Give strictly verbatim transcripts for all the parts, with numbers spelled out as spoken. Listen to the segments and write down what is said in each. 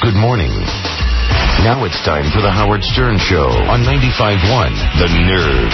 good morning. Now it's time for the Howard Stern Show on ninety-five point one, The Nerve.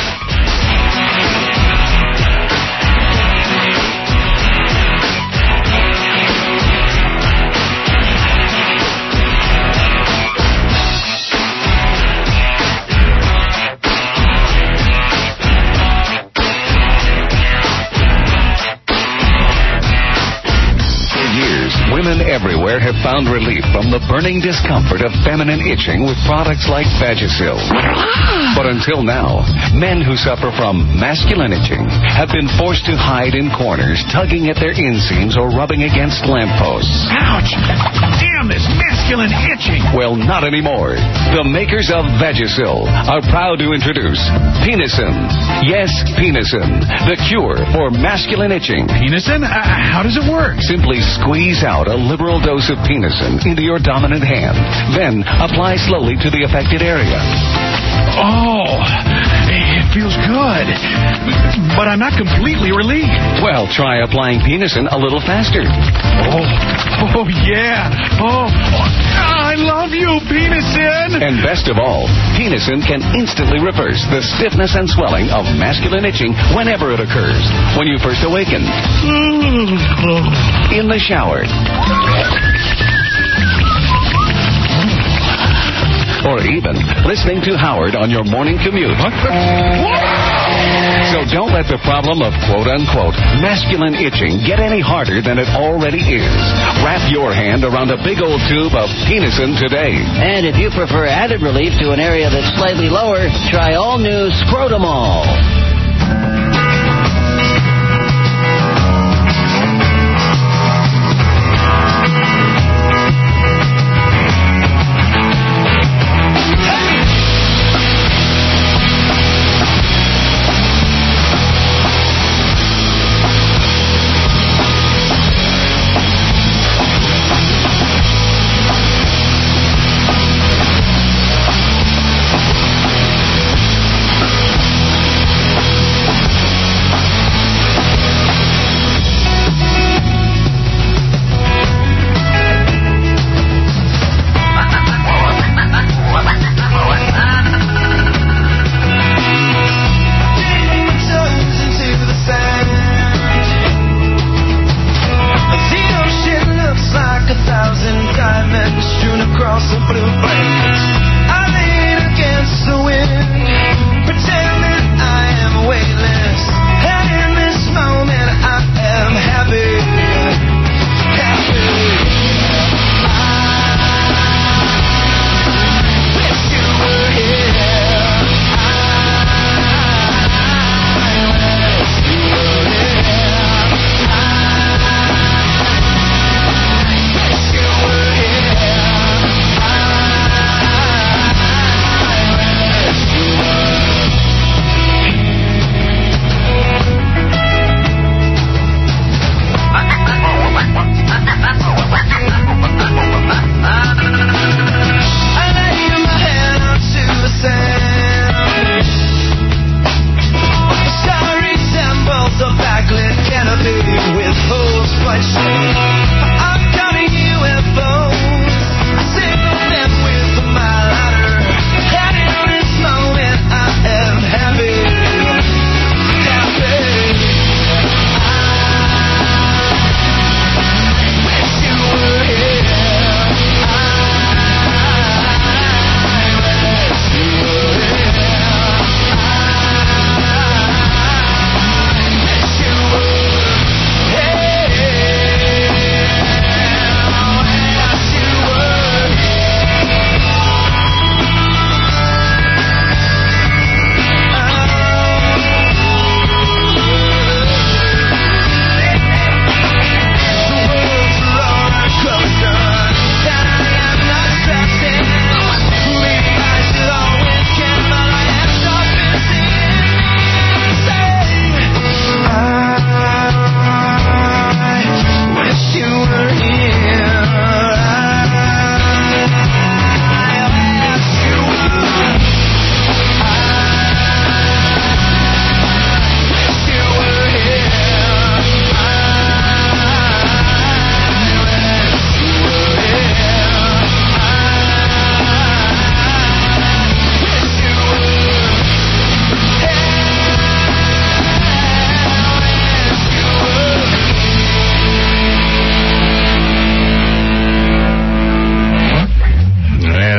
Women everywhere have found relief from the burning discomfort of feminine itching with products like Vagisil. But until now, men who suffer from masculine itching have been forced to hide in corners, tugging at their inseams or rubbing against lampposts. Ouch! Damn this masculine itching! Well, not anymore. The makers of Vagisil are proud to introduce Penisin. Yes, Penisin, the cure for masculine itching. Penisin? Uh, how does it work? Simply squeeze out a liberal dose of Penisin into your dominant hand. Then apply slowly to the affected area. Oh, it feels good. But I'm not completely relieved. Well, try applying Penisin a little faster. Oh, oh yeah. Oh, I love you, Penisin. And best of all, Penisin can instantly reverse the stiffness and swelling of masculine itching whenever it occurs. When you first awaken. In the shower. Or even listening to Howard on your morning commute. So don't let the problem of quote-unquote masculine itching get any harder than it already is. Wrap your hand around a big old tube of Penisin today. And if you prefer added relief to an area that's slightly lower, try all new Scrotumol.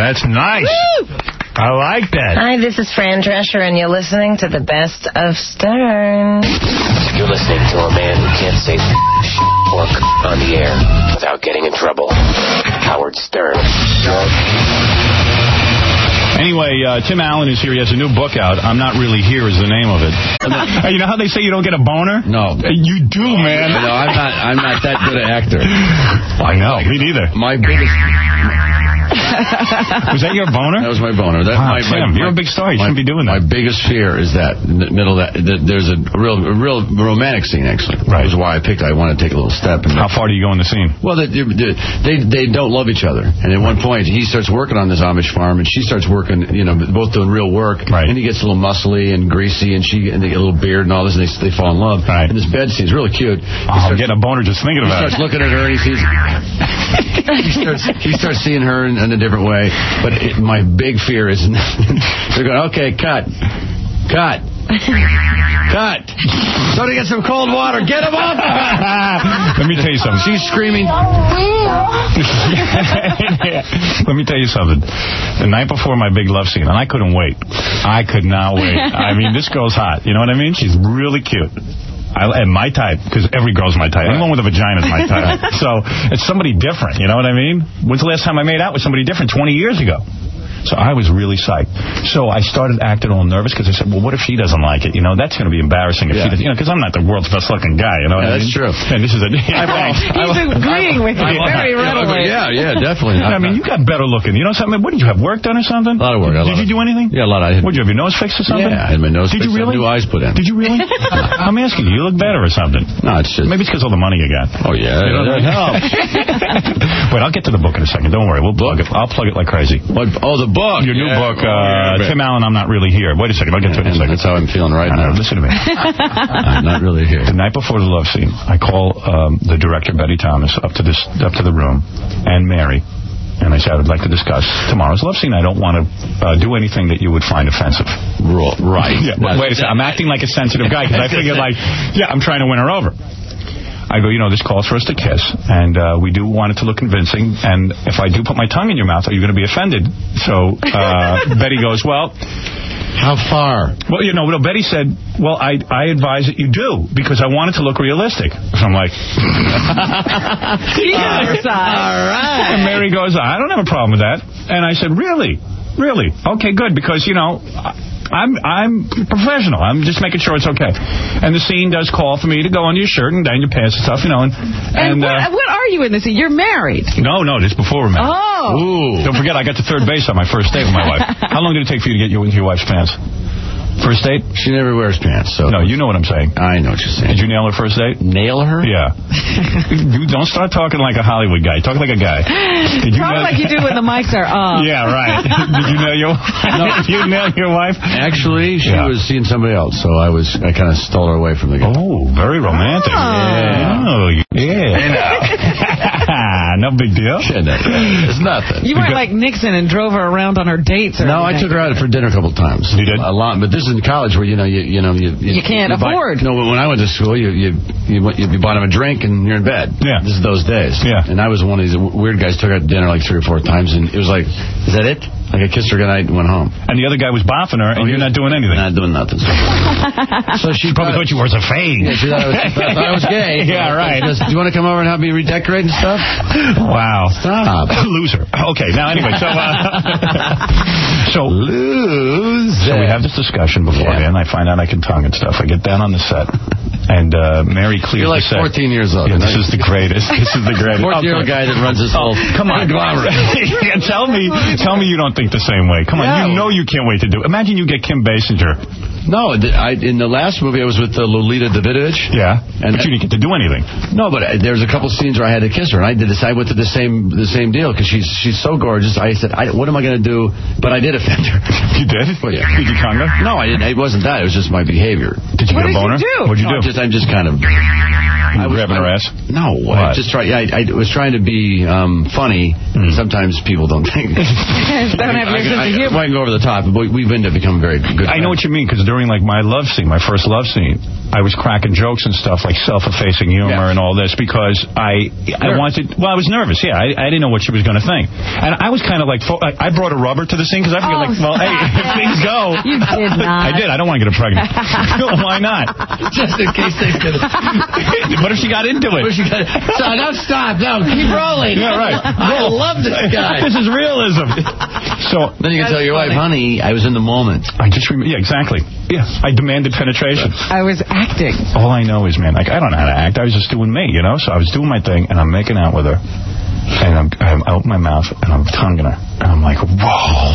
That's nice. Woo! I like that. Hi, this is Fran Drescher, and you're listening to the best of Stern. You're listening to a man who can't say or on the air without getting in trouble. Howard Stern. Anyway, uh, Tim Allen is here. He has a new book out. I'm Not Really Here is the name of it. Hey, you know how they say you don't get a boner? No. You do, man. No, I'm not I'm not that good an actor. I know. Me neither. My biggest... Was that your boner? That was my boner. That, wow, my, Tim, my, you're a big star. You my, shouldn't be doing that. My biggest fear is that in the middle of that, that there's a real a real romantic scene, actually. Right. That was why I picked it. I want to take a little step. And how far do you go in the scene? Well, they, they they don't love each other. And at one point, he starts working on this Amish farm, and she starts working, you know, both doing real work. Right. And he gets a little muscly and greasy, and she and they get a little beard and all this, and they, they fall in love. Right. And this bed scene is really cute. Oh, I'm getting a boner just thinking about it. He starts it. looking at her, and he sees... he, starts, he starts seeing her in, in a different way. But it, my big fear is they're going, okay, cut. Cut. Cut. Somebody get some cold water. Get him up. Let me tell you something. She's screaming. Let me tell you something. The night before my big love scene, and I couldn't wait. I could not wait. I mean, this girl's hot. You know what I mean? She's really cute. I, and my type, because every girl's my type. Anyone with a vagina is my type. So it's somebody different, you know what I mean? When's the last time I made out with somebody different? twenty years ago. So I was really psyched. So I started acting all nervous because I said, well, what if she doesn't like it? You know, that's going to be embarrassing if yeah. she doesn't, you know, because I'm not the world's best looking guy, you know what yeah, I mean? That's true. And this is a... Yeah, He's agreeing with you very readily. Yeah, yeah, definitely. I mean, you got better looking. You know something? What, did you have work done or something? A lot of work. Did you do anything? Yeah, a lot. I had, what, did you have your nose fixed or something? Yeah, I had my nose did fixed. You really? New eyes put in. Did you really? I'm asking you. You look better or something? No, it's just... Maybe it's because all the money you got. Oh, yeah. You know that helps. Wait, I'll get to the book in a second. Don't worry. We'll plug it. I'll plug it like crazy. What? Oh, the book. Your yeah. new book, uh, oh, yeah, Tim Allen, I'm Not Really Here. Wait a second. I'll get to it in a second. That's how I'm feeling right now. Know, listen to me. I'm not really here. The night before the love scene, I call um, the director, Betty Thomas, up to this, up to the room, and Mary. And I said, I would like to discuss tomorrow's love scene. I don't want to uh, do anything that you would find offensive. Right. Yeah, well, wait a second. I'm acting like a sensitive guy because I figured, like, yeah, I'm trying to win her over. I go, you know, this calls for us to kiss, and uh, we do want it to look convincing, and if I do put my tongue in your mouth, are you going to be offended? So uh, Betty goes, well... How far? Well, you know, well, Betty said, well, I I advise that you do, because I want it to look realistic. So I'm like... Yes, all right. And Mary goes, I don't have a problem with that. And I said, really? Really? Okay, good, because, you know... I'm I'm professional. I'm just making sure it's okay. And the scene does call for me to go under your shirt and down your pants and stuff, you know. And, and, and what, uh, what are you in the scene? You're married. No, no, this is before we're married. Oh. Ooh. Don't forget, I got to third base on my first date with my wife. How long did it take for you to get you into your wife's pants? First date? She never wears pants, so... No, you know what I'm saying. I know what you're saying. Did you nail her first date? Nail her? Yeah. You don't start talking like a Hollywood guy. Talk like a guy. Did you Talk nail... like you do when the mics are on. Yeah, right. Did you nail your no. Did you nail your wife? Actually, she yeah. was seeing somebody else, so I was I kind of stole her away from the guy. Oh, very romantic. Oh. Yeah. Oh, yeah. No big deal. It's nothing. You weren't like Nixon and drove her around on her dates or No, anything. I took her out for dinner a couple times. You did? A lot, but this is in college where, you know, you you know, you... You, you can't you afford. Buy, no, when I went to school, you you you, you, you bought him a drink and you're in bed. Yeah. This is those days. Yeah. And I was one of these weird guys, took her out to dinner like three or four times, and it was like, is that it? Like I kissed her goodnight and went home. And the other guy was bopping her, and oh, you're not doing anything. Not doing nothing. So, so she probably thought you were a fade. Yeah, she thought I was, thought I was gay. Yeah, right. Says, do you want to come over and help me redecorate and stuff? Wow. Stop. Loser. Okay, now anyway, so... Uh, so Loser. So we have this discussion beforehand. Yeah. I find out I can tongue and stuff. I get down on the set. And uh, Mary clears You're like the set. fourteen years old. Yeah, this is the greatest. This is the greatest. fourteen-year-old guy that runs this whole... Oh, come on. Yeah, tell me tell me you don't think the same way. Come on. Yeah. You know you can't wait to do it. Imagine you get Kim Basinger. No, I, in the last movie I was with uh, Lolita Davidovich. Yeah, and but you didn't get to do anything. No, but uh, there was a couple scenes where I had to kiss her, and I did this. I went to the same the same deal because she's she's so gorgeous. I said, I, what am I going to do? But I did offend her. You did? Well, yeah. Did you tongue her? No, I didn't. It wasn't that. It was just my behavior. Did you what get a boner? Did you do? What'd you no, do? Just I'm just kind of. I was grabbing her ass. No, I just try. I, I was trying to be um, funny. Mm. Sometimes people don't think. Don't have your sense of humor. I can go over the top, but we've ended up becoming very good. I know what you mean because during like my love scene, my first love scene, I was cracking jokes and stuff, like self-effacing humor yeah. and all this, because I I wanted, well, I was nervous, yeah. I, I didn't know what she was going to think. And I was kind of like, I brought a rubber to the scene, because I figured, oh, like, well, hey, if things go. You did not. I did. I don't want to get her pregnant. Why not? Just in case they did it. What if she got into it? What if she got, so, don't stop. No, keep rolling. Yeah, right. I love this guy. This is realism. So then you can tell your wife, honey, I was in the moment. I just remember, yeah, exactly. Yeah, I demanded penetration. I was acting. All I know is, man, like, I don't know how to act. I was just doing me, you know? So I was doing my thing, and I'm making out with her. And I'm, I'm I open my mouth, and I'm tonguing her. And I'm like, whoa.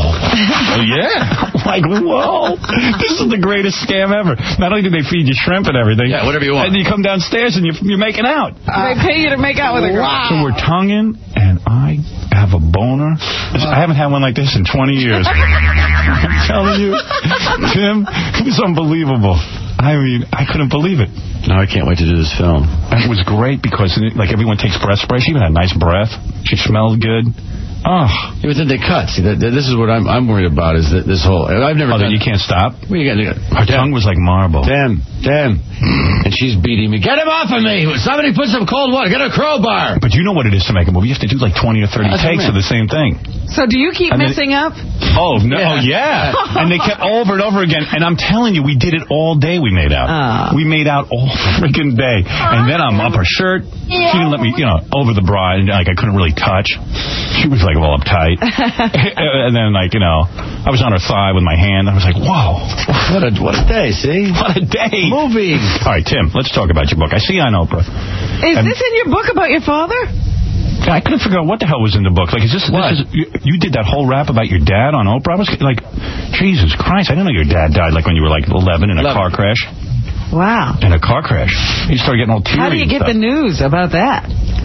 Oh, yeah. I'm like, whoa. This is the greatest scam ever. Not only do they feed you shrimp and everything. Yeah, whatever you want. And you come downstairs, and you're, you're making out. Uh, they pay you to make out with a girl. Wow. So we're tonguing, and I have a boner. I haven't had one like this in twenty years. I'm telling you, Tim, it was unbelievable. I mean, I couldn't believe it. No, I can't wait to do this film. And it was great because, like, everyone takes breath spray. She even had nice breath. She smelled good. Oh. Yeah, but then they cut. See, that, this is what I'm I'm worried about, is that this whole... I've never oh, done... you can't stop? Well, you got, you got, Her damn. tongue was like marble. Damn, damn. And she's beating me. Get him off of me! Somebody put some cold water. Get a crowbar! But you know what it is to make a movie. You have to do like twenty or thirty That's takes of the same thing. So do you keep and messing they, up? Oh, no, yeah. yeah. And they kept over and over again. And I'm telling you, we did it all day we made out. Uh. We made out all freaking day. And then I'm up her shirt. She didn't let me, you know, over the bra. And, like, I couldn't really touch. She was, like, all uptight. And then, like, you know, I was on her thigh with my hand. I was like, whoa. What a, what a day, see? What a day. Movie. All right, Tim, let's talk about your book. I see you on Oprah. Is and, this in your book about your father? I couldn't figure out what the hell was in the book. Like, is this, this is, you, you did that whole rap about your dad on Oprah? I was like, Jesus Christ, I didn't know your dad died like when you were like eleven in a eleven. Car crash. Wow. In a car crash. You started getting all teary. How do you get stuff. the news about that?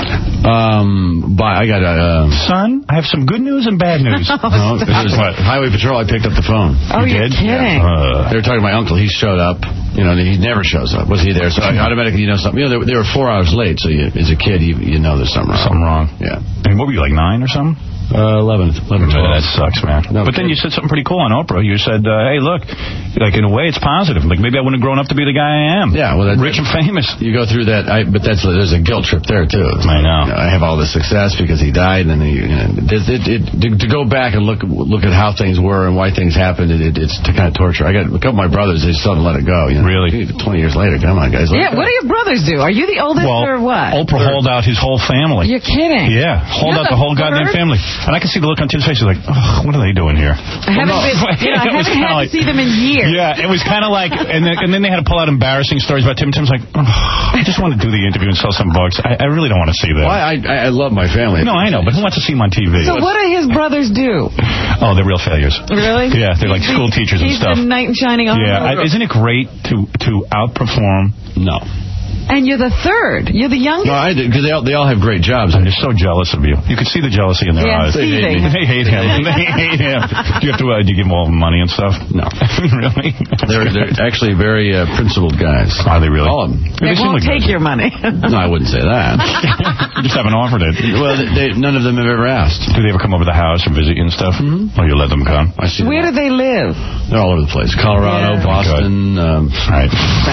Um, by, I got a... Uh, Son, I have some good news and bad news. oh, no, it was what? Highway Patrol, I picked up the phone. Oh, you you're did? kidding. Yeah. Uh, they were talking to my uncle. He showed up. You know, he never shows up. Was he there? So I automatically, you know something. You know, they, they were four hours late, so you, as a kid, you, you know there's something wrong. Something wrong. Yeah. And what were you, like nine or something? Uh, eleven. eleven, twelve. That sucks, man. No, but then you said something pretty cool on Oprah. You said, uh, hey, look, like, in a way, it's positive. Like, maybe I wouldn't have grown up to be the guy I am. Yeah, well, that's... Rich and famous. You go through that, I, but that's there's a guilt trip there, too. I know. You know I have all the success because he died, and he, you know, it, it, it, to, to go back and look look at how things were and why things happened, it, it, it's to kind of torture. I got a couple of my brothers, they still haven't let it go. You know? Really? twenty years later, come on, guys. Yeah, what do your brothers do? Are you the oldest well, or what? Oprah hauled out his whole family. You're kidding. Yeah, hauled out the, the whole third? goddamn family. And I can see the look on Tim's face. He's like, oh, what are they doing here? I haven't, well, no. been, you know, I haven't had like, to see them in years. Yeah, it was kind of like, and then, and then they had to pull out embarrassing stories about Tim. Tim's like, oh, I just want to do the interview and sell some books. I, I really don't want to see that. Well, I, I, I love my family. No, I know, but who wants to see him on T V? So what do his brothers do? Oh, they're real failures. Really? Yeah, they're like he's school the, teachers and stuff. He's the knight in shining armor. Yeah, I, isn't it great to, to outperform? No. And you're the third. You're the youngest. No, I did, because they all, they all have great jobs. I'm just so jealous of you. You could see the jealousy in their yeah, eyes. They hate, they hate him. They hate him. Do you have to, uh, do you give them all the money and stuff? No. Really? They're, they're actually very uh, principled guys. Are they really? All of them. They, they won't take guys. your money. No, I wouldn't say that. You just haven't offered it. Well, they, they, none of them have ever asked. Do they ever come over to the house and visit you and stuff? Mm-hmm. Or you let them come? I see. Where do they live? They're all over the place. Colorado, yeah. Boston. Um, right.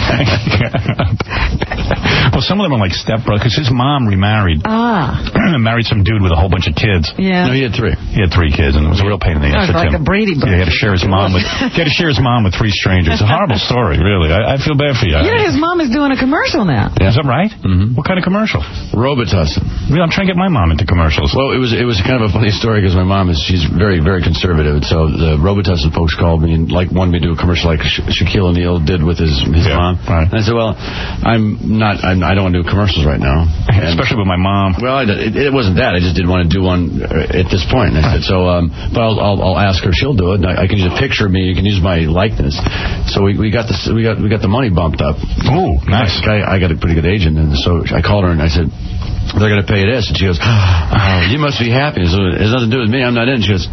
Well, some of them are like stepbrothers, because his mom remarried. Ah. Married some dude with a whole bunch of kids. Yeah. No, he had three. He had three kids, and it was a real pain in the ass for like Tim. Like the Brady Bunch. Yeah, he had to share his mom with. He had to share his mom with three strangers. It's a horrible story, really. I, I feel bad for you. You know, his mom is doing a commercial now. Yeah. Is that right? Mm-hmm. What kind of commercial? Robitussin. Really, I'm trying to get my mom into commercials. Well, it was it was kind of a funny story because my mom is she's very very conservative, and so the Robitussin folks called me and like wanted me to do a commercial like Sha Shaquille O'Neal did with his his yeah, mom. Right. And I said, well, I'm not I'm, I don't want to do commercials right now. And especially with my mom. Well, I, it, it wasn't that. I just didn't want to do one at this point. And I said, so, um, but I'll, I'll, I'll ask her. She'll do it. I, I can use a picture of me. You can use my likeness. So we, we got the we got we got the money bumped up. Oh, nice. I, I got a pretty good agent, and so I called her and I said, they're going to pay this, and she goes, oh, you must be happy. So it has nothing to do with me. I'm not in. She goes,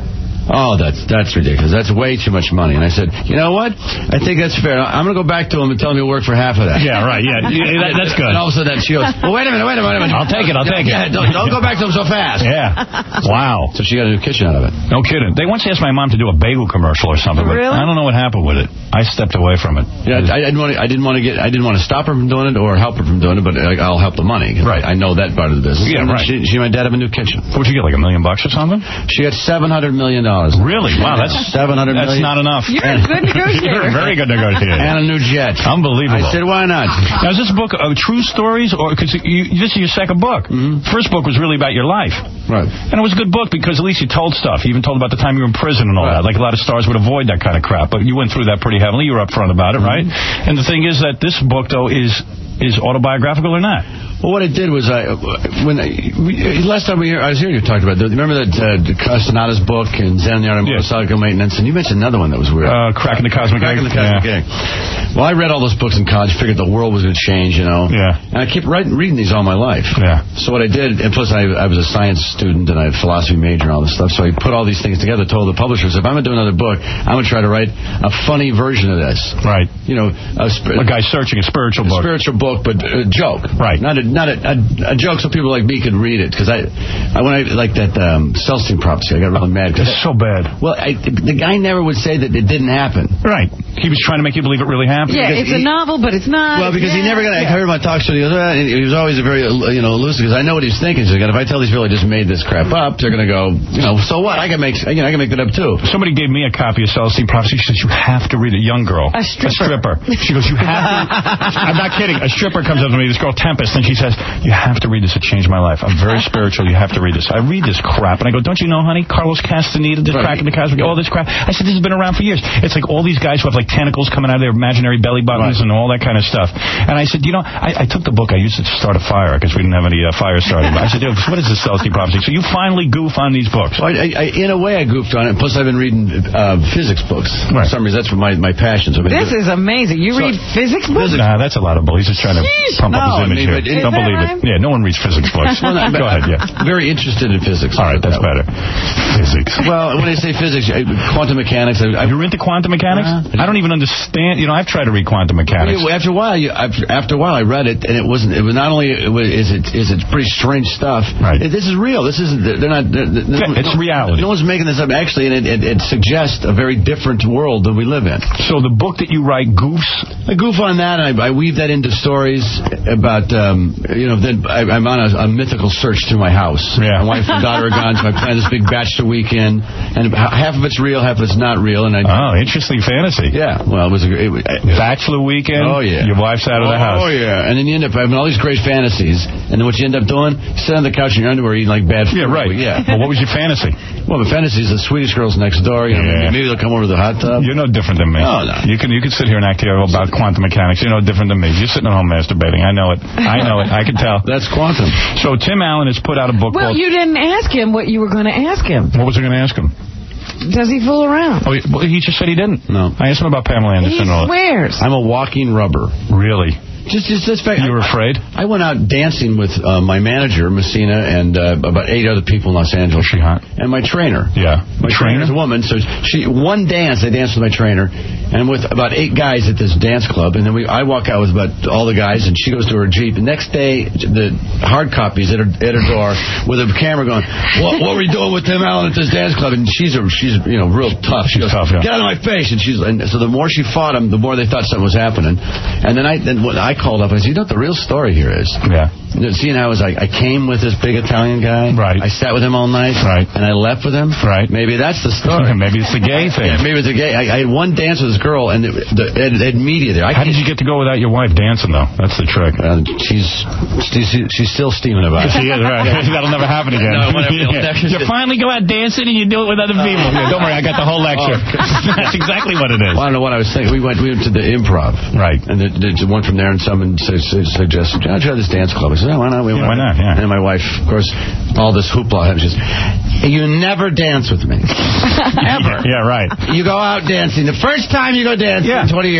Oh, that's that's ridiculous. That's way too much money. And I said, you know what? I think that's fair. I'm going to go back to him and tell him he'll work for half of that. Yeah, right, yeah. yeah that, that's good. And all of a sudden she goes, well, wait a minute, wait a minute. Wait a minute. I'll take it, I'll take it. Yeah, don't, don't go back to him so fast. Yeah. Wow. So she got a new kitchen out of it. No kidding. They once asked my mom to do a bagel commercial or something, but Really? I don't know what happened with it. I stepped away from it. Yeah, I, I didn't want to. I didn't want to get. I didn't want to stop her from doing it or help her from doing it, but like, I'll help the money. Right. I, I know that part of the business. Yeah, and right. She, she and my dad have a new kitchen. What'd you get, like a million bucks or something? She got seven hundred million dollars. Really? Wow, that's seven hundred That's million. not enough. You're a good negotiator. You're a very good negotiator. And a new jet. Unbelievable. I said, why not? Now, is this book uh, true stories, or because this is your second book? Mm-hmm. First book was really about your life. Right. And it was a good book because at least you told stuff. You even told about the time you were in prison and all Right. that. Like a lot of stars would avoid that kind of crap. But you went through that pretty heavily. You were upfront about it, right? And the thing is that this book, though, is is autobiographical or not? Well, what I did was I when I, we, last time we were, I was here, you talked about. Remember that uh, Castanada's book and Zen the Art of Yeah. Motorcycle Maintenance, and you mentioned another one that was weird. Uh, Cracking the Cosmic Egg. Cracking the Cosmic Yeah. Egg. Well, I read all those books in college, figured the world was going to change, you know. Yeah. And I kept writing, reading these all my life. Yeah. So what I did, and plus I, I was a science student and I had a philosophy major and all this stuff, so I put all these things together, told the publishers, if I'm going to do another book, I'm going to try to write a funny version of this. Right. You know, a, sp- A guy searching a spiritual a book. spiritual book, but a joke. Right. Not a, not a, a, a joke so people like me could read it. Because I, I, when I, like that um, Celestine prophecy, I got really mad. Cause It's so bad. well, I, the guy never would say that it didn't happen. Right. He was trying to make you believe it really happened. Yeah, Because it's a he- novel, but it's not. Well, because he Yeah, never got. I yeah. heard him on talk show. He goes, uh, he was always a very, uh, you know, elusive. Because I know what he's thinking. He's like, if I tell these people I just made this crap up, they're going to go, you know, so what? I can make, you know, I can make that up too. Somebody gave me a copy of Celestine Prophecy. She says, you have to read it. Young girl. A stripper. A stripper. She goes, you have to. I'm not kidding. A stripper comes up to me, this girl Tempest, and she says, you have to read this. It changed my life. I'm very spiritual. You have to read this. I read this crap. And I go, don't you know, honey? Carlos Castaneda, this Right. Cracking the Cosmic, all this crap. I said, this has been around for years. It's like all these guys who have like tentacles coming out of their imaginary belly buttons Right. and all that kind of stuff. And I said, you know, I, I took the book. I used it to start a fire because we didn't have any uh, fire starting. I said, what is this Celestine Prophecy? So you finally goof on these books. Well, I, I, in a way, I goofed on it. Plus, I've been reading uh, physics books. Right. For some reason, that's my my passion. So I've been This doing- is amazing. You So- read physics books? Nah, that's a lot of bull. He's just trying to Sheesh. pump up No, his I image mean, here. but it- Don't Is that believe right? it. Yeah, no one reads physics books. Well, no, Go ahead, yeah. Very interested in physics. All right, that's better. Physics. Well, when I say physics, I, quantum mechanics. I, I, You're into quantum mechanics? Uh-huh. I don't even understand. You know, I've tried to read quantum mechanics. after a while, you, after, after a while, I read it, and it wasn't. It was not only it was, is it is it pretty strange stuff. Right. It, this is real. This isn't. They're not. They're, they're, Yeah, it's no, reality. No one's making this up. Actually, and it, it, it suggests a very different world than we live in. So the book that you write goofs. I goof on that, and I, I weave that into stories about, um, you know, then I, I'm on a, a mythical search through my house. Yeah. My wife and daughter are gone, so I plan this big bachelor weekend, and h- half of it's real, half of it's not real, and I. Oh, interesting fantasy. Yeah, well, it was a. It, it, Bachelor weekend. Oh, yeah. Your wife's out of the oh, house. Oh, yeah. And then you end up having all these great fantasies. And then what you end up doing, you sit on the couch in your underwear eating like bad food. Yeah, right. Yeah. Well, what was your fantasy? Well, the fantasy is the Swedish girls next door. You know, Yeah. maybe they'll come over to the hot tub. You're no different than me. No, no. You can you can sit here and act here about quantum mechanics. You're no different than me. You're sitting at home masturbating. I know it. I know it. I can tell. That's quantum. So Tim Allen has put out a book Well, called... you didn't ask him what you were going to ask him. What was I going to ask him? Does he fool around? Oh, he, well, he just said he didn't. No. I asked him about Pamela He Anderson. and all that. swears. I'm a walking rubber. Really? Just, just this fact. You were afraid? I went out dancing with uh, my manager, Messina, and uh, about eight other people in Los Angeles. Was she hot? And my trainer. Yeah. My Trainer? trainer's a woman, so she one dance I danced with my trainer, and with about eight guys at this dance club, and then we I walk out with about all the guys, and she goes to her Jeep. The next day, the hard copies at her at her door with a camera going, "What what were you doing with Tim Allen at this dance club?" And she's a she's you know real tough. She She's goes, tough, yeah. "Get out of my face!" And she's and so the more she fought him, the more they thought something was happening. And then I then when I called up, I said, "You know what the real story here is?" Yeah. You know, seeing how I was like, I came with this big Italian guy. Right. I sat with him all night. Right. And I left with him. Right. Maybe that's the story. Maybe it's the gay thing. Yeah, maybe it's a gay. I, I had one dance with this girl, and it, the, it, it had media there. I How did you get to go without your wife dancing, though? That's the trick. Uh, she's, she's she's still steaming about it. She is, right. That'll never happen again. No, whatever. Yeah. You finally go out dancing and you do it with other people. Yeah, don't worry, I got the whole lecture. That's exactly what it is. Well, I don't know what I was thinking. We went we went to the Improv. Right. And there, there's one from there, and someone su- su- suggested, I'll try this dance club. I said, oh, why not? We Yeah, went. why not? Yeah. And my wife, of course, all this hoopla happened. She says, you never dance with me. Ever. Yeah, right. You go out dancing. The first time you go dancing Yeah. in twenty years,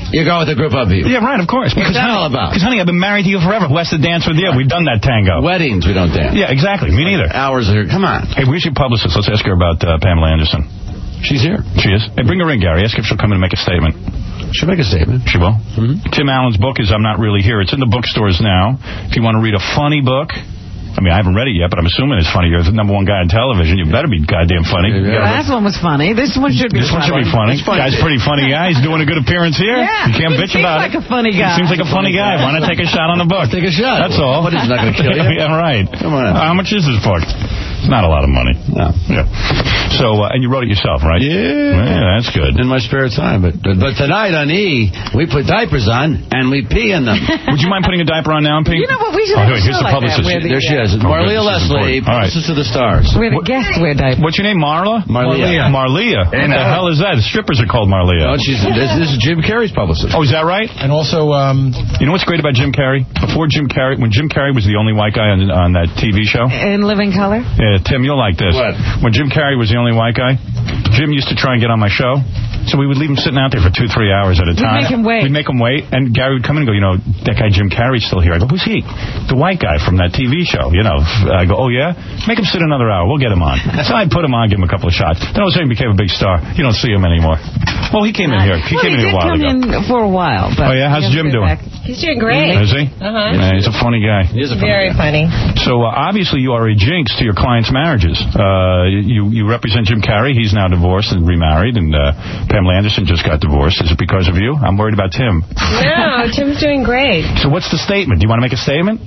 You go with a group of people. Yeah, right, of course. What's Because, that honey, all about? Because, honey, I've been married to you forever. Who has to dance with you? We've done that tango. Weddings, we don't dance. Yeah, exactly. Me neither. Hours are... Come on. Hey, where's your publicist? Let's ask her about uh, Pamela Anderson. She's here. She is? Hey, bring her in, Gary. Ask if she'll come in and make a statement. She'll make a statement. She will? Mm-hmm. Tim Allen's book is I'm Not Really Here. It's in the bookstores now. If you want to read a funny book... I mean, I haven't read it yet, but I'm assuming it's funny. You're the number one guy on television. You better be goddamn funny. The last one was funny. This one should be This funny. one should be funny. This guy's a pretty funny guy. He's doing a good appearance here. Yeah. You can't He bitch seems about like it. a funny guy. He seems like a funny guy. Why not take a shot on the book? Take a shot. That's all. What, he's not going to kill you? Yeah, right. Come on. How much is this book? It's not a lot of money. No. Yeah. So, uh, and you wrote it yourself, right? Yeah. Yeah, that's good. In my spare time. But, but but tonight on E, we put diapers on and we pee in them. Would you mind putting a diaper on now and pee? You know what? We should Oh, have a here's show the like that publicist. where the, There she is. Oh, Marlia good. This is Leslie, important. All right. publicist of the stars. where the guests wear diapers. What's your name, Marla? Marlia. Marlia. What the hell is that? The strippers are called Marlia. Oh, she's, this, this is Jim Carrey's publicist. Oh, is that right? And also, um, You know what's great about Jim Carrey? Before Jim Carrey, when Jim Carrey was the only white guy on, on that T V show. In Living Color? Yeah, Tim, you'll like this. What? When Jim Carrey was the only white guy, Jim used to try and get on my show. So we would leave him sitting out there for two, three hours at a We'd time. make him wait. We'd make him wait, and Gary would come in and go, you know, that guy Jim Carrey's still here. I go, who's he? The white guy from that T V show, you know. I go, oh, yeah? Make him sit another hour. We'll get him on. So I'd put him on, give him a couple of shots. Then all of a sudden he became a big star. You don't see him anymore. Well, he came in here. He well, came he in here a did while come ago. in for a while. But Oh, yeah? How's Jim doing? back. He's doing great. Is he? Uh-huh. Yeah, he's a funny guy. He is a funny Very guy. funny. So uh, obviously you are a jinx to your clients' marriages. Uh, you you represent Jim Carrey. He's now divorced and remarried, and uh, Pamela Anderson just got divorced. Is it because of you? I'm worried about Tim. No, Tim's doing great. So what's the statement? Do you want to make a statement?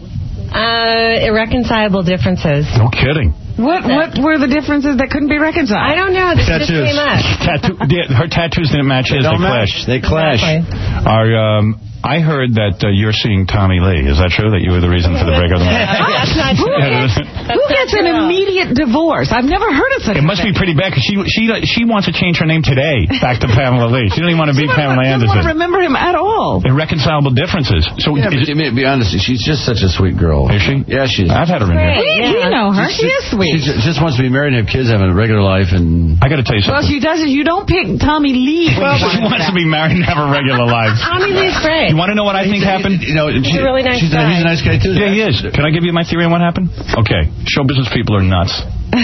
Uh, irreconcilable differences. No kidding. What what were the differences that couldn't be reconciled? I don't know. This just Tattoos. came up. Tattoo, yeah, her tattoos didn't match his. They don't they match. clashed. They clash. Exactly. Are, um, I heard that uh, you're seeing Tommy Lee. Is that true? That you were the reason for the breakup of the marriage? That's not Who true. gets, who gets an immediate divorce? I've never heard of such It a must be thing. pretty bad because she she she wants to change her name today back to Pamela Lee. She doesn't even want to be She Pamela doesn't Anderson. want to remember him at all. Irreconcilable differences. So Yeah, is but it- I mean, to be honest, she's just such a sweet girl. Is she? Yeah, she is. I've had her in here. We, Yeah. we know her. She is She sweet. ju- just wants to be married and have kids, have a regular life, and... I got to tell you Well, something. she doesn't. You don't pick Tommy Lee. when Well, you she want wants to that. be married and have a regular life. Tommy Lee's great. You want to know what I think happened? You know, He's a really nice she's guy. A, he's a nice guy, too. Yeah, he is. Can I give you my theory on what happened? Okay. Show business people are nuts.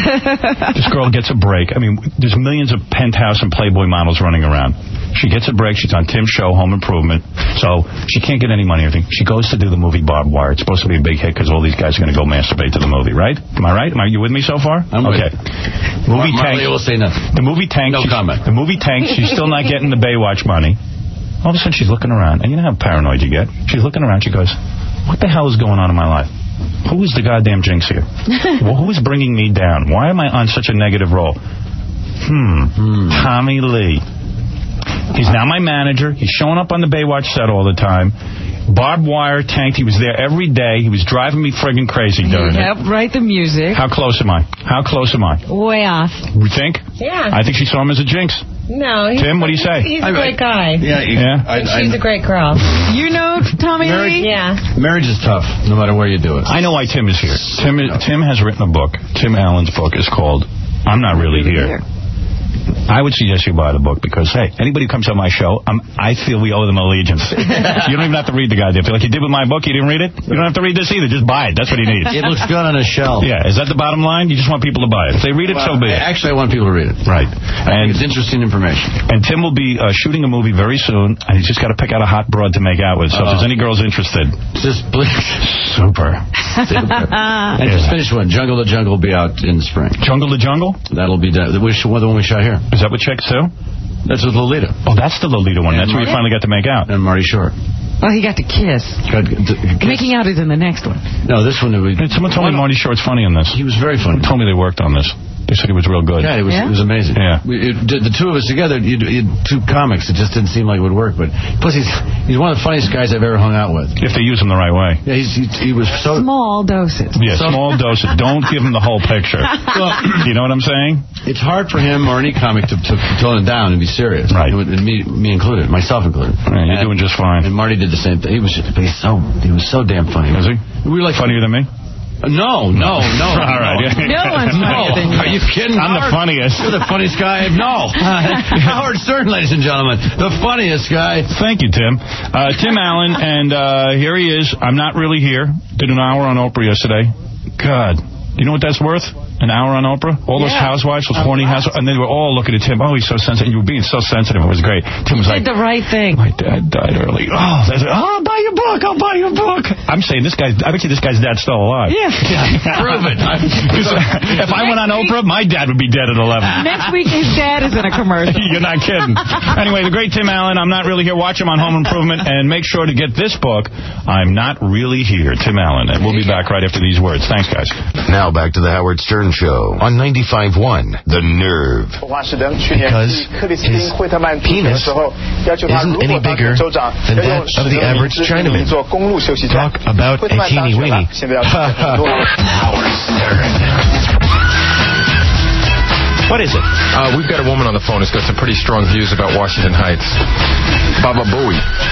This girl gets a break. I mean, there's millions of Penthouse and Playboy models running around. She gets a break. She's on Tim's show, Home Improvement. So she can't get any money or anything. She goes to do the movie Barbed Wire. It's supposed to be a big hit because all these guys are going to go masturbate to the movie, right? Am I right? Am I, you with me so far? I'm with okay. you. Movie Mar- tank. Marlia will say nothing. The movie tank. No she's- comment. The movie tank. She's still not getting the Baywatch money. All of a sudden, she's looking around. And you know how paranoid you get? She's looking around. She goes, what the hell is going on in my life? Who is the goddamn jinx here? Well, who is bringing me down? Why am I on such a negative roll? Hmm. Hmm. Tommy Lee. He's now my manager. He's showing up on the Baywatch set all the time. Barbed Wire tanked. He was there every day. He was driving me friggin' crazy You during it. helped write the music. How close am I? How close am I? Way off. You think? Yeah. I think she saw him as a jinx. No. He's, Tim, what do you say? He's a I- great guy. Yeah, you- Yeah? I, I, She's a great girl. You know Tommy Married- Lee? Yeah. marriage is tough, no matter where you do it. I know why Tim is here. Tim Tim has written a book. Tim Allen's book is called I'm Not Really Here. I would suggest you buy the book because, hey, anybody who comes on my show, I'm, I feel we owe them allegiance. You don't even have to read the goddamn thing. Like you did with my book, you didn't read it? You don't have to read this either. Just buy it. That's what he needs. It looks good on a shelf. Yeah, is that the bottom line? You just want people to buy it. If they read it, so Well, be it. Actually, I want people to read it. Right. I And think it's interesting information. and Tim will be uh, shooting a movie very soon, and he's just got to pick out a hot broad to make out with. So if there's any girls interested, Just please. super. And just finish one. Jungle to Jungle will be out in the spring. Jungle to Jungle? That'll be done. The wish- the one we shot here. Is that what chicks do? That's with Lolita Oh, that's the Lolita one. And That's where you Marty- finally got to make out. and Marty Short. Oh, he got to kiss. God, d- Making out is in the next one. No, this one. We, Hey, Someone told me Marty Short's funny in this. He was very funny. Told me they worked on this. They said he was real good. Yeah, it was, Yeah? it was amazing. Yeah. We, it, the two of us together, you you two comics, it just didn't seem like it would work. But plus, he's he's one of the funniest guys I've ever hung out with. If they use him the right way. Yeah, he's, he, he was so. Small doses. Yeah, So- small doses. Don't give him the whole picture. You know what I'm saying? It's hard for him or any comic to, to tone it down and be serious. Right. And, and me, me included, myself included. Yeah, you're and, doing just fine. And Marty did the same thing. He was, just, but he's so, he was so damn funny. Is he? We were like Funnier than me? No, no, no. All right. No one's funnier than you. Are you kidding? I'm the Howard? funniest. You're the funniest guy. No. Howard Stern, ladies and gentlemen. The funniest guy. Thank you, Tim. Uh, Tim Allen, and uh, here he is. I'm not really here. Did an hour on Oprah yesterday. God. You know what that's worth? An hour on Oprah? All those Yeah. housewives, those horny housewives, and they were all looking at Tim. Oh, he's so sensitive. You were being so sensitive. It was great. Tim was You like, did the right thing. my dad died early. Oh, that's, oh, I'll buy your book. I'll buy your book. I'm saying this guy, I bet you this guy's dad's still alive. Yeah. Prove it. If I went on Oprah, my dad would be dead at eleven. Next week, his dad is in a commercial. You're not kidding. Anyway, the great Tim Allen. I'm not really here. Watch him on Home Improvement, and make sure to get this book, I'm Not Really Here, Tim Allen. And we'll be back right after these words. Thanks, guys. Now back to the Howard Stern Show on ninety-five point one The Nerve. Because his penis isn't any bigger than that of the average Chinaman. Talk about a teeny weeny. Howard Stern. What is it? Uh, we've got a woman on the phone who's got some pretty strong views about Washington Heights. Baba Booey.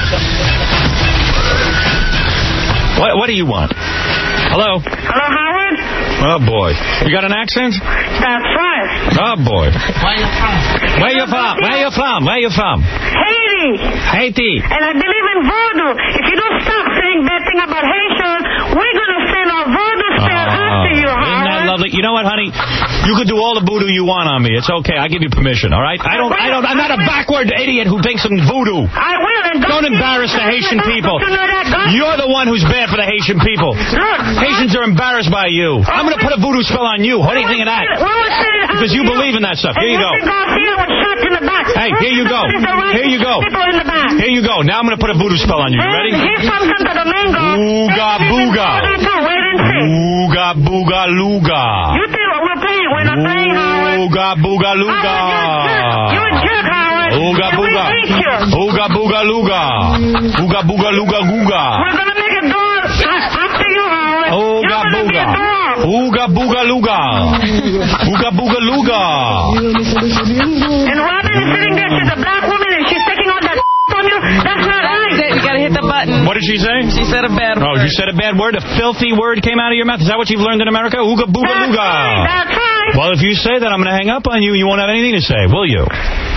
What, what do you want? Hello? Hello, Howard? Oh, boy. You got an accent? That's right. Oh, boy. Where you from? Where you from? Where you from? Where you from? Haiti. Haiti. And I believe in voodoo. If you don't stop saying bad thing about Haitians, we're going to send our voodoo spell Uh, after you, Isn't Howard. that lovely? You know what, honey? You can do all the voodoo you want on me. It's okay. I give you permission, all right? I don't, I don't, I'm not a backward idiot who thinks in voodoo. I will. And Don't embarrass the Haitian people. You're the one who's bad for the Haitian people. Haitians are embarrassed by you. I'm going to put a voodoo spell on you. What do you think of that? Because you believe in that stuff. Here you go. Hey, here you go. Here you go. Here you go. Now I'm going to put a voodoo spell on you. You ready? Ooga booga. Ooga booga luga. You think we're playing? We're not playing, Howard. Ooga booga luga. You're a jerk, Howard. Ooga booga. Ooga booga luga. Ooga booga luga googa. We're going to make a door after you, Howard. Ooga booga. Ooga booga luga. Ooga booga luga. And Robin is sitting there. She's a black woman and she's taking all that from you. That's not right. You got to hit the button. What did she say? She said a bad Oh, word. you said a bad word? A filthy word came out of your mouth? Is that what you've learned in America? Ooga booga That's luga. right. That's right. Well, if you say that, I'm going to hang up on you. You won't have anything to say, will you?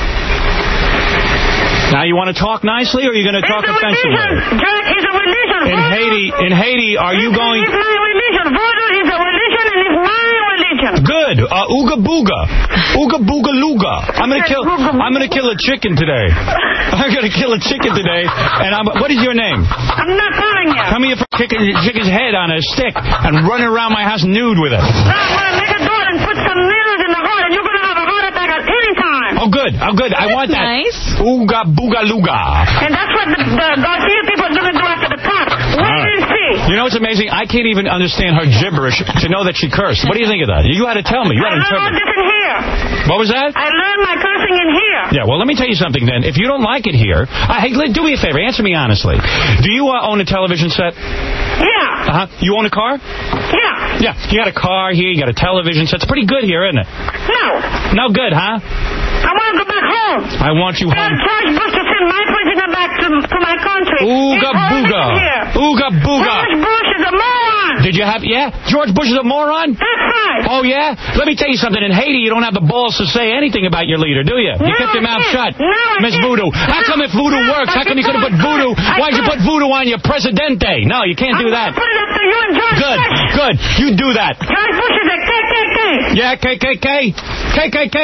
Now, you want to talk nicely, or are you going to talk It's a offensively? religion. Jerk is a religion. In Voodoo Haiti, in Haiti, are you going... It's my religion. Voodoo is a religion and it's my religion. Good. Uh, ooga booga. Ooga booga luga. I'm going to kill I'm going to kill a chicken today. I'm going to kill a chicken today. And I'm... What is your name? I'm not calling you. Come here for chicken, chicken's head on a stick and run around my house nude with it. I'm going to make a door and put some needles in the heart and you're going to have a heart attack at any time. Oh, good. Oh, good. I want that. Nice. Ooga booga luga. And that's what the, the Garcia people are going to do after the top. Wait Right. and see. You know what's amazing? I can't even understand her gibberish to know that she cursed. What do you think of that? You had to tell me. You had to I learned all interpret. this in here. What was that? I learned my cursing in here. Yeah, well, let me tell you something then. If you don't like it here, uh, hey, do me a favor. Answer me honestly. Do you uh, own a television set? Yeah. Uh-huh. You own a car? Yeah. Yeah. You got a car here. You got a television set. It's pretty good here, isn't it? No. No good, huh? I want to go back home. I want you Tell home. George Bush to send my president back to, to my country. Ooga He's booga. already here. Ooga booga. George Bush is a moron. Did you have... Yeah? George Bush is a moron? That's right. Oh, yeah? Let me tell you something. In Haiti, you don't have the balls to say anything about your leader, do you? You No, kept your I mouth didn't. shut. No, I Miss didn't. Voodoo. How come if voodoo No, works, I how come you could have put didn't. voodoo? I Why'd you put didn't. voodoo on your presidente? No, you can't do I'm that. gonna put it up to you and George Good, Bush. good. You do that. George Bush is a K K K. Yeah, K K K. K K K.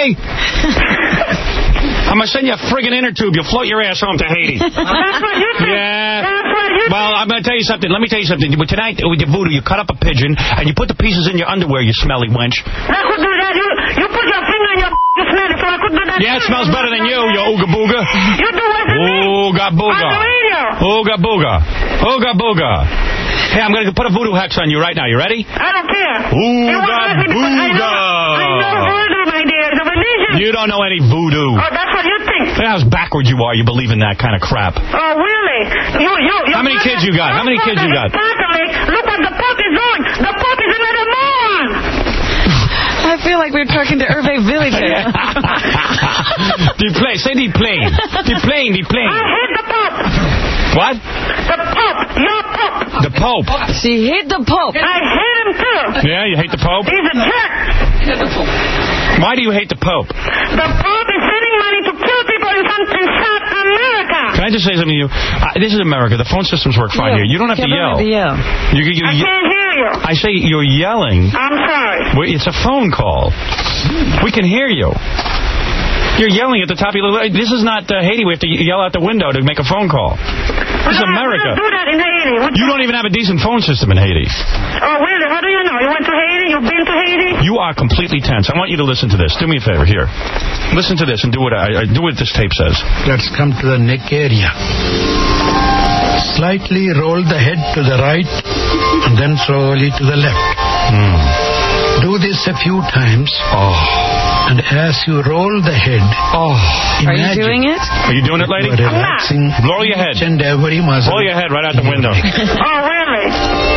I'm going to send you a friggin' inner tube. You'll float your ass home to Haiti. That's what you think. Yeah. That's what you Well, think. I'm going to tell you something. Let me tell you something. Tonight, with your voodoo, you cut up a pigeon, and you put the pieces in your underwear, you smelly wench. I could do that. You, you put your finger in your you smell it, so I could do that. Yeah, it too. smells better than you, you ooga booga. You do worse than me. Ooga booga. On the radio. Ooga booga. Ooga booga. Hey, I'm going to put a voodoo hex on you right now. You ready? I don't care. Ooga You won't let me because I know, I know voodoo, my dear. It's a religion. You don't know any voodoo. Oh, that's what you think. Look how backwards you are. You believe in that kind of crap. Oh, really? You, you, you How many kids you got? How many kids you got? Catholic. Look what the Pope is doing. The Pope is another moron. I feel like we're talking to Hervé Village. The plane. Say the plane. The plane. The plane. I hate the Pope. What? The Pope. Your Pope. Pope. The Pope. She hit the Pope. I hate him, too. Yeah, you hate the Pope? He's a jerk. Why do you hate the Pope? The Pope is sending money to kill people in, some, in South America. Can I just say something to you? Uh, this is America. The phone systems work fine Yeah. here. You don't have to yell. yell. You, you, I you, can't hear you. I say you're yelling. I'm sorry. Well, it's a phone call. We can hear you. You're yelling at the top of your... This is not uh, Haiti. We have to yell out the window to make a phone call. This is America. We don't do that in Haiti. What You don't even have a decent phone system in Haiti. Oh, really? How do you know? You went to Haiti? You've been to Haiti? You are completely tense. I want you to listen to this. Do me a favor. Here. Listen to this and do what I, I do what this tape says. Let's come to the neck area. Slightly roll the head to the right and then slowly to the left. Mm. Do this a few times. Oh. And as you roll the head, oh, are you doing it? Are you doing it, lady? You are relaxing Blow your head. And every muscle. Blow your head right out the window. Oh, really?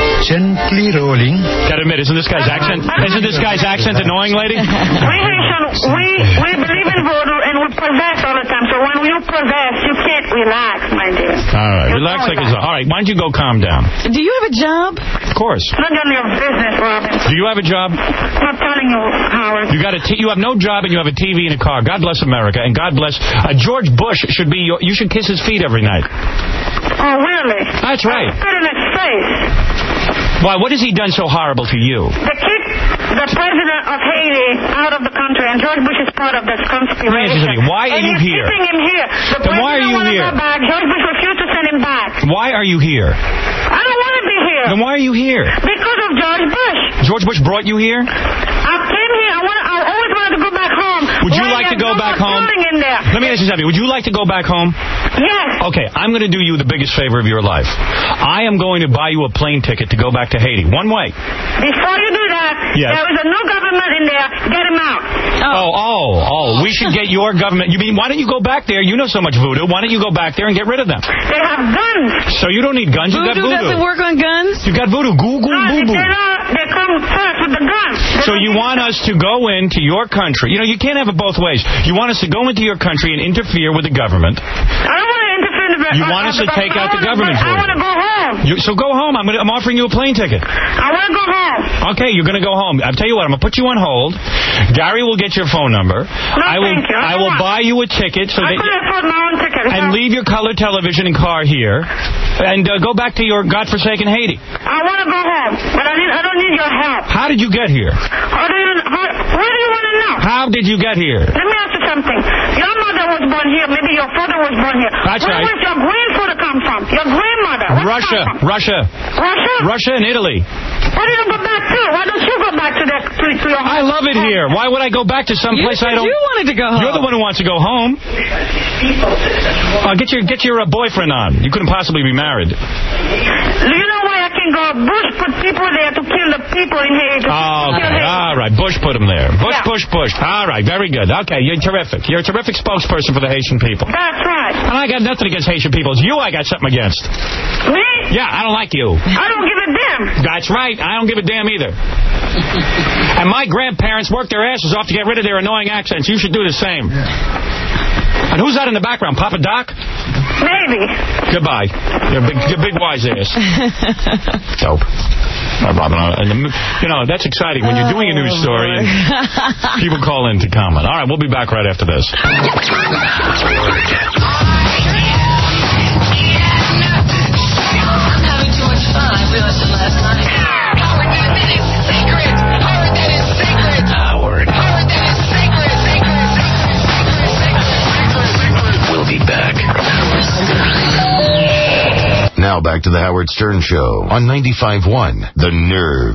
Gently rolling. Gotta admit, isn't this guy's accent? Isn't this guy's accent annoying, lady? We Haitians, we, we believe in voodoo and we possess all the time. So when you possess, you can't relax, my dear. All right, You're relax like relax. it's... All right, why don't you go calm down? Do you have a job? Of course. None of your business, Robin. Do you have a job? I'm telling you, Howard. You got a t you have no job and you have a T V and a car. God bless America and God bless uh, George Bush. Should be your, you should kiss his feet every night. Oh, really? That's right. Spit in his face. Why? What has he done so horrible to you? They keep the president of Haiti out of the country, and George Bush is part of this conspiracy. Why are and you he's here? keeping him here. The Then why are you president here? wanted to go back. George Bush refused to send him back. Why are you here? I don't want to be here. Then why are you here? Because of George Bush. George Bush brought you here? I came here. I, want, I always wanted to go back home. Would you Why like to there's go no back more home? killing In there? Let me ask you something. Would you like to go back home? Yes. Okay, I'm going to do you the biggest favor of your life. I am going to buy you a plane ticket to go back to Haiti. One way. Before you do that, Yes. there is a new government in there. Get him out. Oh, oh, oh. We should get your government. You mean, why don't you go back there? You know so much voodoo. Why don't you go back there and get rid of them? They have guns. So you don't need guns. You got Voodoo voodoo. doesn't work on guns? You got voodoo. Goo, goo, No, boo, boo. they, don't, they come first with the guns. They So don't you need want us to go into your country. You know, you can't have it both ways. You want us to go into your country and interfere with the government. I don't want to interfere in the You want us to take out the government for I you. want to go home. You, so go home. I'm, gonna, I'm offering you a plane ticket. I want to go home. Okay, you're going to go home. I'll tell you what, I'm going to put you on hold. Gary will get your phone number. No, I will, thank you. I I will don't buy you a ticket so I that couldn't afford my own ticket. and leave your color television and car here and uh, go back to your godforsaken Haiti. I want to go home, but I, need, I don't need your help. How did you get here? How do you, how, where do you want to know? How did you get here? Let me ask you something. Your mother was born here. Maybe your father was born here. That's Where right. was your grandfather come from? Your grandmother. Where Russia, come from? Russia, Russia? Russia and Italy. Why do you go back to? Why don't you go back to, the, to, to your home? I love it here. Why would I go back to some You place said I don't... you wanted to go home. You're the one who wants to go home. Uh, get your get your uh, boyfriend on. You couldn't possibly be married. Do you know why I can go? Bush put people there to kill the people in Haiti. Oh, Kill okay. Haiti. All right. Bush put him there. Bush, Yeah. Bush, Bush. All right. Very good. Okay. You're terrific. You're a terrific spokesperson for the Haitian people. That's right. And I got nothing against Haitian people. It's you I got something against. Me? Yeah, I don't like you. I don't give a damn. That's right. I don't give a damn either. And my grandparents worked their asses off to get rid of their annoying accents. You should do the same. And who's that in the background? Papa Doc? Maybe. Goodbye. You're a big, you're a big wise ass. Dope. Uh, Robin, uh, and the, you know, that's exciting when you're doing a news story and people call in to comment. All right, we'll be back right after this. We'll be back. Now back to the Howard Stern Show on ninety-five point one The Nerve.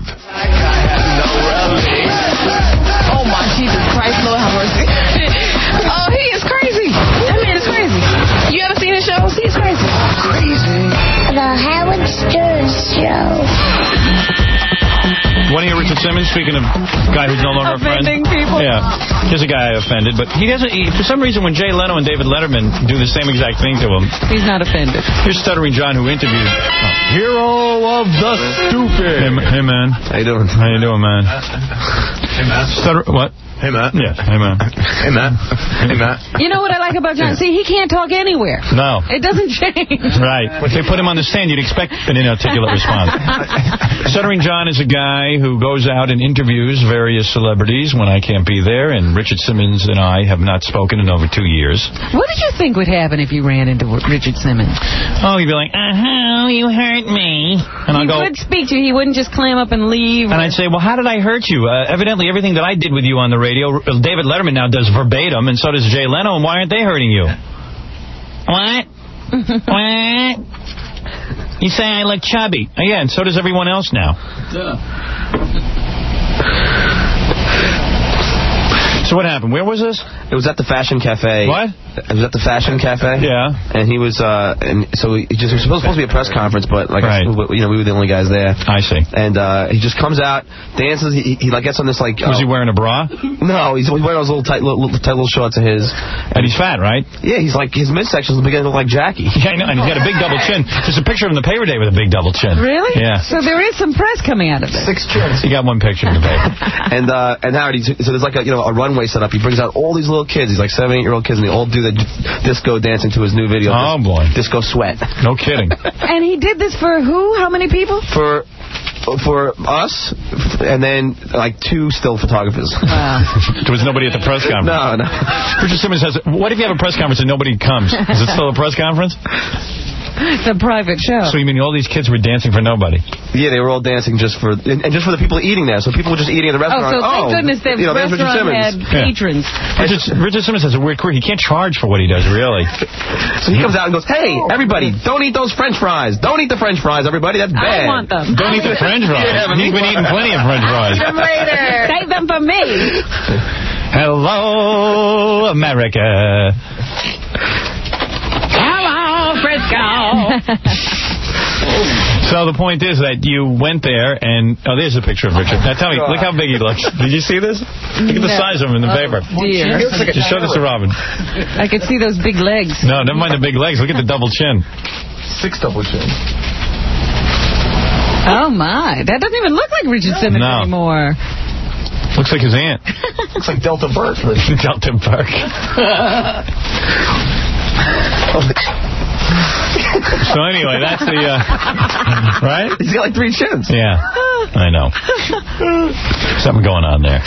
Oh, my Jesus Christ, Lord have mercy. Oh, he is crazy. That man is crazy. You ever seen his shows? He's crazy. Crazy. The Howard Stern Show. Want to hear Richard Simmons? Speaking of guy who's no longer Offending a friend. people? Yeah. Here's a guy I offended, but he doesn't, he, for some reason when Jay Leno and David Letterman do the same exact thing to him. He's not offended. Here's Stuttering John who interviewed oh, Hero of the Stupid. Hey, hey man. How you doing? How you doing, man? Hey, Matt. Stutter, what? Hey, Matt. Yeah, hey, Matt. Hey, Matt. Hey, Matt. You know what I like about John? Yeah. See, he can't talk anywhere. No. It doesn't change. Right. If they put him on the stand, you'd expect an inarticulate response. Stuttering John is a guy who goes out and interviews various celebrities when I can't be there, and Richard Simmons and I have not spoken in over two years. What did you think would happen if you ran into Richard Simmons? Oh, he'd be like, uh-huh, you hurt me. And I'll he go, would speak to you. He wouldn't just clam up and leave. And I'd say, well, how did I hurt you? Uh, evidently, everything that I did with you on the radio, David Letterman now does verbatim, and so does Jay Leno, and why aren't they hurting you? What? What? You say I look chubby. Oh, yeah, and so does everyone else now. Yeah. So what happened? Where was this? It was at the Fashion Cafe. What? It was at the Fashion Cafe. Yeah. And he was, uh, and so he just, it was supposed, supposed to be a press conference, but like, right. you know, we were the only guys there. I see. And, uh, he just comes out, dances, he, he like gets on this, like... Was uh, he wearing a bra? No, he's wearing those little tight little, tight little shorts of his. And he's fat, right? Yeah, he's like, his midsection is beginning to look like Jackie. Yeah, I know, and he's got a big double chin. There's a picture of him in the paper day with a big double chin. Really? Yeah. So there is some press coming out of it. Six chins. He got one picture in the paper. and, uh, and Howard, he's, so there's like a, you know, a runway set up. He brings out all these little kids. He's like seven, eight-year-old kids, and they all do the disco dancing to his new video. Oh, boy. Disco Sweat. No kidding. And he did this for who? How many people? For... For us, and then, like, two still photographers. Wow. There was nobody at the press conference? No, no. Richard Simmons says, what if you have a press conference and nobody comes? Is it still a press conference? It's a private show. So you mean all these kids were dancing for nobody? Yeah, they were all dancing just for, and, and just for the people eating there. So people were just eating at the restaurant. Oh, so thank oh, goodness the you know, restaurant had patrons. Yeah. Richard, Richard Simmons has a weird career. He can't charge for what he does, really. So he comes out and goes, hey, everybody, don't eat those French fries. Don't eat the French fries, everybody. That's bad. I want them. Don't eat the French fries. Yeah, He's been eating plenty of French fries. Eat them later. Save them for me. Hello, America. Hello, Frisco. So the point is that you went there and... Oh, there's a picture of Richard. Now tell me, look how big he looks. Did you see this? Look at the no. size of him in the oh, paper. Dear. Like Just show this to Robin. I could see those big legs. No, never mind the big legs. Look at the double chin. Six double chin. Oh, my. That doesn't even look like Richard Simmons no. anymore. Looks like his aunt. Looks like Delta Burke. Delta Burke. So anyway, that's the, uh, right? He's got like three chins. Yeah, I know. Something going on there.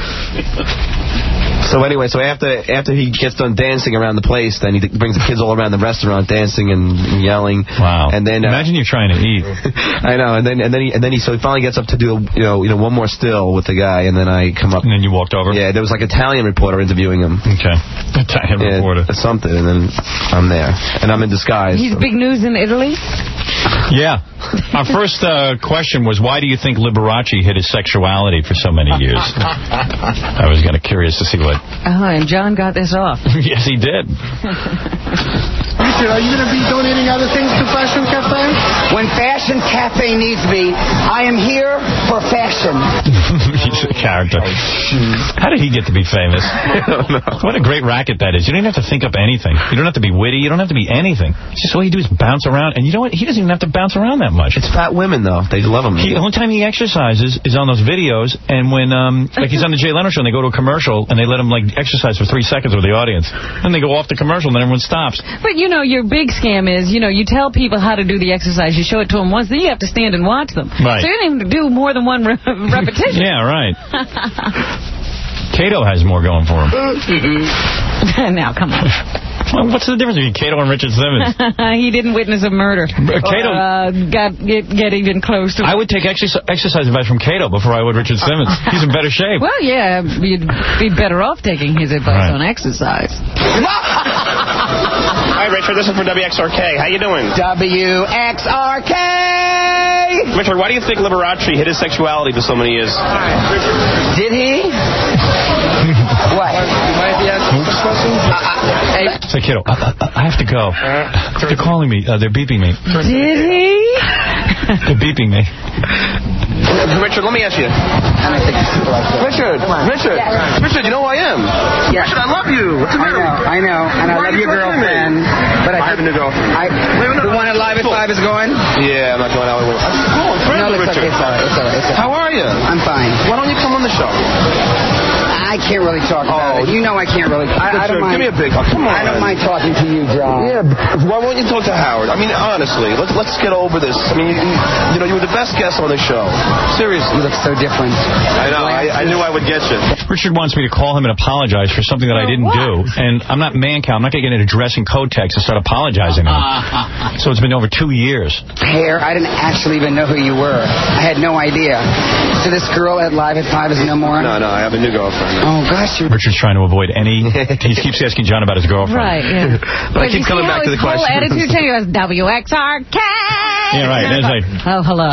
So anyway, so after after he gets done dancing around the place, then he brings the kids all around the restaurant dancing and, and yelling. Wow! And then uh, imagine you're trying to eat. I know. And then and then he and then he so he finally gets up to do you know you know one more still with the guy, and then I come up. And then you walked over. Yeah, there was like an Italian reporter interviewing him. Okay, Italian yeah, reporter. Something, and then I'm there, and I'm in disguise. He's so. big news in Italy. Yeah. Our first uh, question was, why do you think Liberace hid his sexuality for so many years? I was kind of curious to see what... Oh, and John got this off. Yes, he did. Richard, are you going to be donating other things to Fashion Cafe? When Fashion Cafe needs me, I am here for fashion. He's a character. How did he get to be famous? I don't know. What a great racket that is. You don't even have to think up anything. You don't have to be witty. You don't have to be anything. It's just all you do is bounce around. And you know what? He doesn't even have to bounce around that much. It's fat women, though. They love him. He, the only time he exercises is on those videos, and when, um, like he's on the Jay Leno show, and they go to a commercial, and they let him, like, exercise for three seconds with the audience. And they go off the commercial, and then everyone stops. But, you know, your big scam is, you know, you tell people how to do the exercise, you show it to them once, then you have to stand and watch them. Right. So you don't even do more than one re repetition. Yeah, right. Kato has more going for him. Now, come on. Well, what's the difference between Kato and Richard Simmons? He didn't witness a murder. Kato uh, got get, get even close to it. I would take exercise, exercise advice from Kato before I would Richard Simmons. He's in better shape. Well, yeah, you'd be better off taking his advice right. on exercise. Hi, Richard. This is for W X R K. How you doing? W X R K! Richard, why do you think Liberace hid his sexuality for so many years? Did he? What? You might be asking this question? Hey, say, kiddo, I, I, I have to go. They're calling me. Uh, they're beeping me. Did he? They're beeping me. Richard, let me ask you. Richard, Richard, Richard, you know who I am? Yes. Richard, I love you. What's the matter? I know, I know, and I love your girlfriend, but I couldn't a new girlfriend? I, the one at Live at five is going? Yeah, I'm not going out with her. Go on, No, it's Richard. okay. It's all right. It's all right. It's all right. How are you? I'm fine. Why don't you come on the show? I can't really talk about Oh. it. You know I can't really. I, I don't mind. Give me a big hug. Come on. I don't mind talking to you, John. Yeah, why won't you talk to Howard? I mean, honestly, let's let's get over this. I mean, you, you know, you were the best guest on the show. Seriously. You look so different. I know. I, I knew I would get you. Richard wants me to call him and apologize for something that I didn't do. And I'm not man-cow. I'm not going to get into dress and code text and start apologizing to him. So it's been over two years. Hair, I didn't actually even know who you were. I had no idea. So this girl at Live at five is no more? No, no, I have a new girlfriend. Oh, gosh. You're... Richard's trying to avoid any... He keeps asking John about his girlfriend. Right, yeah. But I keep coming back to the question. His whole attitude change was W X R K. Yeah, right. It's like, oh, hello.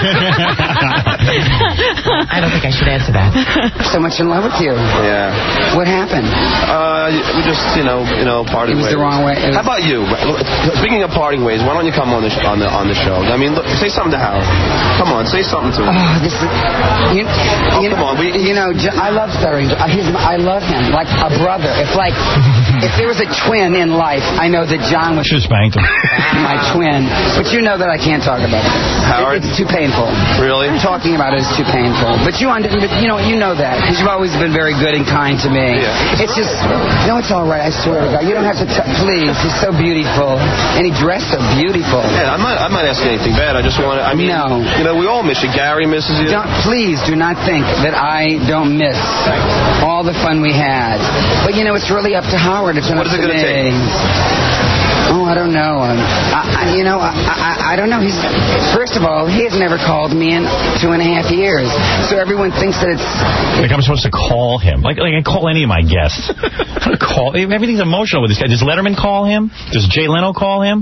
I don't think I should answer that. So much in love with you. Yeah. What happened? Uh, we just, you know, you know, parting It was ways. the wrong way. It was... How about you? Speaking of parting ways, why don't you come on the sh- on the on the show? I mean, look, say something to Howard. Come on, say something to him. Oh, this is... You, Oh, you come know, on, we- You know, Jo- I love Sterling. Uh, He's, I love him like a brother. If like, if there was a twin in life, I know that John was should have spanked him. my twin. But you know that I can't talk about it. Howard? It, it's too painful. Really? Talking about it is too painful. But you, under, but you know, you know that because you've always been very good and kind to me. Yeah. It's just, no, it's all right. I swear to God, you don't have to. T- please, he's so beautiful, and he dressed so beautiful. Yeah, I'm not. I'm not asking anything bad. I just want to. I mean, No. you know, we all miss you. Gary misses you. Don't, please do not think that I don't miss all the fun we had. But, you know, it's really up to Howard. It's What up is it to gonna me. take? Oh, I don't know. Um, I, I, you know, I, I, I don't know. He's first of all, he has never called me in two and a half years. So everyone thinks that it's... Like I'm supposed to call him. Like, like I call any of my guests. I call, everything's emotional with this guy. Does Letterman call him? Does Jay Leno call him?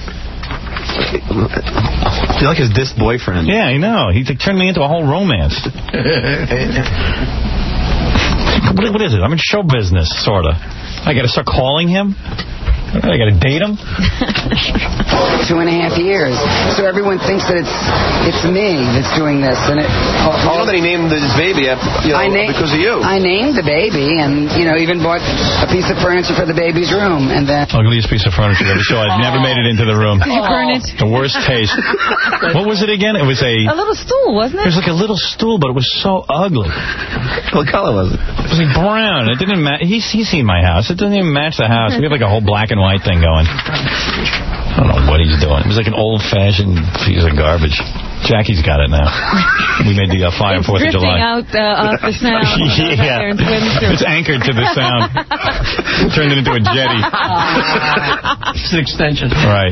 I feel like his disc boyfriend. Yeah, I know. He turned me into a whole romance. what, what is it? I'm in show business, sort of. I got to start calling him? I got to date him? Two and a half years. So everyone thinks that it's it's me that's doing this. And it, all, You know that he named his baby after, you know, I na- because of you. I named the baby and, you know, even bought a piece of furniture for the baby's room. And then... Ugliest piece of furniture ever saw. I've never made it into the room. Did you burn it? The worst taste. What was it again? It was a... A little stool, wasn't It it? was like a little stool, but it was so ugly. What color was it? It was like brown. It didn't match. He's, he's seen my house. It doesn't even match the house. We have like a whole black and white thing going. I don't know what he's doing. It was like an old-fashioned piece of garbage. Jackie's got it now. We made the uh, fire It's Fourth of drifting July. out uh, off the sound. Yeah. It's anchored to the sound. Turned it into a jetty. It's an extension. Right.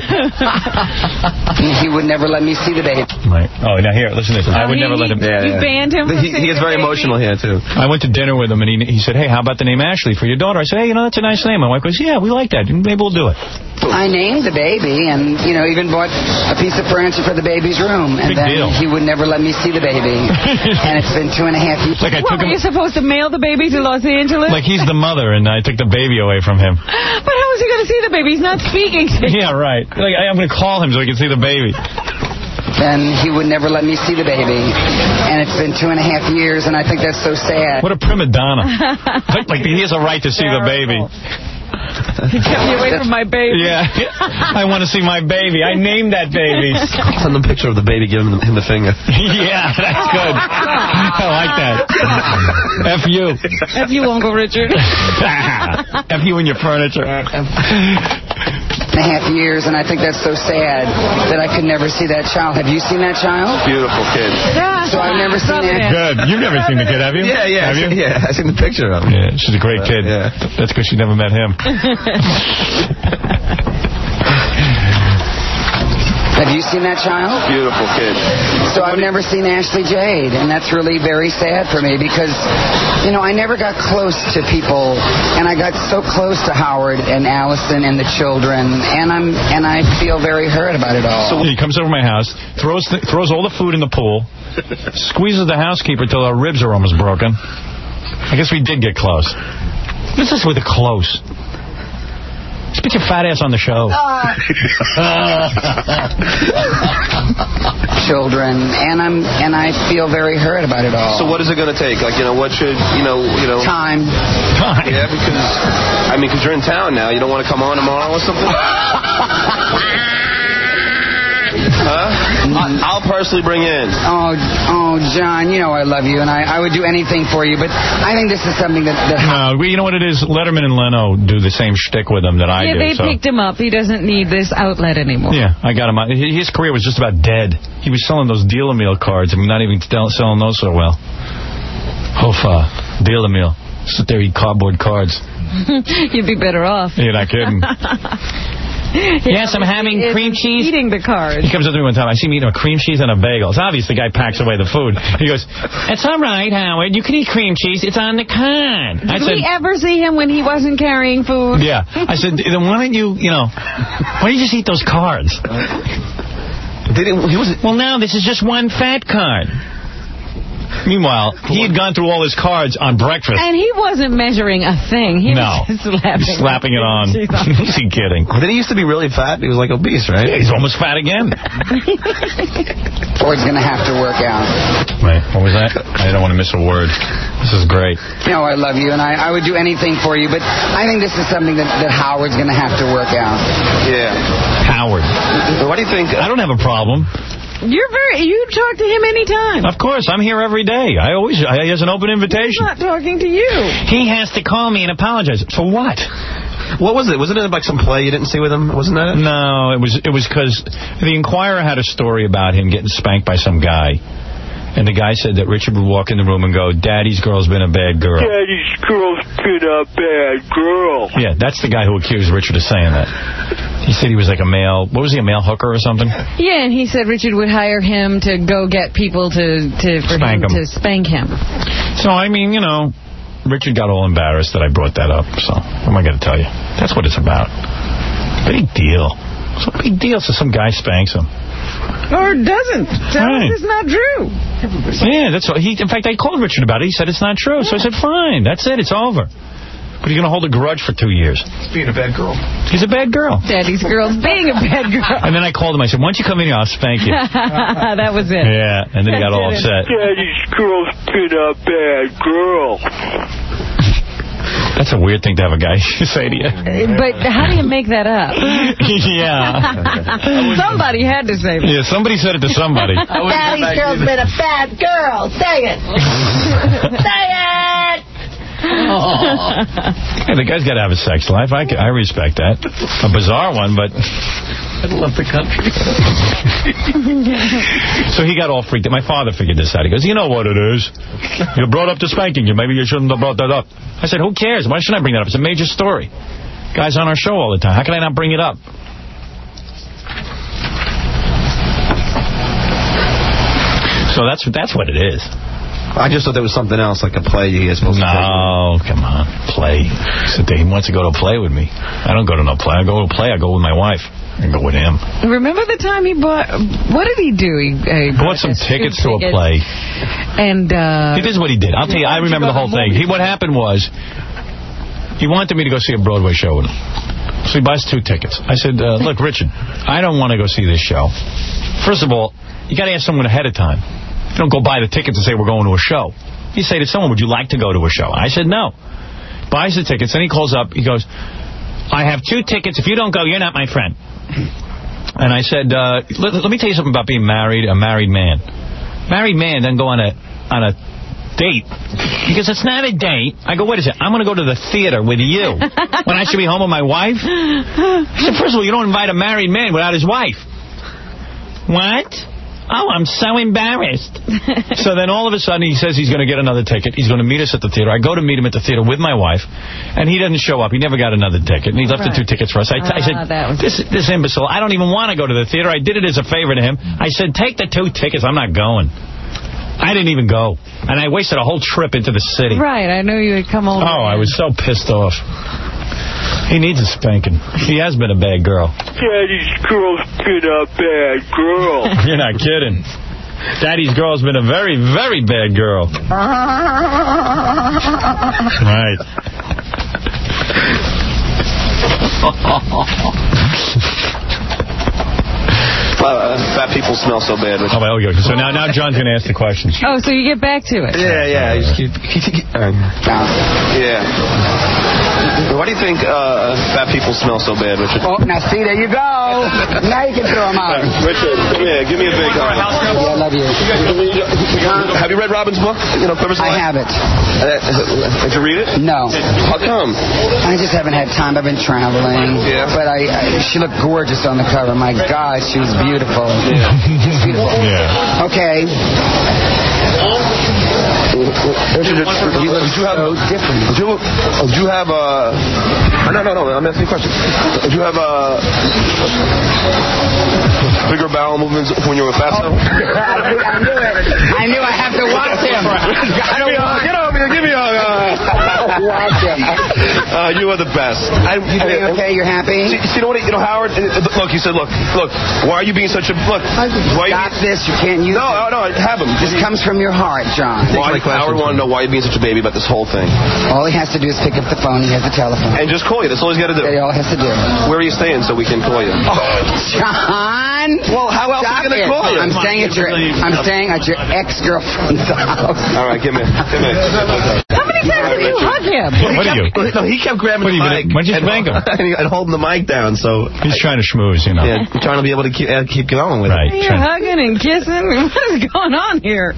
He would never let me see the baby. Right. Oh, now here, listen to this. I would he- never let him... You banned him from He, he seeing gets the very baby? emotional here, too. I went to dinner with him, and he, he said, hey, how about the name Ashley for your daughter? I said, hey, you know, that's a nice name. My wife goes, yeah, we like that. Maybe we'll do it. I named the baby and, you know, even bought a piece of furniture for the baby's room. And Big then deal. he would never let me see the baby. And it's been two and a half years. Like I What, took were him... you supposed to mail the baby to Los Angeles? Like he's the mother, and I took the baby away from him. But how is he going to see the baby? He's not speaking to you. Yeah, right. Like I'm going to call him so he can see the baby. Then he would never let me see the baby. And it's been two and a half years, and I think that's so sad. What a prima donna. like, like he has a right to see the baby. He kept me away from my baby. Yeah. I want to see my baby. I named that baby. Send him a picture of the baby giving him the finger. Yeah, that's good. I like that. F you. F you, Uncle Richard. F you and your furniture. And a half years, and I think that's so sad that I could never see that child. Have you seen that child? Beautiful kid. Yeah. So I've never seen that. Good. You've never seen the kid, have you? Yeah, yeah. Have you? Yeah, I seen the picture of him. Yeah, she's a great kid. Yeah. That's because she never met him. Have you seen that child? Beautiful kid. So I've never seen Ashley Jade, and that's really very sad for me because, you know, I never got close to people, and I got so close to Howard and Allison and the children, and I'm and I feel very hurt about it all. So he comes over to my house, throws th throws all the food in the pool, squeezes the housekeeper till her ribs are almost broken. I guess we did get close. This is with a close. Just put your fat ass on the show. Children, and I'm and I feel very hurt about it all. So what is it going to take? Like, you know, what should, you know, you know... Time. Time? Yeah, because, I mean, because you're in town now. You don't want to come on tomorrow or something? Huh? I'll personally bring in. Oh, oh, John, you know I love you, and I, I would do anything for you, but I think this is something that... that no, you know what it is? Letterman and Leno do the same shtick with him that I yeah, do. Yeah, they so. picked him up. He doesn't need this outlet anymore. Yeah, I got him out. His career was just about dead. He was selling those dealer meal cards. I'm not even selling those so well. Hofa, dealer meal. Sit there, eat cardboard cards. You'd be better off. You're not kidding. Yes, I'm having cream cheese. Eating the cards. He comes up to me one time. I see him eating a cream cheese and a bagel. It's obvious the guy packs away the food. He goes, "It's all right, Howard. You can eat cream cheese. It's on the card." Did I said, we ever see him when he wasn't carrying food? Yeah. I said, then why don't you, you know, why don't you just eat those cards? Did it, he was, well, now this is just one fat card. Meanwhile, he had gone through all his cards on breakfast. And he wasn't measuring a thing. He no. was slapping, slapping it on. Who's he kidding? Did he used to be really fat? He was like obese, right? Yeah, he's almost fat again. Ford's going to have to work out. Wait, what was that? I don't want to miss a word. This is great. You know I love you, and I, I would do anything for you, but I think this is something that, that Howard's going to have to work out. Yeah. Howard. What do you think? I don't have a problem. You're very. You talk to him anytime. Of course, I'm here every day. I always. I, he has an open invitation. He's not talking to you. He has to call me and apologize for what? What was it? Wasn't it like some play you didn't see with him? Wasn't that it? No, it was. It was because the Inquirer had a story about him getting spanked by some guy. And the guy said that Richard would walk in the room and go, "Daddy's girl's been a bad girl." Daddy's girl's been a bad girl. Yeah, that's the guy who accused Richard of saying that. He said he was like a male, what was he, a male hooker or something? Yeah, and he said Richard would hire him to go get people to, to for spank him, him to spank him. So, I mean, you know, Richard got all embarrassed that I brought that up. So, what am I going to tell you? That's what it's about. Big deal. It's a big deal so some guy spanks him. Or doesn't. Tell right. us it's not true. Yeah, that's what he. In fact, I called Richard about it. He said it's not true. Yeah. So I said, fine, that's it, it's over. But he's going to hold a grudge for two years. He's being a bad girl. He's a bad girl. Daddy's girl's being a bad girl. And then I called him. I said, why don't you come in here? I'll spank you. That was it. Yeah, and then he got all upset. Daddy's girl's been a bad girl. That's a weird thing to have a guy say to you. But how do you make that up? Yeah. Somebody had to say that. Yeah, somebody said it to somebody. Daddy's girl's been a bad girl. Say it. Say it. Yeah, the guy's got to have a sex life. I, I respect that. A bizarre one, but... I love the country. So he got all freaked out. My father figured this out. He goes, you know what it is. You brought up the spanking you. Maybe you shouldn't have brought that up. I said, who cares? Why shouldn't I bring that up? It's a major story. Guy's on our show all the time. How can I not bring it up? So that's that's what it is. I just thought there was something else, like a play he is supposed no, to play. No, come on. Play. He wants to go to a play with me. I don't go to no play. I go to a play. I go with my wife. I go with him. Remember the time he bought... What did he do? He, he bought some tickets to a play. And... Uh, this is what he did. I'll tell you, I remember the whole thing. He, what happened was, he wanted me to go see a Broadway show with him. So he buys two tickets. I said, uh, look, Richard, I don't want to go see this show. First of all, you got to ask someone ahead of time. You don't go buy the tickets and say, we're going to a show. You say to someone, would you like to go to a show? I said, no. Buys the tickets. Then he calls up. He goes, I have two tickets. If you don't go, you're not my friend. And I said, uh, let, let me tell you something about being married, a married man. Married man doesn't go on a on a date. Because it's not a date. I go, wait a second. I'm going to go to the theater with you when I should be home with my wife? I said, first of all, you don't invite a married man without his wife. What? Oh, I'm so embarrassed. So then all of a sudden he says he's going to get another ticket. He's going to meet us at the theater. I go to meet him at the theater with my wife, and he doesn't show up. He never got another ticket, and he left right. the two tickets for us. I, uh, I said, this, this imbecile, I don't even want to go to the theater. I did it as a favor to him. I said, take the two tickets. I'm not going. I didn't even go. And I wasted a whole trip into the city. Right, I know you had come over. Oh, I was so pissed off. He needs a spanking. He has been a bad girl. Daddy's girl's been a bad girl. You're not kidding. Daddy's girl's been a very, very bad girl. Right. Uh, fat people smell so bad. Oh, well, okay. So now, now John's going to ask the questions. Oh, so you get back to it. Yeah, yeah. You just keep, keep, keep, um, yeah. Why do you think uh, fat people smell so bad, Richard? Oh, now see, there you go. Now you can throw them out. Richard, come here. Give me a big hug. Yeah, I love you. Have you read Robin's book? You know, Purpose of Life? I have it. Uh, did you read it? No. How come? I just haven't had time. I've been traveling. Yeah. But I, I she looked gorgeous on the cover. My God, she was beautiful. Yeah. Beautiful. Yeah. Okay. Richard, did, did you, did you have so different? Did you, did you have a? Uh, no, no, no. I'm asking a question. Did you have a bigger bowel movements when you were fat? Oh, I knew it. I knew I have to watch him. Give me a, get over here. Give me a. Uh, watch him. Uh, you are the best. I, you doing okay? You're happy? See, see, you know what? You know, Howard. Look, he said, look, look. Why are you being such a look? Why Stop you, this. You can't use. No, it. no, no. Have him. This comes from your heart, John. Why, Howard want to know why you're being such a baby about this whole thing. All he has to do is pick up the phone. He has a telephone. And just call you. That's all he's got to do. That's all he has to do. Where are you staying so we can call you? Oh, John. Well, how else Stop are you going to call you? I'm staying at your. I'm staying at your ex-girlfriend's house. All right, give me. Give me. How many times did you hug him? Well, what are you? No, he kept grabbing what the mic. mic. Why don't you and, spank him? And holding the mic down, so... He's trying to schmooze, you know. Yeah, trying to be able to keep, uh, keep going with right, it. You're hugging and kissing. What is going on here?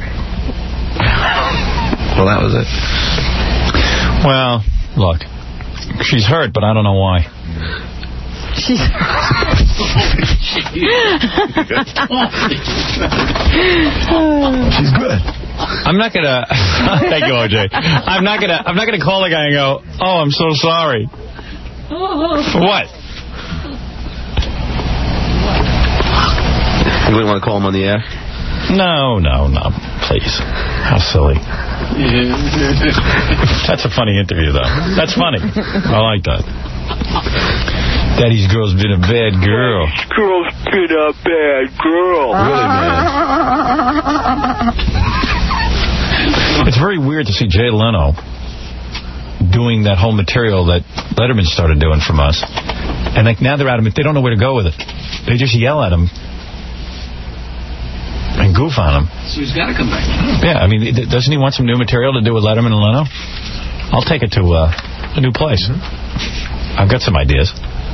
Well, that was it. Well, look, she's hurt, but I don't know why. She's She's good. I'm not gonna. Thank you, O J. I'm not gonna. I'm not gonna call the guy and go, "Oh, I'm so sorry." For what? You wouldn't want to call him on the air? No, no, no. Please. How silly. That's a funny interview, though. That's funny. I like that. Daddy's girl's been a bad girl. Girl's been a bad girl. Really, man. It's very weird to see Jay Leno doing that whole material that Letterman started doing from us. And like now they're at him. They don't know where to go with it. They just yell at him and goof on him. So he's got to come back. Yeah, I mean, doesn't he want some new material to do with Letterman and Leno? I'll take it to uh, a new place. Mm-hmm. I've got some ideas.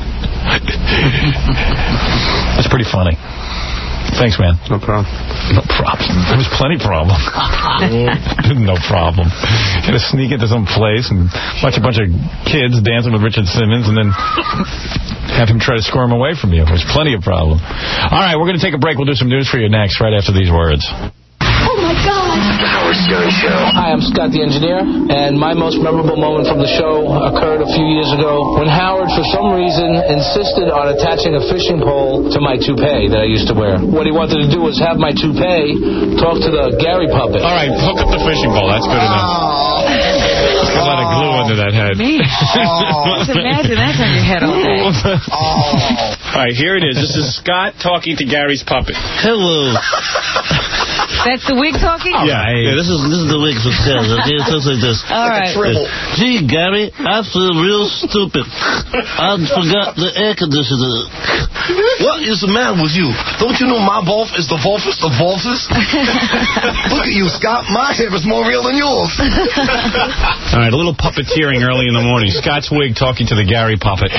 That's pretty funny. Thanks, man. No problem. No problem. There was plenty of problem. No problem. You had to sneak into some place and watch a bunch of kids dancing with Richard Simmons and then have him try to score him away from you. There's plenty of problem. All right, we're going to take a break. We'll do some news for you next, right after these words. Oh, my God. The Howard Stern Show. Hi, I'm Scott the Engineer, and my most memorable moment from the show occurred a few years ago when Howard, for some reason, insisted on attaching a fishing pole to my toupee that I used to wear. What he wanted to do was have my toupee talk to the Gary puppet. All right, hook up the fishing pole. That's good enough. There's a lot of glue under that head. Me? Just imagine that's on your head all day. All right, here it is. This is Scott talking to Gary's puppet. Hello. That's the wig talking? Yeah, yeah, this is this is the wig that says, okay? It sounds like this. All right. Gee, Gary, I feel real stupid. I forgot the air conditioner. What is the matter with you? Don't you know my Wolf is the Wolfest of Wolfes? Look at you, Scott. My hair is more real than yours. All right, a little puppeteering early in the morning. Scott's wig talking to the Gary puppet.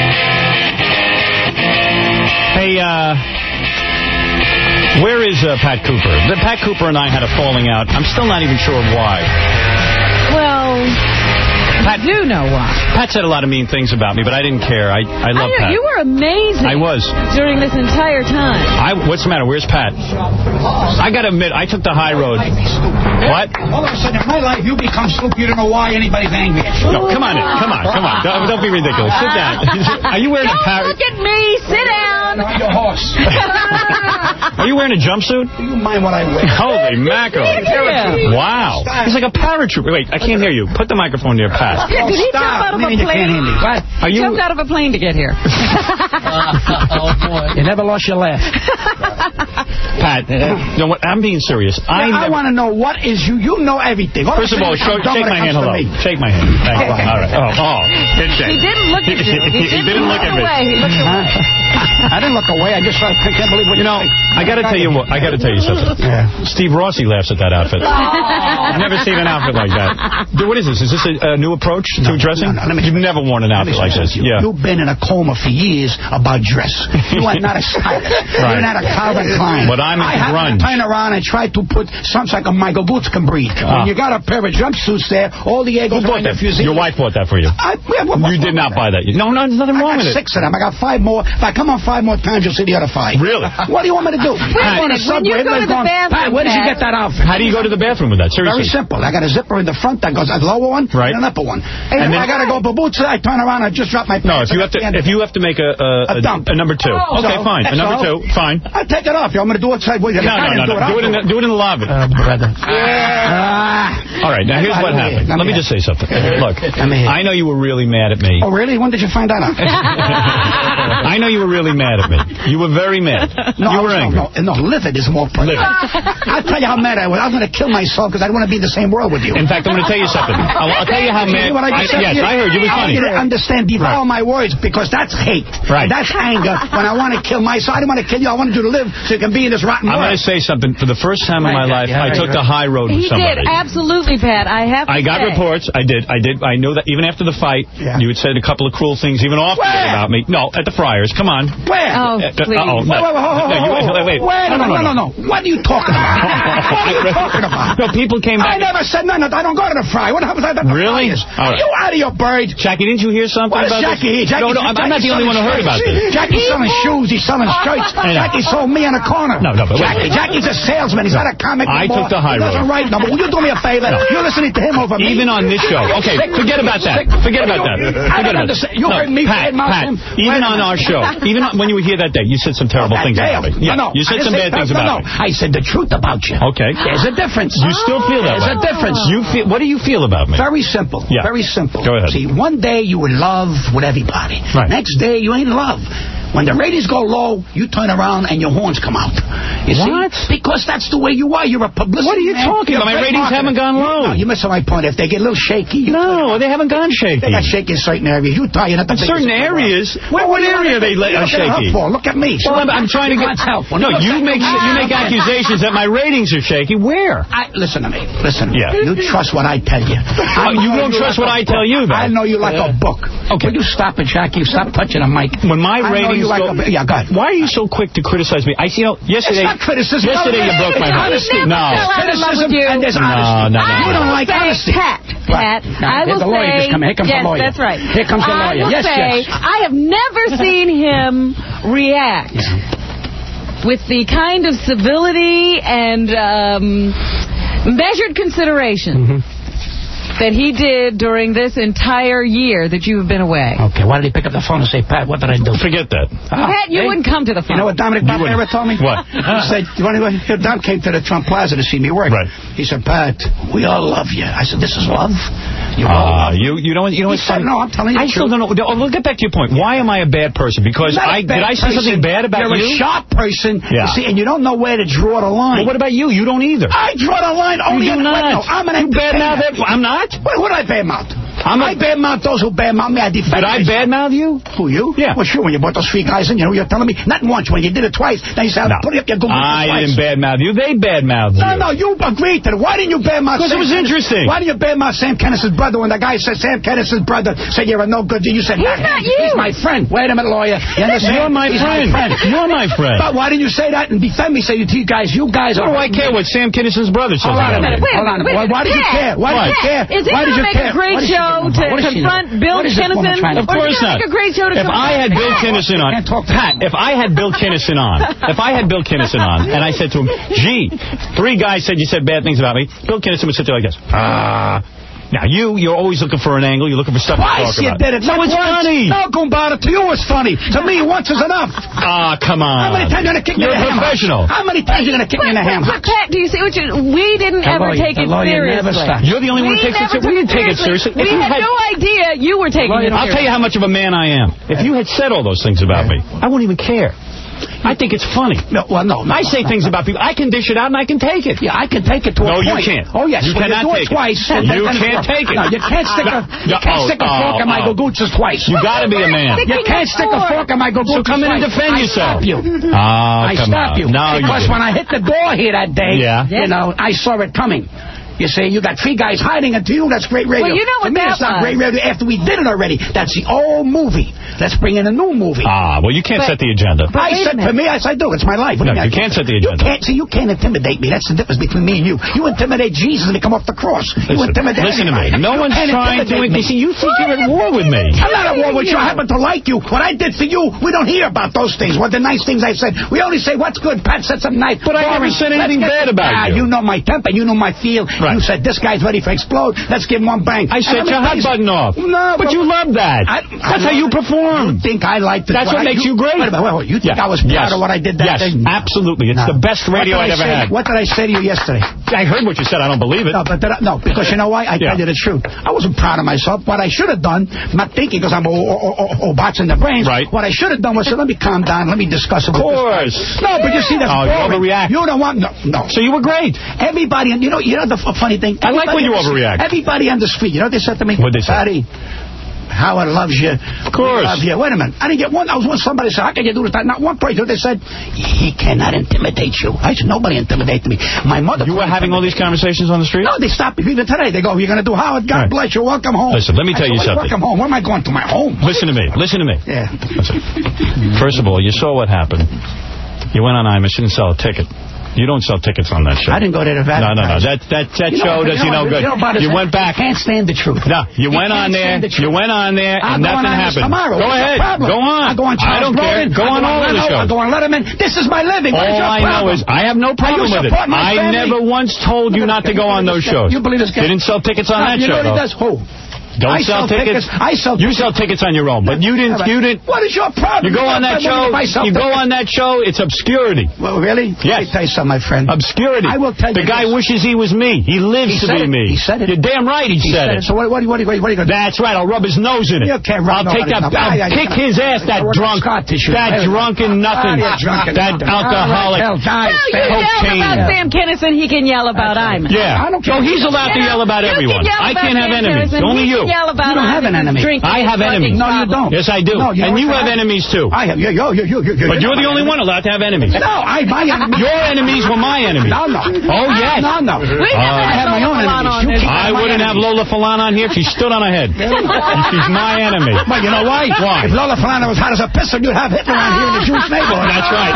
Hey, uh... where is uh, Pat Cooper? The Pat Cooper and I had a falling out. I'm still not even sure why. Well, Pat, I do know why. Pat said a lot of mean things about me, but I didn't care. I, I love I, Pat. You were amazing. I was. During this entire time. I. What's the matter? Where's Pat? I got to admit, I took the high road. What? All of a sudden, in my life, you become stupid. You don't know why anybody's angry at you. No, come on in. Come on, come on. Don't, don't be ridiculous. Sit down. Are you wearing don't a parrot? Look at me. Sit down. I'm your horse. Are you wearing a jumpsuit? Do you mind what I wear? Holy mackerel. Yeah. Wow. He's like a paratrooper. Wait, I can't hear you. Put the microphone near Pat. Yeah, did he jump out of a you plane? Can't hear me. What? Are you jumped out of a plane to get here. uh, oh, boy. You never lost your laugh. Pat, you know what? I'm being serious. Yeah, I, I want to know what is you. You know everything. All First of all, show, shake my hand. Hello. Shake my hand. Thank you. All right. Oh, oh. Good shake. He didn't look at you. He, he didn't look at me. Away. He looked away. I didn't look away. I just I can't believe what you know. I got to tell you what. I got to tell you something. Yeah. Steve Rossi laughs at that outfit. I've never seen an outfit like that. Dude, what is this? Is this a, a new approach to no, dressing? No, no, You've never worn an outfit like this. You. Yeah. You've been in a coma for years about dress. You are not a stylist. Right. You're not a Calvin Klein. But I'm I have grunge. to turn around and try to put something like a Michael Boots can breathe. Uh. When you got a pair of jumpsuits there, all the egos Who bought that? Your wife bought that for you. I, yeah, what, you did not buy that. No, no, there's nothing wrong with it. I got six of them. I got five more. If I come on five more times, you'll see the other five. Really? What do you want me to do? Pat, when you go to the bathroom, Pat, where did you get that outfit? How do you go to the bathroom with that? Seriously? Very simple. I got a zipper in the front that goes a lower one right. and an upper one. And, and if then, I got to go for boots, I turn around and just drop my pants. No, if you have to if you have to make a a, a, dump. a number two. Oh, okay, so, fine. A number two, fine. I take it off. You want me to do it sideways? No, no, no. no. Do, it in the, do it in the lobby. Uh, brother. Yeah. All right, now here's what happened. Let me just say something. Look, I know you were really mad at me. Oh, really? When did you find that out? I know you were really mad at me. You were very mad. No, you were no, angry. No, no, livid is more perfect. I'll tell you how mad I was. I was going to kill myself because I didn't want to be in the same world with you. In fact, I'm going to tell you something. I'll, I'll tell you how mad... I, yes, I heard you. It was funny. I want you to understand, devour right. my words, because that's hate. Right. That's anger. When I want to kill myself, I didn't want to kill you. I wanted you to live so you can be in this rotten I'm world. I'm going to say something. For the first time right, in my yeah, life, yeah, I right, took right. the high road with he somebody. He did. Absolutely, Pat. I have to I got say. reports. I did. I did. I know that even after the fight, yeah. you had said a couple of cruel things, even off about me. No, at the Friars. Come on. Where? Oh, uh, please. Uh, oh, no. Wait, wait, wait, wait, wait, wait. wait no, no, no, no, no, no. What are you talking about? What are you talking about? No, people came back. I never said nothing. I don't go to the Fry. What happens at the Really? Are you out of your bird? Jackie, didn't you hear something what about Jackie? this? Jackie? No, no, I'm not the only one who heard about this. Jackie's selling shoes. He's selling shirts. Jackie sold me in a corner. No, no, but Jackie, Jackie's a salesman. He's not a comic I anymore. took the high road. He doesn't write no, but will you do me a favor? No. You're listening to him over me. Even on this show. Okay, forget about that. Forget about that. I don't understand. You heard me Pat, Pat, even on our show, even when you were here that day, you said some terrible things about me. Yeah, you said some bad things about me. I said the truth about you. Okay. There's a difference. You still feel that way. There's a difference. You feel. What do you feel about me? Very simple. Yeah. Very simple. Go ahead. See, one day you in love with everybody. Right. Next day you ain't in love. When the ratings go low, you turn around and your horns come out. You what? See? Because that's the way you are. You're a publicity What are you man. talking about? My ratings marketer. haven't gone low. No, you missed my point. If they get a little shaky... No, they haven't gone shaky. They got shaky in certain areas. You tell you not the in certain areas? Well, what area are they uh, shaky? For? Look at me. Well, I'm, I'm trying to get... help. No, you make you make accusations that my ratings are shaky. Where? I, listen to me. Listen. Yeah. You trust what I tell you. Oh, you don't trust what I tell you, then. I know you like a book. Okay. Will you stop it, Jackie? Stop touching the mic. When my ratings go... Yeah, go ahead. Why are you so quick to criticize me? I see, you know, yesterday... It's not criticism. Yesterday you broke my heart. No. Criticism and there's honesty. No, no, no. You don't like honesty. Pat, Pat, I will say... The lawyer just come. Here comes yes, the lawyer. that's right. Here comes the lawyer. I will yes, say, yes. I have never seen him react with the kind of civility and um, measured consideration mm-hmm. that he did during this entire year that you've been away. Okay, why did he pick up the phone and say, Pat, what did I do? Forget that. Oh, Pat, you hey? wouldn't come to the phone. You know what Dominic Barbera told me? What? He said, you want to Dom came to the Trump Plaza to see me work. Right. He said, Pat, we all love you. I said, this is love? You uh, you, you know what? You know he said, no, I'm telling you I still don't know. Oh, we'll get back to your point. Why am I a bad person? Because I did I say something bad about You're you? You're a sharp person, yeah. you see, and you don't know where to draw the line. Well, what about you? You don't either. I draw the line only you do in not. No, I'm an you badmouth. I'm not. What, what did I badmouth? I'm I badmouth those who badmouth me. I defend Did I badmouth you? Who, you? Yeah. Well, sure, when you brought those three guys in, you know, you're telling me, not once, when you did it twice, then you said, no. put it up your Google I twice. didn't badmouth you. They badmouthed you. No, no, you agreed to it. Why didn't you badmouth Because it was interesting. Why didn't you badmouth Sam Kenneth's brother when the guy said Sam Kenneth's brother said you're a no good, you said, he's not you. He's my friend. Wait a minute, lawyer. You understand? You're my He's friend. my friend. You're my friend. But why didn't you say that and defend me? Say, you guys, you guys what are... What do I care what Sam Kinnison's brother says Hold on about a minute. me? Hold on a minute. Why did you care? Why did you care? Is it going to make a great show to confront Bill Kinnison? Of course not. Make a great show to if I had Bill Kinnison on, Pat, if I had Bill Kinnison on, if I had Bill Kinnison on, and I said to him, gee, three guys said you said bad things about me, Bill Kinnison would sit there like this. Ah. Uh, Now, you, you're always looking for an angle. You're looking for stuff Twice to talk you about. did it. No, it's once. funny. No, Goombata, to you it's funny. To me, once is enough. Ah, come on. How many times are you going to kick me you're in the ham? You're a professional. How many times are you going to kick me in the ham? But, Pat, do you see what you... We didn't the ever lawyer, take it seriously. You're the only we one who takes it seriously. We didn't take it seriously. We had, had no idea you were taking it seriously. I'll tell you how much of a man I am. If you had said all those things about me, I wouldn't even care. I think it's funny. No, well, no. no I say no, things no. about people. I can dish it out and I can take it. Yeah, I can take it to no, a point. No, you can't. Oh, yes. You when cannot you do take it twice. it. You can't take it. No, you can't stick a, you can't oh, stick a fork oh, in my oh. gogooches twice. You got to be a man. You can't stick a fork in my gogooches twice. So come in and defend I yourself. I stop you. Oh, I come stop on. you. No, because you when I hit the door here that day, yeah. you know, I saw it coming. You see, you got three guys hiding it to you. That's great radio. Well, you know what to me, that it's not was. great radio after we did it already. That's the old movie. Let's bring in a new movie. Ah, well, you can't but, set the agenda. I said, for me, I said, do. It's my life. What no, do you, you can't set the agenda. You can't, see, you can't intimidate me. That's the difference between me and you. You intimidate Jesus and he come off the cross. Listen, you intimidate listen to anybody. me. No you one's trying to... me. See, you think you're at war with me. I'm not at war with you. I happen to like you. What I did for you, we don't hear about those things. What the nice things I said. We only say, what's good? Pat said something nice. But I never said anything bad about ah, you. You know my temper. You know my feel. Right. You said, this guy's ready for explode. Let's give him one bang. I set your hot button off. No, but, but you love that. I, That's I how you perform. You think I like the... That's what makes you, you great. Wait a minute, wait, wait. You think yeah. I was proud yes. of what I did that yes. day? Yes, absolutely. It's no. the best radio I've ever had. What did I say to you yesterday? I heard what you said. I don't believe it. No, but I, no, because you know why? I yeah. tell you the truth. I wasn't proud of myself. What I should have done, not thinking because I'm oh, boxing the brains. Right. What I should have done was say, let me calm down. Let me discuss it. Of course. No, but you see, that's oh, boring. You overreact. You don't want... No, no. So you were great. Everybody, you know, you know the funny thing? I like when you overreact. Everybody on the street, you know what they said to me? What they said? Patty, Howard loves you. Of course. Loves you. Wait a minute. I didn't get one. I was one. Somebody said, how can you do this? Not one person. They said, he cannot intimidate you. I said, nobody intimidated me. My mother... You were having all these conversations on the street? No, they stopped me. Even today, they go, you're going to do Howard? God right. bless you. Welcome home. Listen, let me tell I you said, something. Welcome home. Where am I going? To my home? Listen to me. Listen to me. Yeah. Listen. First of all, you saw what happened. You went on Imus, you didn't sell a ticket. You don't sell tickets on that show. I didn't go there to advertise. No, no, no. That that that you show does you no good. You, know you went back. You can't stand the truth. No, you, you went on there. The you went on there, and nothing happened. Tomorrow. Go ahead. Go on. I go on I Charles don't Broden. care. Go on all of the shows. I go on Letterman. This is my living. All I know is I have no problem with it. I never once told you not to go on those shows. You believe this guy? You didn't sell tickets on that show. You know what he does? Who? Don't I sell, sell tickets. tickets. I sell you tickets. sell tickets on your own, but you didn't. You didn't. What is your problem? You go on that show. You go on that show. It's obscurity. Well, really? Yes. Let me tell you something, my friend. Obscurity. I will tell you. The guy this. wishes he was me. He lives he to be it. me. He said it. You're damn right. He, he said, said it. it. So what? What? What? What, what are you going to do? That's right. I'll rub his nose in it. You can't rub I'll take that. I'll I, I, kick I, his ass. That drunk. That drunken nothing. That alcoholic. You yell about Sam Kinison. He can yell about Imus. Yeah. So he's allowed to yell about everyone. I can't have enemies. Only you. Yell about an enemy. I have enemies. No, you don't. Yes, I do. No, and you have enemies, too. I have. Yo, yo, yo, yo, yo, but you're the only one allowed to have enemies. No, I my enemies. Your enemies were my enemies. No, no. Oh, yes. No, no. We uh, I have my own enemies. I wouldn't have Lola Falana on here if she stood on her head. She's my enemy. But you know why? Why? If Lola Falana was hot as a pistol, you'd have Hitler around here in the Jewish neighborhood. That's right.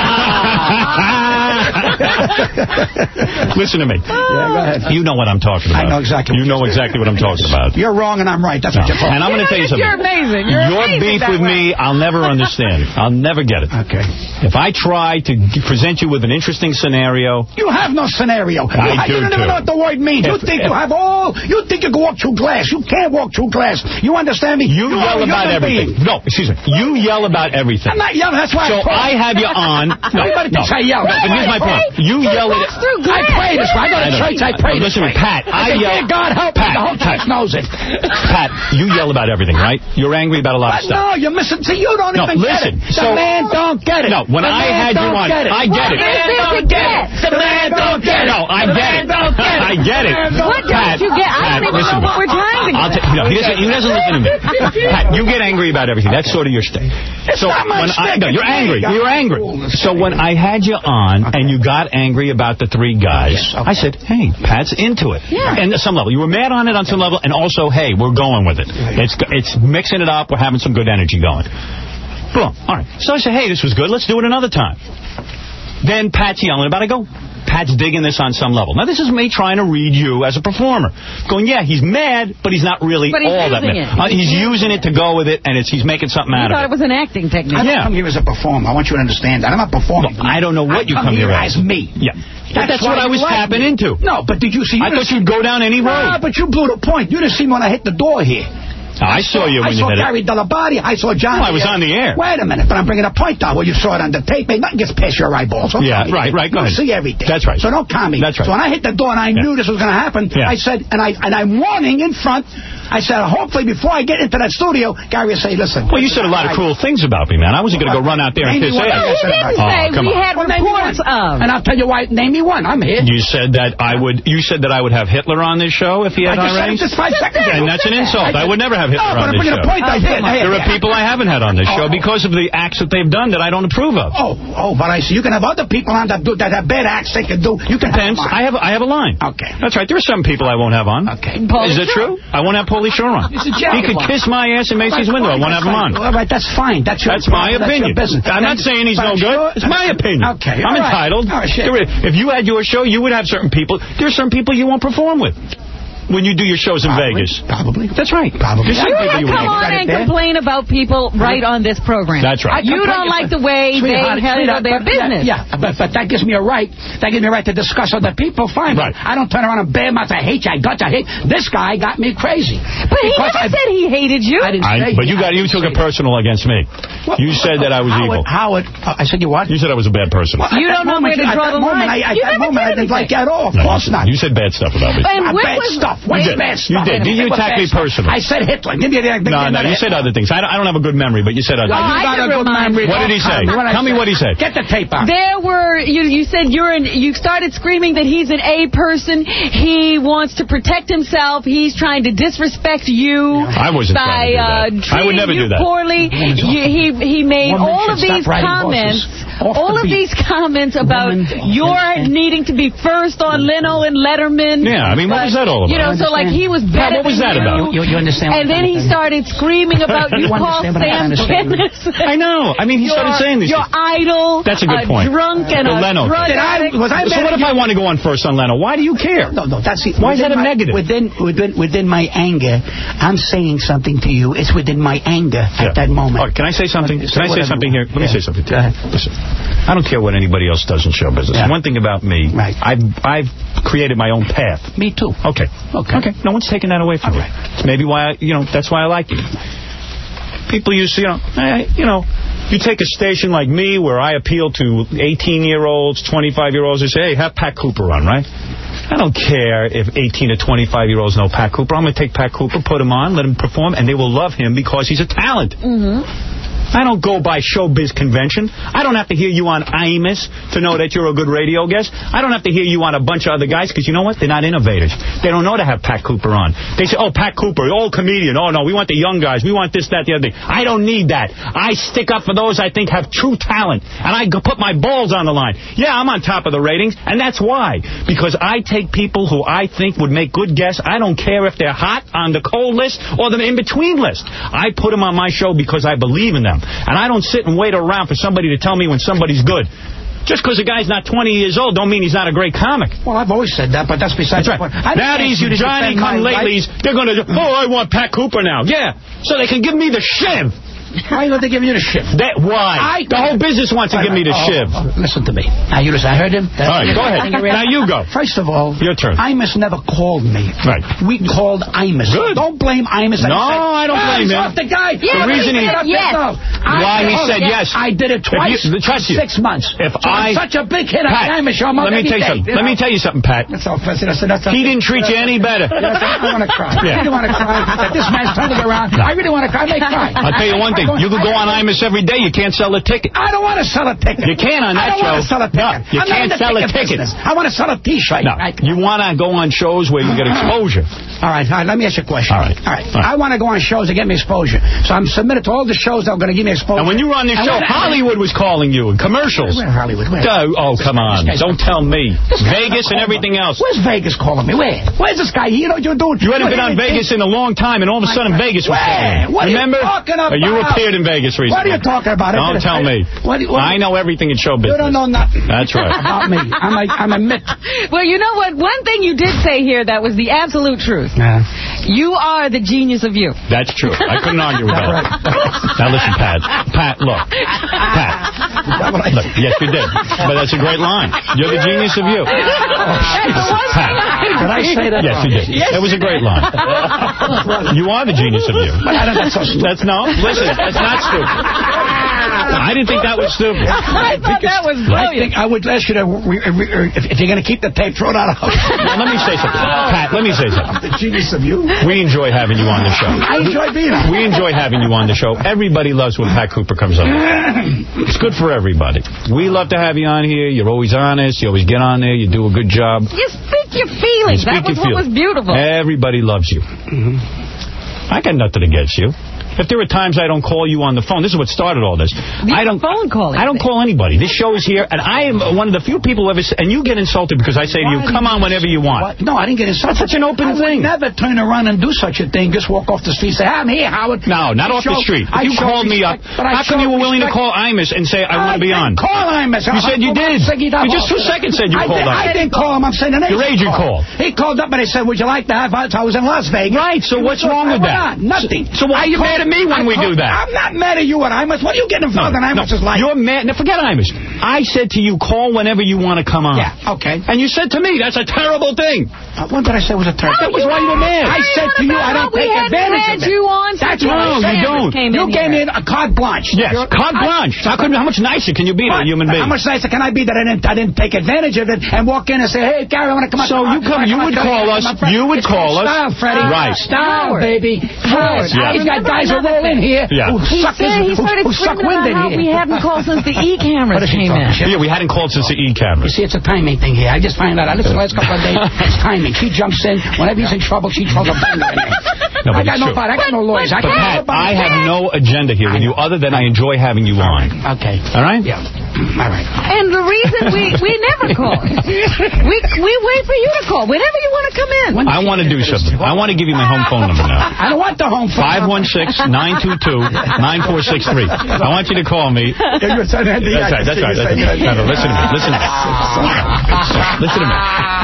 Listen to me. Yeah, go ahead. You know what I'm talking about. I know exactly. You know exactly what I'm talking about. You're wrong and I'm right. That's what you're talking about. And I'm going to tell you something. You're amazing. You're Your amazing beef with way. me, I'll never understand. I'll never get it. Okay. If I try to present you with an interesting scenario... You have no scenario. I you, do, You don't even know what the word means. If, you think if, you have all... You think you can walk through glass. You can't walk through glass. You understand me? You, you yell about everything. Being. No, excuse me. You yell about everything. I'm not yelling. That's why so I I have you on... No, Everybody no. thinks I yell. No, but here's my point. You yell at... I pray this way. I go to church. I pray this Listen, way. Pat, I yell... God help Pat, me. The whole church knows it. Pat, you yell about everything, right? You're angry about a lot of stuff. No, you're missing. See, you don't no, even listen, get it. So, the man don't get it. No, when the I had you on, it. I get what it. The man don't get it. The man don't get it. No, I get it. I get it. What don't you get? I don't even know what we're trying to get. No, he doesn't, he doesn't listen to me. Pat, you get angry about everything. That's sort of your stick. It's so not my when I, stick. no, you're angry. You're angry. So when I had you on and you got angry about the three guys, I said, hey, Pat's into it. Yeah. And at some level. You were mad on it on some level, and also, hey, we're going with it. It's it's mixing it up. We're having some good energy going. Boom. All right. So I said, hey, this was good. Let's do it another time. Then Pat's yelling about it. I go, Pat's digging this on some level. Now, this is me trying to read you as a performer. Going, yeah, he's mad, but he's not really but he's all that mad. Uh, he's using it to go with it, and it's he's making something out of it. I thought it was an acting technique. I don't yeah. come here as a performer. I want you to understand that. I'm not performing. Well, I don't know what I you come, come here as. as me. Yeah. That's, that's what I was like tapping me. into. No, but did you see... You I thought you'd go down any road. No, but you blew the point. You didn't see me when I hit the door here. I saw you when I you saw hit Gary it. Delabate. I saw John. No, I was on the air. Wait a minute, but I'm bringing a point out. Well, you saw it on the tape. Hey, nothing gets past your eyeballs. Don't yeah, right, right. Go you ahead. see everything. That's right. So don't comment. That's right. So when I hit the door and I yeah. knew this was going to happen, yeah. I said, and I and I'm warning in front I said, hopefully, before I get into that studio, Gary will say, listen. Well, you said a lot of cruel things about me, man. I wasn't going to go run out there and kiss ass. No, he didn't say. Oh, come we on. had reports of. And I'll tell you why. Name me one. I'm here. You said that I would. You said that I would have Hitler on this show if he had I just already. said it just five seconds ago. And that's an insult. I would never have Hitler no, on but this I'm show. a point I hit. There are people I haven't had on this show because of the acts that they've done that I don't approve of. Oh, oh, but I see. You can have other people on that do that have bad acts they can do. You can Depends. have I have I have a line. Okay. That's right. There are some people I won't have on. Okay. Is it true? I won't have Pauly Shore on. He could kiss my ass in Macy's window. I won't have him on. All right, that's fine. That's your That's my that's opinion. Your business. I'm not saying he's no good. It's my opinion. Okay. I'm entitled. If you had your show, you would have certain people. There are some people you won't perform with when you do your shows in Probably. Vegas. Probably. That's right. Probably. You don't come on and complain about people right on this program. That's right. You don't like the way they handle their business. Yeah, but, but that gives me a right. That gives me a right to discuss other people. Fine. Right. I don't turn around and bam out. I hate you. I got you. I hate. This guy got me crazy. But he never I, said he hated you. I didn't I, say but you got you took it personal against me. What, you said that I was Howard, evil. Howard, uh, I said you what? You said I was a bad person. Well, you don't know moment, where to draw the line. Moment, I, at you that moment, I didn't like you at all. Of no, course not. You said bad stuff about me. And when bad was, stuff. Way bad stuff. You did. You attacked me personally. I said Hitler. Give me the. No, no, you said other things. I don't, I don't have a good memory, but you said other things. things. You got a good memory. What did he say? Tell me what he said. Get the tape out. There were, you You said you're an, you started screaming that he's an A person. He wants to protect himself. He's trying to disrespect you. I wasn't by, trying to do that. Uh, I would never you do that. Poorly. You, he, he made Woman all of these comments. All of these comments about your needing to be first on Leno and Letterman. Yeah, I mean, what was that all about? You know, so like he was better. What was that about? You, you understand? And then he started screaming about you, Paul Sam Dennis. I know. I mean, he started saying these Your idol. That's a good point. Drunk and the a Leno drug addict. Was I so what if I want to go on first on Leno? Why do you care? No, no, that's it. Why is that a my, negative? Within, within, within my anger, I'm saying something to you. It's within my anger yeah. at that moment. Right, can I say something? Can I say something here? Let yeah. me say something to you. Listen, I don't care what anybody else does in show business. Yeah. One thing about me, right. I've, I've created my own path. Me too. Okay. Okay. Okay. No one's taking that away from okay. me. It's maybe why I, you know, that's why I like you. People used to, you know, I, you know, you take a station like me where I appeal to eighteen-year-olds, twenty-five-year-olds, and say, hey, have Pat Cooper on, right? I don't care if eighteen to twenty-five-year-olds know Pat Cooper. I'm going to take Pat Cooper, put him on, let him perform, and they will love him because he's a talent. Mm-hmm. I don't go by showbiz convention. I don't have to hear you on Imus to know that you're a good radio guest. I don't have to hear you on a bunch of other guys because you know what? They're not innovators. They don't know to have Pat Cooper on. They say, oh, Pat Cooper, old comedian. Oh, no, we want the young guys. We want this, that, the other thing. I don't need that. I stick up for those I think have true talent, and I put my balls on the line. Yeah, I'm on top of the ratings, and that's why. Because I take people who I think would make good guests. I don't care if they're hot on the cold list or the in-between list. I put them on my show because I believe in them. And I don't sit and wait around for somebody to tell me when somebody's good. Just because a guy's not twenty years old don't mean he's not a great comic. Well, I've always said that, but that's besides that's right. the point. Now these Johnny-come-latelys, they're going to, oh, I want Pat Cooper now. Yeah, so they can give me the shiv. Why are they giving you the shiv? That, why? I, the whole business wants to right, give me the oh, shiv. Oh, listen to me. Now, you listen, I heard him. That's all right, go ahead. Now you go. First of all, your turn. Imus never called me. Right. We called Imus. Good. Don't blame Imus. No, I, I don't blame him. Off the guy. Yeah, the reason he said yes. No. Why he said yes. I did it twice. You, trust you. Six months. If so I, I'm such a big hit Pat, on Imus show. Let me tell you something. Let me tell you something, Pat. That's all. That's, that's, that's, he didn't treat you any better. I want to cry. I really want to cry. This man's turning around. I really want to cry. I may cry. I'll tell you one thing. You could go on Imus every day. You can't sell a ticket. I don't want to sell a ticket. You can on that I don't show. want to sell a ticket. No, you I'm can't sell a ticket. Business. I want to sell a T-shirt. No, you want to go on shows where you get exposure. All right, all right, let me ask you a question. All right. All right. All right. I want to go on shows that get me exposure. So I'm submitted to all the shows that are going to give me exposure. And when you were on this show, Hollywood was calling you and commercials. Where Hollywood? Where? Oh, oh come on. Don't tell me. Vegas and everything else. Where's Vegas calling me? Where? Where's this guy? You know what you're doing? You hadn't been on Vegas in a long time, and all of a sudden Vegas was calling you. What Remember? are you talking about? You appeared in Vegas recently. What are you talking about? Don't tell me. What, what, I know everything in show business. You don't know nothing. That's right. About me. I'm a, I'm a myth. Well, you know what? One thing you did say here that was the absolute truth. Yeah. You are the genius of you. That's true. I couldn't argue with that. Right. Now listen, Pat. Pat, look. Pat. Look, yes, you did. But that's a great line. You're the genius of you. Oh, Pat. Did I say that? Yes, you did. Yes. It was a great line. You are the genius of you. That's so stupid. That's no. Listen, that's not stupid. I didn't think that was stupid. I thought that was brilliant. I think I would ask you to, if, if you're going to keep the tape, throw it out of the house. Now, let me say something. Pat, let me say something. The genius of you. We enjoy having you on the show. I enjoy being on. We enjoy having you on the show. Everybody loves when Pat Cooper comes on. It's good for everybody. We love to have you on here. You're always honest. You always get on there. You do a good job. You speak your feelings. You speak that was your what feelings. was beautiful. Everybody loves you. Mm-hmm. I got nothing against you. If there are times I don't call you on the phone, this is what started all this. You're I don't phone calling. I don't call anybody. This show is here, and I am one of the few people who ever. And you get insulted because I say to you, "Come on, whenever you want." What? No, I didn't get insulted. That's such an open I thing. would never turn around and do such a thing. Just walk off the street, and say, "I'm here, Howard." No, not I off show, the street. If I you called me up, how come you were willing respect. to call Imus and say, "I, I want to be on"? Call Imus. You said you did. You just two seconds said you I called did, up. I didn't call him. I'm saying the name. Your agent called. He called up and he said, "Would you like to have?" I was in Las Vegas. Right. So what's wrong with that? Nothing. So why are you mad at me when we do that? I'm not mad at you and Imus. What are you getting involved in Imus's life? You're mad. Now, forget Imus. I said to you, call whenever you want to come on. Yeah, okay. And you said to me, that's a terrible thing. Uh, what did I say was a terrible That thing? was why you were mad. I said to you, I don't take advantage of it. you on. That's what I said. You don't. You gave me a carte blanche. Yes, carte blanche. How, could, how much nicer can you be to a human being? How much nicer can I be that I didn't, I didn't take advantage of it and walk in and say, "Hey, Gary, I want to come up." So you come, you would call us, you would call us. Style, Freddie. Right. Style, baby. Howard. Yeah. He's got guys who roll in here Yeah. who He suck said he his, who, started who suck screaming wind about in how here. we haven't called since the E-cameras came in. Yeah, we hadn't called since the You E-cameras. see, it's a timing thing here. I just find out. I listen the last couple of days. It's timing. She jumps in. Whenever he's in trouble, she throws a banger in there. No, I but got it's no true. fight. I got no lawyers. I But got Pat, I have no agenda here with you other than I enjoy having you on. Okay. All right? Yeah. All right. And the reason we, we never call. We we wait for you to call. Whenever you want to come in. I want to do something. I want to give you my home phone number now. I don't want the home phone. five one six, nine two two, nine four six three. I want you to call me. That's right, that's right. That's right. No, no, listen to me. Listen to me. Listen to me.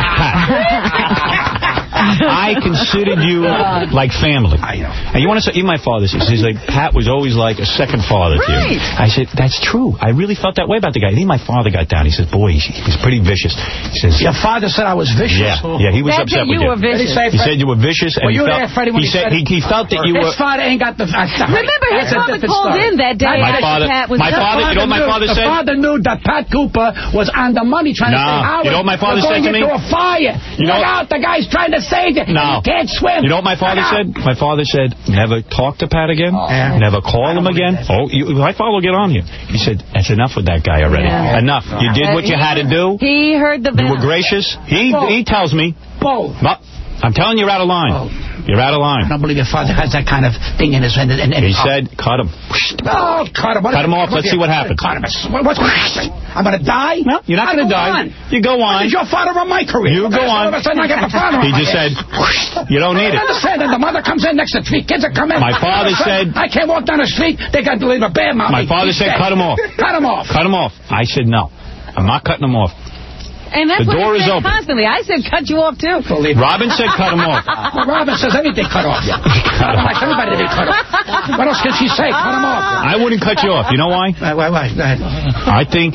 Pat. I considered you like family. I know. And you want to say, even my father says, he's like, Pat was always like a second father to you. Right. I said, that's true. I really felt that way about the guy. Then my father got down. He said, boy, he, he was pretty vicious. He says, Your father said I was vicious. yeah, yeah, he was That's upset it, with you you. were vicious. What did he say, He said you were vicious, and Well, he you were felt, there, Freddie, when he he said said he, he felt that you were. His father ain't got the... Uh, Remember, his that's a father different called story. in that day My after father- Pat was my done. father- you know what my knew, father the said? The father knew that Pat Cooper was on the money trying No. to say, Howard, You know what my father we're said going to me? into a fire. You know- Look out, the guy's trying to save you. No. You can't swim. You know what my father Look out. said? My father said, never talk to Pat again. Yeah. Never call him again. Oh, you, my father will get on here. He said, that's enough with that guy already. Yeah. Enough. You did what you had to do. He heard the You were venom. gracious. He he tells me. Bo. But I'm telling you, you're out of line. Oh. You're out of line. I don't believe your father has that kind of thing in his... In, in, in, He said, cut him. Oh, cut him. What Cut him off. Let's see what happens. Cut him. What, what's I'm going to die? No, you're not I'll going to go die. on. You go When on. did your father run my career? You go on. All of a sudden I get the father He on just my said, head. you don't need I it. understand that the mother comes in next to three kids that come in. My father All of a sudden, said- I can't walk down the street. They got to leave a bad mouth. My father said, cut him off. Cut him off. Cut him off. I said, no. I'm not cutting him off. And that's The what door he is said open. constantly. I said, cut you off, too. Robin said, cut him off. Well, Robin says everything cut off. I don't like everybody to be cut off. What else can she say? Cut him off. I wouldn't cut you off. You know why? Why, why, why? Go ahead. I think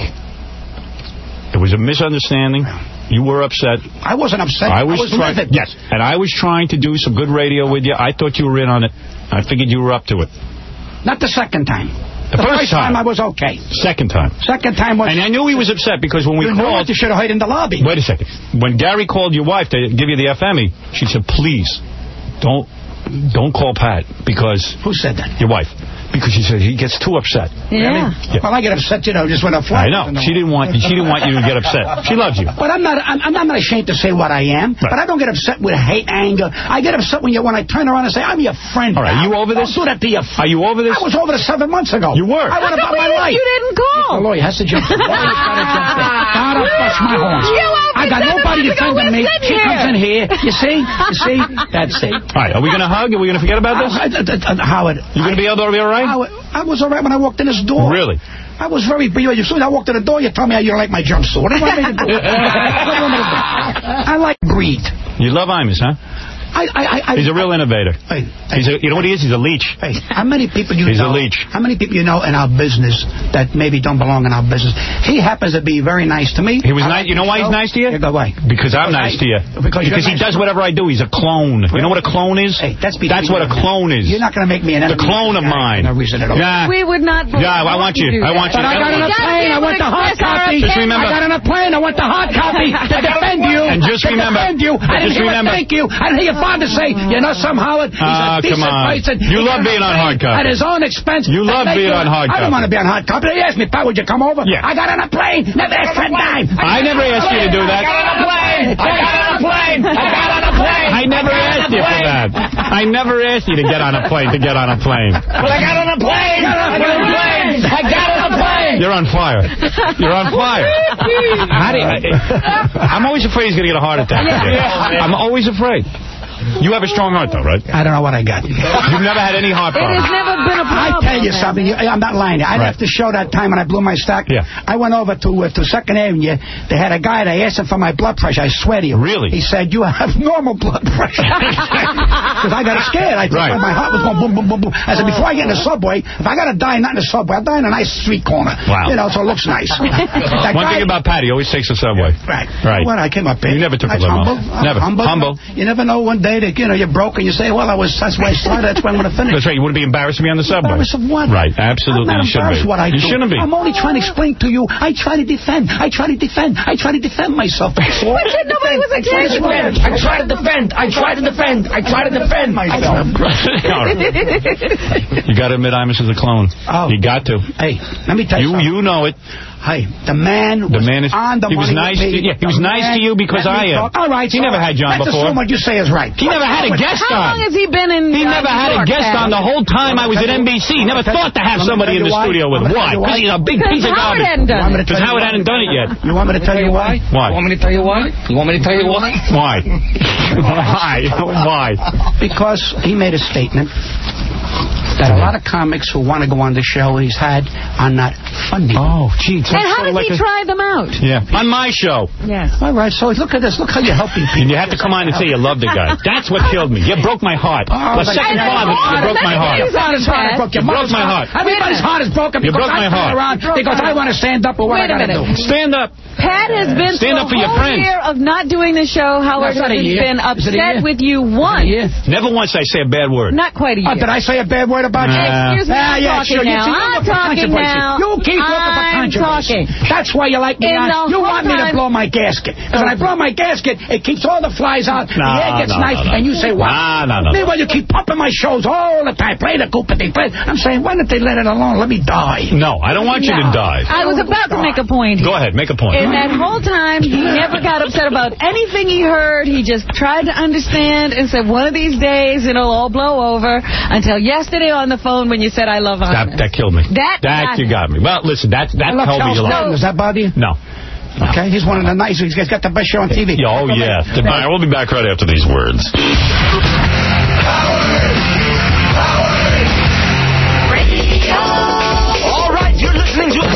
it was a misunderstanding. You were upset. I wasn't upset. I was, I was trying. livid. Yes, and I was trying to do some good radio with you. I thought you were in on it. I figured you were up to it. Not the second time. The, The first first time time. I was okay. Second time. Second time was... And I knew he was upset because when we You know called... what? You should have hid in the lobby. Wait a second. When Gary called your wife to give you the F M E, she said, please, don't don't call Pat because... Who said that? Your wife. Because she said he gets too upset. Yeah. Yeah. Well, I get upset, you know, just when I fly. I know. She didn't want she didn't want you to get upset. She loves you. But I'm not I'm, I'm not ashamed to say what I am. Right. But I don't get upset with hate, anger. I get upset when you when I turn around and say, I'm your friend. All right, now. you over this? Don't do that to your friend. Are you over this? I was over this seven months ago. You were. I went about my life. You didn't call. The lawyer has to jump in. The lawyer's got to jump in. Gotta bust my horns. You over I got seven nobody months ago, defending me. we're sitting She here. comes in here. You see? You see? That's it. All right, are we going to hug? Are we going to forget about this? Uh, uh, uh, Howard. You going to be able to be all right? Howard, I was all right when I walked in this door. Really? I was very... As soon as I walked in the door, you tell me how you don't like my jumpsuit. What do you want me to do? What do you want me to do? I like greed. You love Imus, huh? I, I, I, He's a real innovator. Hey, He's a, you know what he is? He's a leech. Hey, how many people you He's know? a leech. How many people you know in our business that maybe don't belong in our business? He happens to be very nice to me. He was I nice. like You know why he's show. nice to you? Yeah, go away. Because I'm nice to you. Because, because he nice does whatever I do. He's a clone. You know what a clone is? Hey, that's That's what a clone is. You're not going to make me an enemy. The clone of mine. No reason at all. Yeah. We would not. Yeah, I want you. I want you. But I got on a plane. I want the hard copy. Just remember. I got on a plane. I want the hard copy to defend you. And just to remember. defend you. I didn't Just hear remember. a thank you. I didn't hear your father say, you know, some Howard, he's Ah, a decent come on. person. You He love got being on a hard plane copy. At his own expense. You love They being do on it. hard I copy. don't want to be on hard copy. They asked me, Pat, would you come over? Yeah. I got on a plane. Never asked for a dime. I never asked you to do that. I got on a plane. I got on a plane. I got on a plane. I never asked you for that. I never asked you to get on a plane to get on a plane. But I got on a plane. I got on a plane. I got on a plane. You're on fire. You're on fire. How do you, I, I'm always afraid he's going to get a heart attack. Yeah. I'm always afraid. You have a strong heart, though, right? I don't know what I got. You've never had any heart It problems. has never been a I problem. tell you something. You, I'm not lying. I'd Right. have to show that time when I blew my stock. Yeah. I went over to uh, to Second Avenue. They had a guy. They asked him for my blood pressure. I swear to you. Really? He said, you have normal blood pressure. Because I got scared. I thought Right. my heart was going boom, boom, boom, boom. I said, before I get in the subway, if I got to die, not in the subway, I'll die in a nice street corner. Wow. You know, so it looks nice. That One guy- thing about Pat, he always takes the subway. Right. Right. When I came up here. You never took I a was limo. humble. Never. Humble. Humble. You never know one day that, you know, you're broke and you say, well, I was, that's why I started, that's why I'm going to finish. That's right. You wouldn't be embarrassed to be on the subway. Embarrassed of what? Right. Absolutely. I'm not You shouldn't embarrassed be. what I you do. shouldn't be. I'm only trying to explain to you. I try to defend. I try to defend. I try to defend myself. But you- nobody was against you. I try to defend. I try to defend. I try to defend myself. All right. You got to admit Imus is a clone. Oh. You got to. Hey, let me tell you You something. you know it. Hey, the man was The man is. on the he was money nice. with To, me. yeah, he was The nice man- to you because let me I am. talk. All right. He so never had John let's before. assume what you say is right. He never had a guest How long on. has he been in He uh, never New had a York, guest Pat? on the whole time I was at N B C. Never thought to have somebody in the studio with him. Why? Because he's a big Because piece of Howard garbage. hadn't done it. Because Howard hadn't done it yet. You want me to tell you why? Why? You want me to tell you why? You want me to tell you why? Why? Why? Why? Because he made a statement that a lot of comics who want to go on the show he's had are not funny. Oh, gee. And how does he try them out? Yeah. On my show. Yes. All right, so look at this. Look how you're helping people. And you have to come on and say you love the guy. That's what killed me. You broke my heart. Oh, the but- second Hey, father, you broke my heart. Your father's heart broke. Your You broke mother's my heart. Everybody's heart is broken You because broke my I turn heart. around because I want to stand up for what Wait I a got to minute. do. Stand up. Pat has been Stand through up for a your whole friends. year of not doing the show. Howard it's not a has year. been Is it a upset year? with you once. Never once I say a bad word. Not quite a year. Oh, did I say a bad word about you? Nah. Excuse me, Ah, I'm yeah, talking sure. You now. keep I'm looking for talking controversy. now. You keep looking for I'm controversy. talking. That's why you like me In on. the You whole want me to time- blow my gasket. Because when I blow my gasket, it keeps all the flies out, the No, air gets no, nice, no, no. and you say, what? Nah, no, no, no. Meanwhile, you keep pumping my shows all the time. Play the Cooper thing. Play. I'm saying, why don't they let it alone? Let me die. No, I don't want you to No. die. I was about to make a point here. Go ahead, make a point. In that whole time, he never got upset about anything he heard. He just tried to understand and said, one of these days, it'll all blow over. Until yesterday on the phone when you said, I love That, Imus. that killed me. That that got you me. got me. Well, listen, that that I love told me Charles a lot. Grodin. Does that bother you? No. Okay, he's one of the nice. He's got the best show on T V. Oh, yeah. All right, we'll be back right after these words. All right, you're listening to...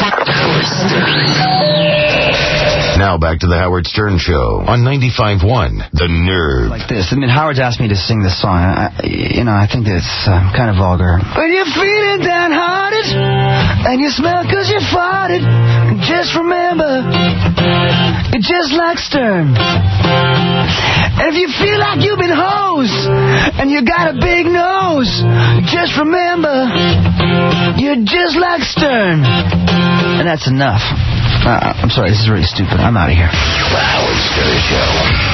Now back to the Howard Stern Show on ninety-five point one, The Nerve. Like this. I mean, Howard's asked me to sing this song. I, I, you know, I think that it's uh, kind of vulgar. When you're feeling downhearted and you smell cause you farted, just remember, you're just like Stern. And if you feel like you've been hosed and you got a big nose, just remember, you're just like Stern. And that's enough. Uh, I'm sorry, this is really stupid. I'm out of here. The Howard Stern Show.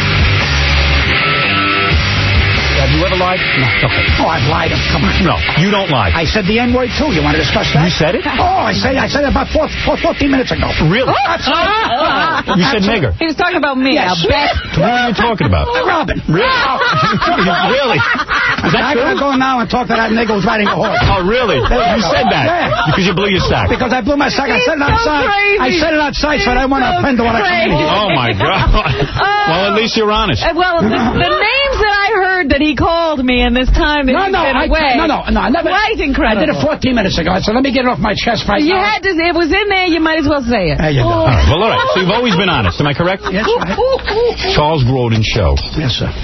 Have you ever lied? No. Okay. Oh, I've lied. Come on. No, you don't lie. I said the N-word, too. You want to discuss that? You said it? Oh, I said I said it about four, four, fourteen minutes ago. Really? That's right. You said nigger. He was talking about me. Yes. I bet. What are you talking about? Robin. Really? Really? Is that I'm true? going to go now and talk to that nigga who's riding a horse. Oh, really? You said that? Yeah. Because you blew your stack. Because I blew my sack. I He's said it so outside. crazy. I said it outside so I don't want to so offend when I come in here. Oh, my God. Well, at least you're honest. Uh, well, the, the names that I heard that he called me in this time that No, he's no, been I, away. no, no, no, I never. Quite incredible. I did it fourteen minutes ago. I said, let me get it off my chest right You now. had to. It was in there. You might as well say it. There you go. All right. Well, all right. So you've always been honest. Am I correct? Yes, right. Charles Grodin Show. Yes, sir.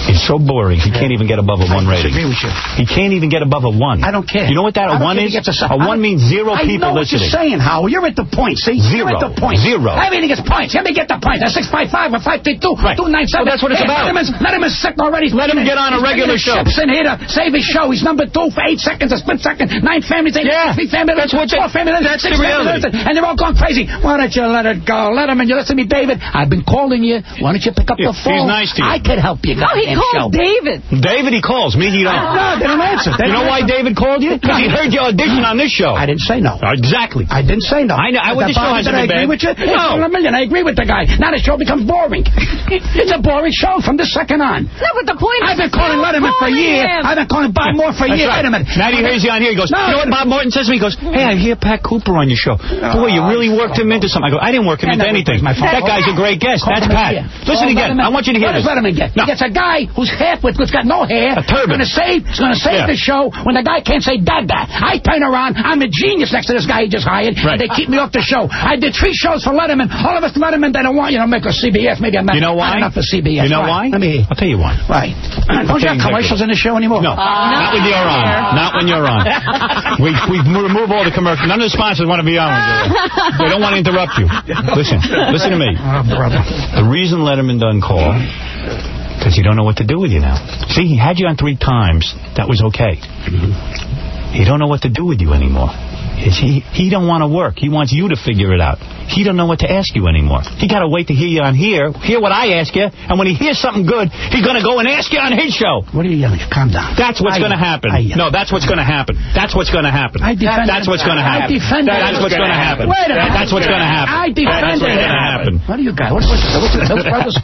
He's so boring, he can't even get above a one rating. I agree with you. He can't even get above a one. I don't care. You know what that a one is? A, a one means zero I people know what listening. You're saying, Howard. You're at the point, see? Zero. You're at the point. Zero. Everything is points. Let me get the point. That's six five five or five feet two, right. two nine seven. Well, that's what it's hey, about. Letterman's, Letterman's sick already. Let him get on a regular show. Ships in here to save his show. He's number two for eight seconds, a split second, nine families, eight, yeah. three families, that's what four they, families, that's six the reality. families, and they're all going crazy. Why don't you let it go? Letterman, you listen to me, David. I've been calling you. Why don't you pick up yeah, the phone? He's nice to you. I could help you. No, he called show. David. David, he calls. Me, he don't. No, they don't answer. They you don't know answer. why David called you? Because he heard your audition on this show. I didn't say no. Exactly. I didn't say no. I know. I, this show hasn't I been agree bad. with you. No. A million. I agree with the guy. Now the show becomes boring. It's a boring show from the second on. No, but the point I've is been calling Letterman for a year. Him. I've been calling Bob Moore for a year. Right. Wait a minute. Now he hears you on here. He goes, no. you know what Bob Morton says to me? He goes, hey, I hear Pat Cooper on your show. Boy, you really worked him into something. I go, I didn't work him into anything. That guy's a great guest. That's Pat. Listen again. I want you to hear this. What does Letterman get? He gets a guy who's half with, who's got no hair. A turban. He's going to save, he's going to save the show when the guy can't say dada. I turn around. I'm a genius next to this guy he just hired. Right. And they keep me off the show. I did three shows for Letterman. All of us Letterman, they don't want you to make a C B S. Maybe I'm not, you know why? not enough for C B S. You know why? why? Let me I'll tell you why. Right. Don't you have commercials in the show anymore? No. Uh, not when you're on. Not when you're on. we we remove all the commercials. None of the sponsors want to be on with you. They don't want to interrupt you. Listen. Listen to me. Oh, brother. The reason Letterman doesn't call, because he don't know what to do with you now. See, he had you on three times. That was okay. Mm-hmm. He don't know what to do with you anymore. He, he don't want to work. He wants you to figure it out. He don't know what to ask you anymore. He got to wait to hear you on here, hear what I ask you, and when he hears something good, he's going to go and ask you on his show. What are you yelling? Calm down. That's what's going to happen. I, no, that's what's going to happen. That's what's going to happen. I defend That's what's going to happen. I defend That's what's going to happen. Wait a minute. That's what's going to happen. I defend That's what's going to happen. What do you got? What's, what's, what's the Hills Brothers?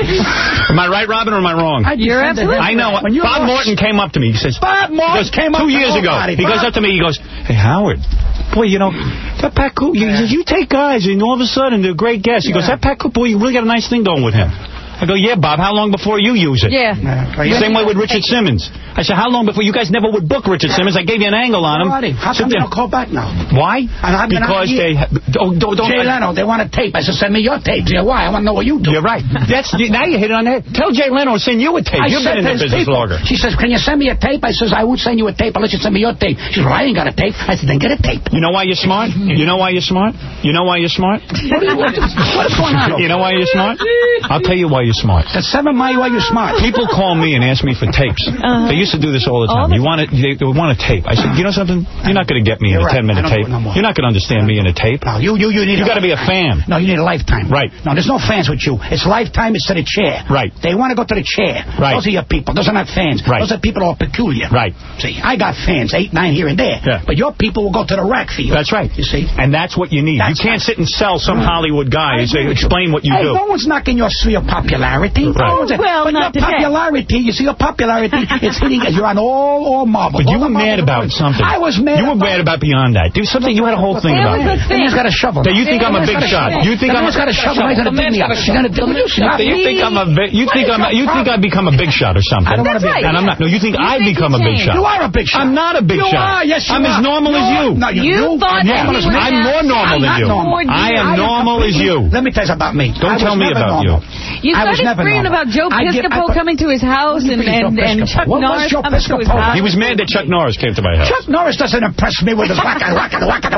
Am I right, Robin, or am I wrong? I You're absolutely I know. When Bob Morton came up to me. He says, Bob Morton goes, came up two years ago. He goes up to me. He goes, hey, Howard. Boy, you know, that Pat Cooper, you, you take guys, and all of a sudden, they're great guests. He yeah. goes, that Pat Cooper, boy, you really got a nice thing going with him. I go, yeah, Bob, how long before you use it? Yeah. yeah. Same way with Richard Simmons. I said, how long before you guys never would book Richard Simmons? I gave you an angle on him. How come they don't call back now? Why? Because they... Oh, don't, don't, Jay Leno, they want a tape. I said, send me your tape. Yeah, why? I want to know what you do. You're right. That's Now you hit it on the head. Tell Jay Leno to send you a tape. I You've been in the business people. longer. She says, can you send me a tape? I says, I would send you a tape unless you send me your tape. She says, well, I ain't got a tape. I said, then get a tape. You know why you're smart? You know why you're smart? You know why you're smart? What, you, what, what is going on? You know why you're smart? I'll tell you why you're smart. That's seven mile why you're smart. People call me and ask me for tapes. Uh-huh. They used to do this all the time. All the you want it? They, they want a tape. I said, you know something? You're not going to get me you're in a right. ten-minute tape. No you're not going to understand me in a tape. No, you, you, you need. You got to be a fan. No, you need a lifetime. Right. No, there's no fans with you. It's lifetime. It's to the chair. Right. They want to go to the chair. Right. Those are your people. Those are not fans. Right. Those are people who are peculiar. Right. See, I got fans, eight, nine here and there. Yeah. But your people will go to the rack field. That's right. You see. And that's what you need. That's you can't right. sit and sell some Hollywood guy and say, explain what you hey, do. No one's knocking your your popularity. Right. No well, but not your popularity. You see, your popularity, it's hitting. You're on all, all marbles. But you all were mad about something. I was mad. You were mad about beyond that. Do something. You had a whole thing about it. He's got a shovel. So you think I'm a big shot? You think I'm a got a shovel? He's gonna dig me up. He's gonna dig me up. You think I'm a big? You think I'm? You think I've become a big shot or something? I don't want to be. And I'm not. No, you think I've become a big shot? You are a big shot. I'm not a big you shot. Are, yes, you I'm are. as normal you as you. No, you, you you thought I'm, that he was I'm more normal than you. I am normal as you. Let me tell you about me. Don't tell me about you. You started screaming about Joe Piscopo coming to his house and and Chuck Norris coming to his house. He was mad that Chuck Norris came to my house. Chuck Norris doesn't impress me with his wacka wacka wacka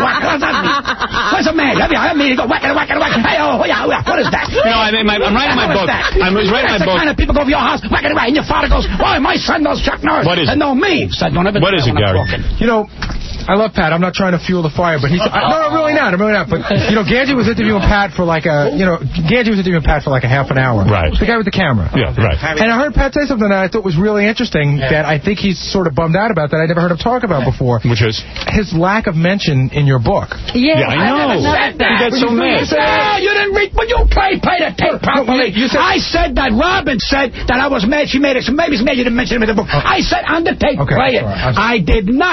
wacka. What's a man? I mean, he go wacka wacka wacka. Hey, oh, yeah, yeah. What is that? You know, I mean, my, I'm writing my book. I'm writing my book. Kind of people go to your house wacka wacka, and your father goes, "Oh, my son knows Chuck Norris." What is it? No, me. So don't ever. What is it, Gary? You know. I love Pat. I'm not trying to fuel the fire, but he's... I, no, I'm really not. I'm really not. But, you know, Ganji was interviewing Pat for like a... You know, Ganji was interviewing Pat for like a half an hour. Right. The guy with the camera. Yeah, right. And I heard Pat say something that I thought was really interesting yeah. that I think he's sort of bummed out about that I never heard him talk about before. Which is? His lack of mention in your book. Yeah, Yeah, I know. I you got so mad. Yeah, you didn't read... When you play, play the tape properly. You, you said, I said that Robin said that I was mad. She made it. So maybe it's mad you didn't mention it in the book. I said on the tape, okay, play it. Right. I did not.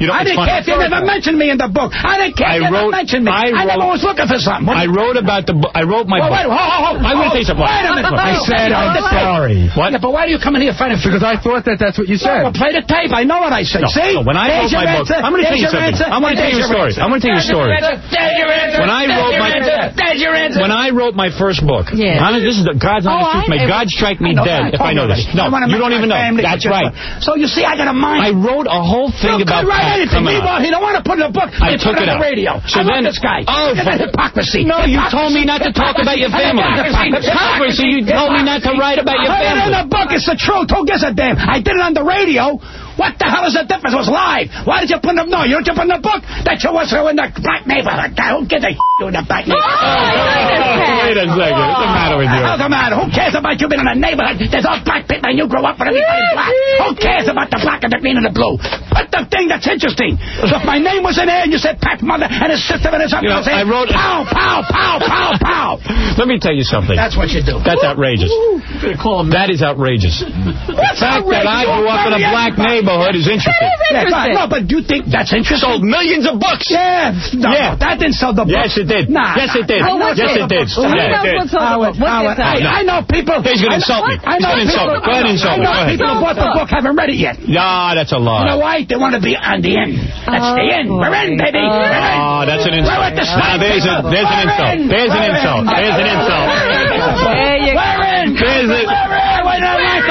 You know, I didn't care if you never mentioned me in the book. I didn't care if you never mentioned me. I, I never was looking for something. I wrote about the book. I wrote my well, book. Wait, ho, ho, ho, I'm going to say something. Wait a minute. I said I'm sorry. What? Yeah, but why do you come in here fighting? Because I thought that that's what you said. Well, play the tape. I know what I said. No, See? no, when I There's wrote my book, answer. I'm going to tell you something. Answer. I'm going to tell you a story. I'm going to tell you a story. There's your answer. When I wrote my There's your answer. when I wrote my first book, yeah. I mean, this is the God's honest oh, truth. May God strike me I dead if I know this. No, you don't even know. That's right. So you see, I got a mind. I wrote a whole thing you about Pat coming out. He don't want to put it in a book. I took it on out. the radio. So I then, love this guy. Oh, Look at the hypocrisy. No, you told me not to talk about your family. Hypocrisy. You told me not to write about your family. I put it in the book. It's the truth. Who gives a damn? I did it on the radio. What the hell is the difference? It was live. Why did you put it in the... No, you didn't put it in the book that you was in the black neighborhood. Who gives a you in the black neighborhood? Oh, wait a second. What's the matter with you? What's the matter? Who cares about you being in a neighborhood? There's all black people and you grow up with everybody black. Who cares about the black and the green and the blue? Put the thing that's interesting. So if my name was in there and you said Pat's mother and his sister and his uncle, you know, I wrote pow, pow, pow, pow, pow. Let me tell you something. That's what you do. That's outrageous. That is outrageous. The fact that I grew up in a black neighborhood is interesting. That is interesting. Yeah, no, but you think that's interesting? Sold millions of books. Yeah. No, yeah. That didn't sell the books. Yes, it did. Nah, yes, it did. Nah, yes, it did. Who yeah, knows it did. what sold the book? What's it I, I know people... He's going to insult me. He's going to insult me. Go ahead and insult me. I know people who bought the book haven't read it yet. Nah, that's a lie. You know why? They want to be on the end. That's the end. We're in, baby. We're in. Oh, that's an insult. We're at the now, there's, a, there's an insult. There's an insult. There's an insult. There you go. We're in. There's it. We're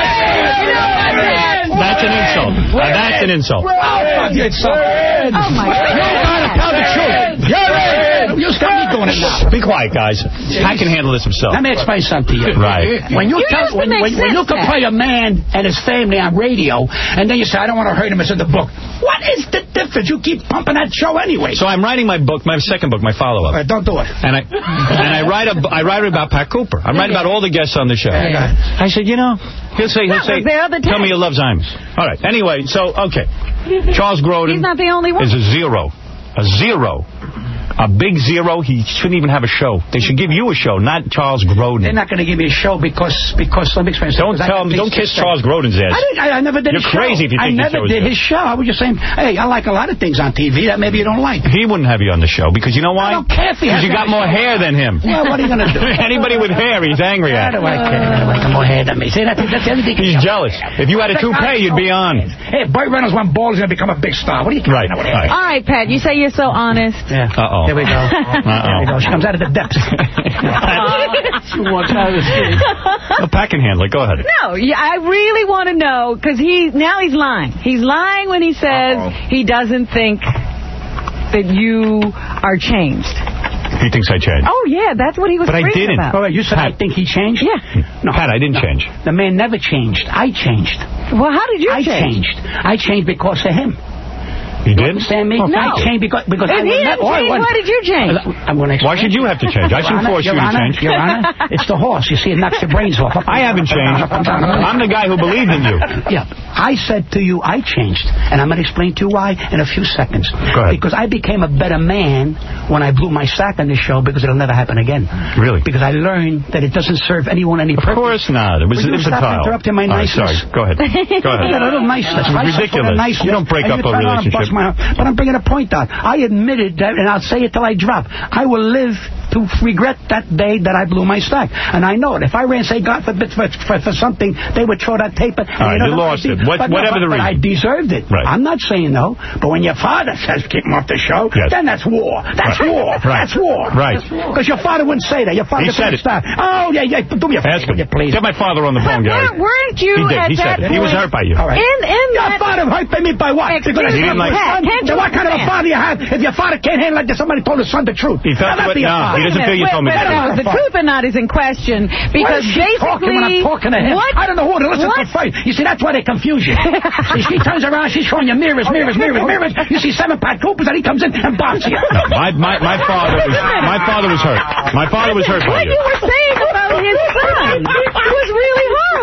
in. That's an insult. Now, that's an insult. Oh, my God. You gotta tell the truth. You're in. You stop me doing it now. Be quiet, guys. I can handle this himself. Let me explain something to you. Right. When you, you tell, when, when, when you can play a man and his family on radio, and then you say, I don't want to hurt him, it's in the book. What is the difference? You keep pumping that show anyway. So I'm writing my book, my second book, my follow-up. Right, don't do it. And I and I write a, I write about Pat Cooper. I'm writing about all the guests on the show. Yeah. I said, you know, he'll say, he'll say, tell me you love Zymers. All right. Anyway, so, okay. Charles Grodin He's not the only one. is a zero. A zero. A big zero. He shouldn't even have a show. They should give you a show, not Charles Grodin. They're not going to give me a show because, because let me explain. Don't tell him, don't kiss Charles Grodin's ass. I, didn't, I, I never did You're his show. crazy if you think I never did his show. I was just saying, hey, I like a lot of things on T V that maybe you don't like. He wouldn't have you on the show because you know why? I don't care if he has Because you got more hair than him. Well, what are you going to do? Anybody with hair, he's angry at. How do I care? Anybody got more hair than me? See, that's, that's everything. He's jealous. If you had a toupee, you'd be on. Hey, Burt Reynolds went bald, he's going to become a big star. What are you care? Right. right. All right, Pat, you say you're so honest. Yeah. Uh-oh. Here we go. Uh-oh. There we go. She comes out of the depths. She walks out of the street. Well, Pat can handle it. Go ahead. No, yeah, I really want to know, because he, now he's lying. He's lying when he says Uh-oh. he doesn't think that you are changed. He thinks I changed. Oh, yeah, that's what he was But I didn't. about. Oh, you said Pat, I think he changed? Yeah. No. Pat, I didn't change. The man never changed. I changed. Well, how did you I change? changed. I changed because of him. You did? Understand me? Oh, no. I changed because, because if I he didn't change, why did you change? I'm gonna why should you have to change? I shouldn't force you to change. Your Honor, it's the horse. You see, it knocks your brains off. I haven't changed. I'm the guy who believed in you. Yeah. I said to you, I changed. And I'm going to explain to you why in a few seconds. Go ahead. Because I became a better man when I blew my sack on this show because it'll never happen again. Really? Because I learned that it doesn't serve anyone any purpose. Of course not. It was infantile. Interrupting my niceness. Right, sorry. Go ahead. Go ahead. A little niceness. It's ridiculous. Niceness. You don't break up a relationship. My, but I'm bringing a point out. I admitted that, and I'll say it till I drop. I will live to regret that day that I blew my stack. And I know it. If I ran, say, God forbid, for, for, for something, they would throw that tape. All right, you, know, you lost it. What, but whatever no, but, the reason. But I deserved it. Right. I'm not saying no. But when your father says, keep him off the show, yes. then that's war. That's right. war. Right. That's war. Right. Because your father wouldn't say that. Your father he said it. Start. Oh, yeah, yeah. Do me a favor, please. Get my father on the phone, Gary. Weren't you he did. at he that said it. point? He was hurt by you. All right. In, in your that father hurt by me by what? Because he didn't like it. What kind of a father you have if your father can't handle it like somebody told his son the truth? He felt it. No, he doesn't feel you told me the truth. The truth or not is in question because basically when I'm talking to him. What? I don't know who to listen what? to first. You see, that's why they confuse you. See, she turns around, she's showing you mirrors, mirrors, mirrors, mirrors. You see seven Pat Coopers, and he comes in and bombs you. No, my, my, my father was my father was hurt. My father was hurt by you. What you were saying about his son was really horrible.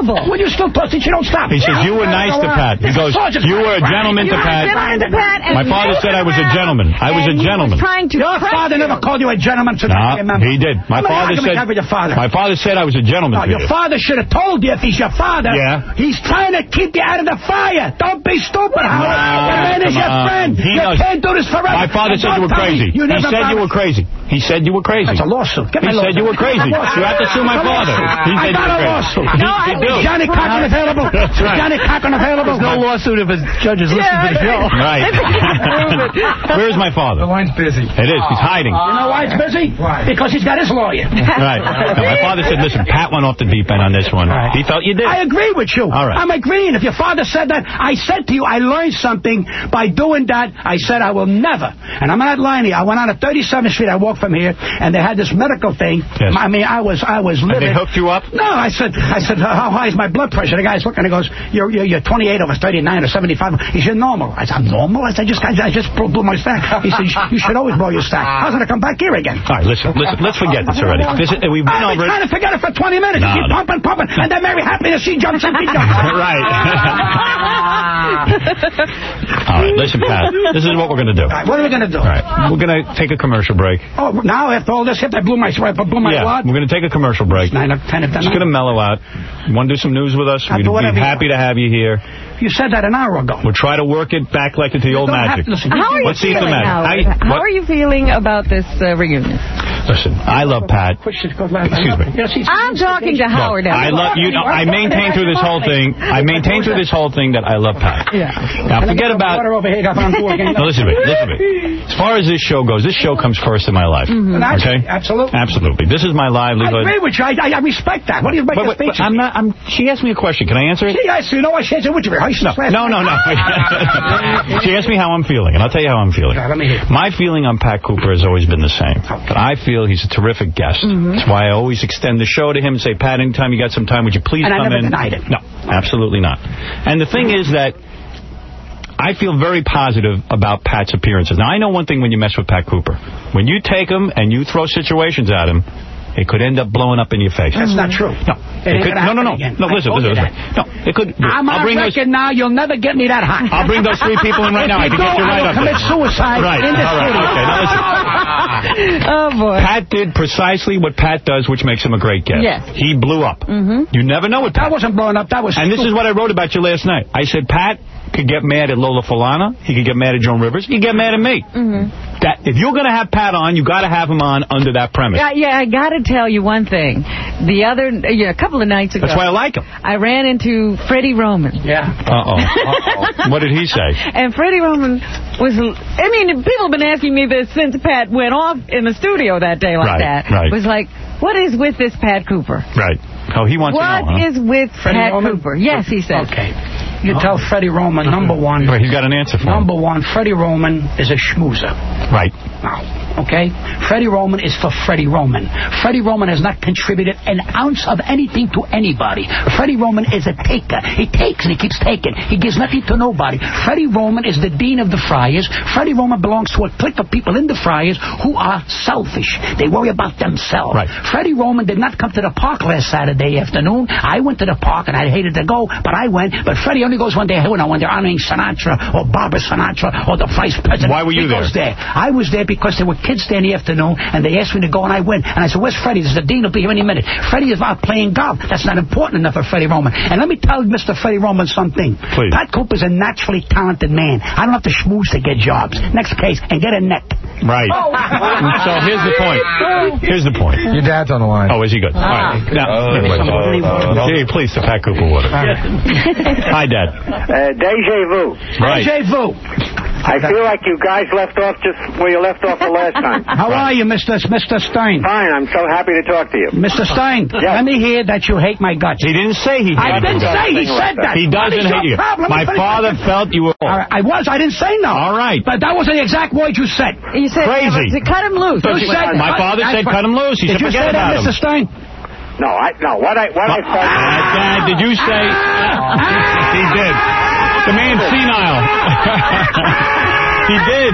unbelievable. Well, you still pussy. She don't stop. He says, you were nice to Pat. He goes, you were a gentleman to Pat. My father said I was a gentleman. I was a gentleman. Your father never called you a gentleman, so no, I remember. he did. My father said, your father? my father said I was a gentleman no, to your you. father should have told you if he's your father. Yeah. He's trying to keep you out of the fire. Don't be stupid, Howard. No, the man is your on. friend. He you knows. can't do this forever. My father and said you were crazy. You he said you were crazy. He said you were crazy. That's a lawsuit. Get he said you were crazy. You have to sue my father. He I said got you a were lawsuit. crazy. No, I do. Johnny Cochran available? That's right. Johnny Cochran available? There's no lawsuit if his judges listen to the show. Right. Where's my father? The line's busy. It is. He's hiding. You know why it's busy? Why? Because he's got his lawyer. Right. No, my father said, listen, Pat went off the deep end on this one. Right. He felt you did. I agree with you. All right. I'm agreeing. If your father said that, I said to you, I learned something by doing that. I said I will never. And I'm not lying to you. I went on to thirty-seventh Street. I walked from here, and they had this medical thing. Yes. I mean, I was I was living. And they hooked you up? No, I said, I said, how high is my blood pressure? The guy's looking, and he goes, you're, you're, you're twenty-eight over thirty-nine or seventy-five. He said, normal. I said, I'm normal? I said, I just, I just blew my stack. He said, you should always blow your stack. I was going to come back here again. All right, listen, listen, let's forget this already. This is, we've been I've over been trying it. to forget it for twenty minutes. No, Keep no. pumping, pumping, and then Mary Happiness, she jumps and she jumps. Right. All right, listen, Pat, this is what we're going to do. All right, what are we going to do? All right, we're going to take a commercial break. Oh, now after all this hit, I blew my, I blew my yeah, blood. we're going to take a commercial break. Nine, ten, ten, Just going to mellow out. You want to do some news with us? I'll We'd do be whatever you happy to have you here. You said that an hour ago. We'll try to work it back like into the old don't magic. have to listen. How are you Let's see if the feeling, magic. Howard? I, How are you feeling about this uh, reunion? Listen, I love Pat. Excuse me. I'm talking to Howard. Look, I love you. Know, I maintain through this whole thing. I maintain through this whole thing that I love Pat. Yeah. Now forget about. Over here, now, listen to me. Listen to me. As far as this show goes, this show comes first in my life. Mm-hmm. Okay. Absolutely. Absolutely. This is my livelihood. I agree with you. I, I, I respect that. What do you make but, a speech? But I'm not. I'm. She asked me a question. Can I answer it? She asked you. No, I said, "Would you rehearse?" No, no, no, no. She asked me how I'm feeling, and I'll tell you how I'm feeling. Right, let me hear. My feeling on Pat Cooper has always been the same. Okay. I feel he's a terrific guest. Mm-hmm. That's why I always extend the show to him and say, Pat, anytime you got some time, would you please and come in? in? And I never denied it. No, absolutely not. And the thing is that I feel very positive about Pat's appearances. Now, I know one thing when you mess with Pat Cooper. When you take him and you throw situations at him, it could end up blowing up in your face. That's not true. No. It could, no, no, no. Again. No, listen, listen, listen. No, it could. I'm I'll on bring record those, now. You'll never get me that high. I'll bring those three people in right now. I can get you right I will up commit there. suicide right. in this All right. studio. Okay. Now listen. Oh, boy. Pat did precisely what Pat does, which makes him a great guest. Yes. He blew up. Mm-hmm. You never know what Pat... That wasn't blowing up. That was... And this is what I wrote about you last night. I said, Pat could get mad at Lola Falana. He could get mad at Joan Rivers. He could get mad at me. Mm-hmm. That if you're going to have Pat on, you got to have him on under that premise. Yeah, yeah, I got to tell you one thing. The other, yeah, a couple of nights ago. That's why I like him. I ran into Freddie Roman. Yeah. Uh-oh. Uh-oh. What did he say? And Freddie Roman was, I mean, people have been asking me this since Pat went off in the studio that day like right, that. Right. Was like, what is with this Pat Cooper? Right. Oh, he wants what to know, huh? is with Freddie Pat Roman? Cooper? Yes, he said. Okay. You oh. tell Freddie Roman, number one. Right, he's got an answer for Number him. one, Freddie Roman is a schmoozer. Right. Now, okay? Freddie Roman is for Freddie Roman. Freddie Roman has not contributed an ounce of anything to anybody. Freddie Roman is a taker. He takes and he keeps taking. He gives nothing to nobody. Freddie Roman is the dean of the Friars. Freddie Roman belongs to a clique of people in the Friars who are selfish. They worry about themselves. Right. Freddie Roman did not come to the park last Saturday afternoon. I went to the park and I hated to go, but I went. But Freddie only goes when they're, when they're honoring Sinatra or Barbara Sinatra or the vice president. Why were you he there? Goes there? I was there because there were kids there in the afternoon, and they asked me to go, and I went. And I said, where's Freddie? There's the dean will be here any minute. Freddie is out playing golf. That's not important enough for Freddie Roman. And let me tell Mister Freddie Roman something. Please. Pat Cooper's a naturally talented man. I don't have to schmooze to get jobs. Next case, and get a neck. Right. Oh. So here's the point. Here's the point. Your dad's on the line. Oh, is he good? Ah. All right. Now, uh, uh, hey, please, the Pat Cooper water. Hi, Dad. Uh, deja vu. Right. Deja vu. I feel like you guys left off just where you left off the last time. How right. are you, Mister Mister Stein? Fine. I'm so happy to talk to you. Mister Stein, yes. Let me hear that you hate my guts. He didn't say he hated I didn't you. say he said that. He doesn't hate you. Problem? My father felt you were... All right, I was. I didn't say no. All right. But that wasn't the exact word you said. You said crazy. To cut him loose. You said my that. father said cut him loose. He Did said you forget say that, about Mister him. Stein? No, I no. What I what I thought. Uh, Dad, did you say? He did. The man's senile. He did.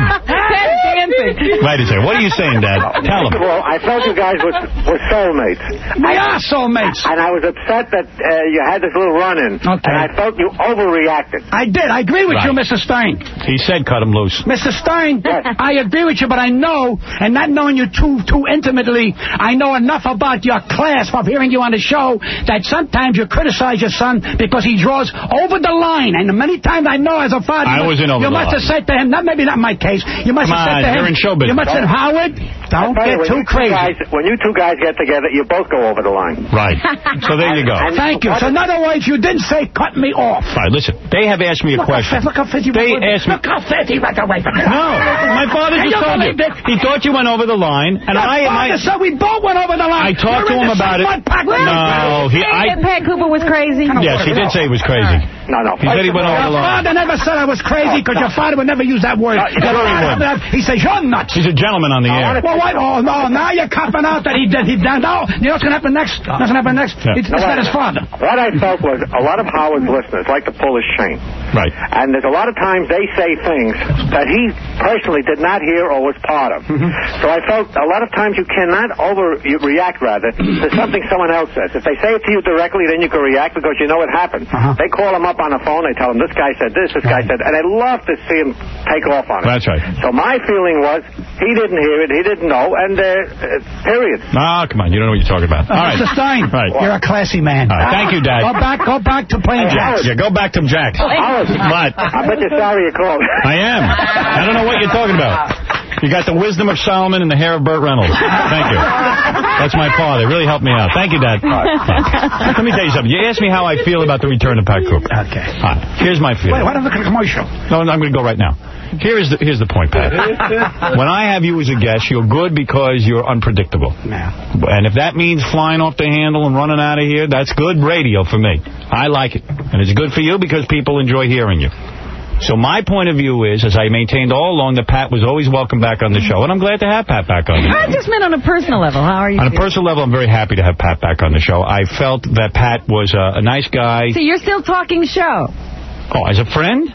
Pat's dancing. Wait a second. What are you saying, Dad? Tell him. Well, I felt you guys were, were soulmates. We are soulmates. And I was upset that uh, you had this little run-in. Okay. And I felt you overreacted. I did. I agree with Right. you, Mister Stein. He said cut him loose. Mister Stein, I agree with you, but I know, and not knowing you too too intimately, I know enough about your class from hearing you on the show that sometimes you criticize your son because he draws over the line. And many times I know as a father, I you, wasn't over you the must line. have said to him, not maybe not my case, you must Come have said on, to him, you're in show business. you must have said, Howard, don't By the get way, too when you two crazy. Guys, when you two guys get together, you both go over the line. Right. So there you go. And- Thank you. So in other words, you didn't say cut me off. All right, listen. They have asked me a Look question. How, look how fit you They went. asked me. Look how fit he went away from me. No, my father Can just told you. believe it? He thought you went over the line, and Your I, father I, said we both went over the line. I talked to You're him in the about same it. mud pack. No, he, I. That Pat Cooper was crazy. Yes, he did say he was crazy. No, no. He said he went over the Your line. father never said I was crazy because your father would never use that word. Uh, sure he would. He says you're nuts. He's a gentleman on the air. Well, what? Oh, no, now you're copping out that he did. He done. No, you know what's going to happen next? What's going to happen next? Yeah. It's, it's not his father. What I felt was a lot of Howard's listeners like to pull his chain. Right. And there's a lot of times they say things that he personally did not hear or was part of. Mm-hmm. So I felt a lot of times you cannot overreact, rather, to something someone else says. If they say it to you directly, then you can react because you know it happened. Uh-huh. They call him up on the phone, they tell him, this guy said this, this guy said, and I love to see him take off on it. That's right. So my feeling was he didn't hear it, he didn't know, and uh, uh, period. Ah, come on. You don't know what you're talking about. All right. Mister Stein, Right. you're a classy man. All right. Thank you, Dad. Go back, go back to playing Hey, jacks. Yeah, go back to Jack. Howard, What? I bet you're sorry you called. I am. I don't know what you're talking about. You got the wisdom of Solomon and the hair of Burt Reynolds. Thank you. That's my father. It really helped me out. Thank you, Dad. Let me tell you something. You asked me how I feel about the return of Pat Cooper. Okay. All right. Here's my feeling. Wait, what if I look at a commercial? No, I'm going to go right now. Here is the, here's the point, Pat. When I have you as a guest, you're good because you're unpredictable. Yeah. And if that means flying off the handle and running out of here, that's good radio for me. I like it. And it's good for you because people enjoy hearing you. So my point of view is, as I maintained all along, that Pat was always welcome back on the show. And I'm glad to have Pat back on the show. I just meant on a personal level. How are you On a feeling? personal level, I'm very happy to have Pat back on the show. I felt that Pat was a, a nice guy. So you're still talking show? Oh, as a friend?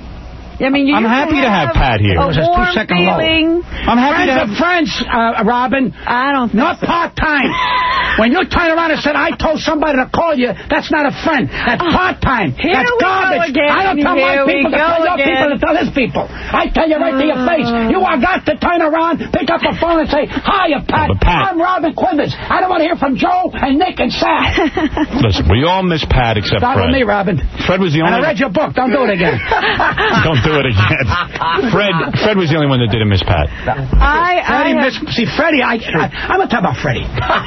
I mean, you I'm used happy to have Pat here. A It was just two warm second low. feeling. I'm happy Friends to are have... friends, uh, Robin. I don't think Not so. part-time. When you turn around and said, I told somebody to call you, that's not a friend. That's part-time. Here That's we go garbage. again. I don't tell my Here we people to go tell your again. people to tell his people. I tell you right to your face. You are got to turn around, pick up the phone and say, hiya, Pat. But Pat- I'm Robin Quivers. I don't want to hear from Joe and Nick and Sal. Listen, we all miss Pat except Start Fred. with me, Robin. Fred was the And only... I read your book. Don't do it again. Don't do it again. Fred Fred was the only one that didn't miss Pat. I, I Freddie have- miss, see, Freddie, I, I, I'm going to talk about Freddie.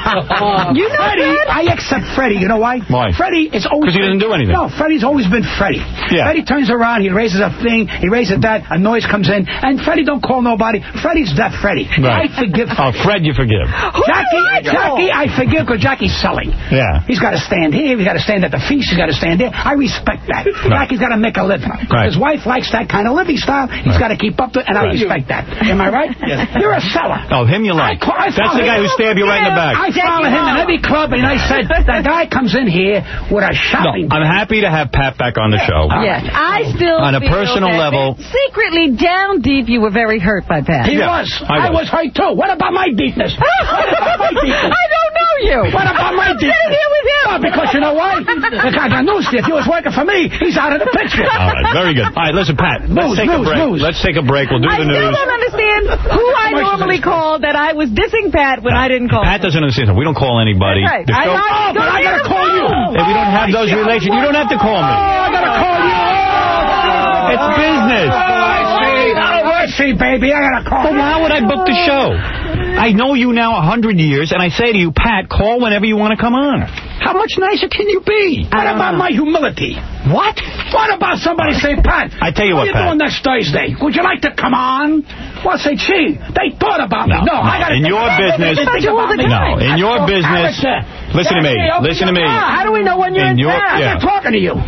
You know Freddie, Fred? I accept Freddie. You know why? Why? Freddie is always... 'Cause he doesn't do anything. No, Freddie's always been Freddie. Yeah. Freddie turns around, he raises a thing, he raises that, a noise comes in, and Freddie don't call nobody. Freddie's that Freddie. Right. I forgive Oh, Fred, you forgive. Jackie, Jackie, I forgive because Jackie's selling. Yeah. He's got to stand here. He's got to stand at the feast. He's got to stand there. I respect that. Jackie's got to make a living. Right. His wife likes that kind of living style. He's Right. got to keep up to it, and I Right. respect that. Am I right? Yes. You're a seller. Oh, him you like. I call- I That's follow the guy him. who stabbed you right in the back. I follow him in every club, and I said, that guy comes in here with a No, shopping. I'm happy to have Pat back on the show. Yes, I still On a feel personal that level- secretly down deep, you were very hurt by Pat. He Yeah, was. I I was. was hurt, too. What about my deepness? What about my deepness? I don't know you. What about my I'm deepness? sitting here with him. Oh, because you know why? Look, I got news for you. If he was working for me, he's out of the picture. All right, very good. All right, listen, Pat, let's News, take a news, break. news. Let's take a break. We'll do I the still news. don't understand who I normally called that I was dissing Pat when I didn't call Pat him. doesn't understand. We don't call anybody. That's right. The I show- like- Oh, but I gotta call you. If we don't have those relations, you don't have to call me. Oh, I gotta call you. Oh, It's business. I see. Anniversary, baby. I gotta call Well, you. why would I book the show? I know you now a hundred years, and I say to you, Pat, call whenever you want to come on. How much nicer can you be? What about my humility? What? What about somebody saying, Pat? I tell you what what, are you Pat. doing next Thursday? Would you like to come on? Well, say, gee, they thought about No, me. No, no. I gotta In think your about it. business- They think you all about the me. time. No, in That's your called business. character. Listen to me. Jackie, open Listen to your me. mouth. How do we know when you're In in, your- town? yeah. I'm not talking to you.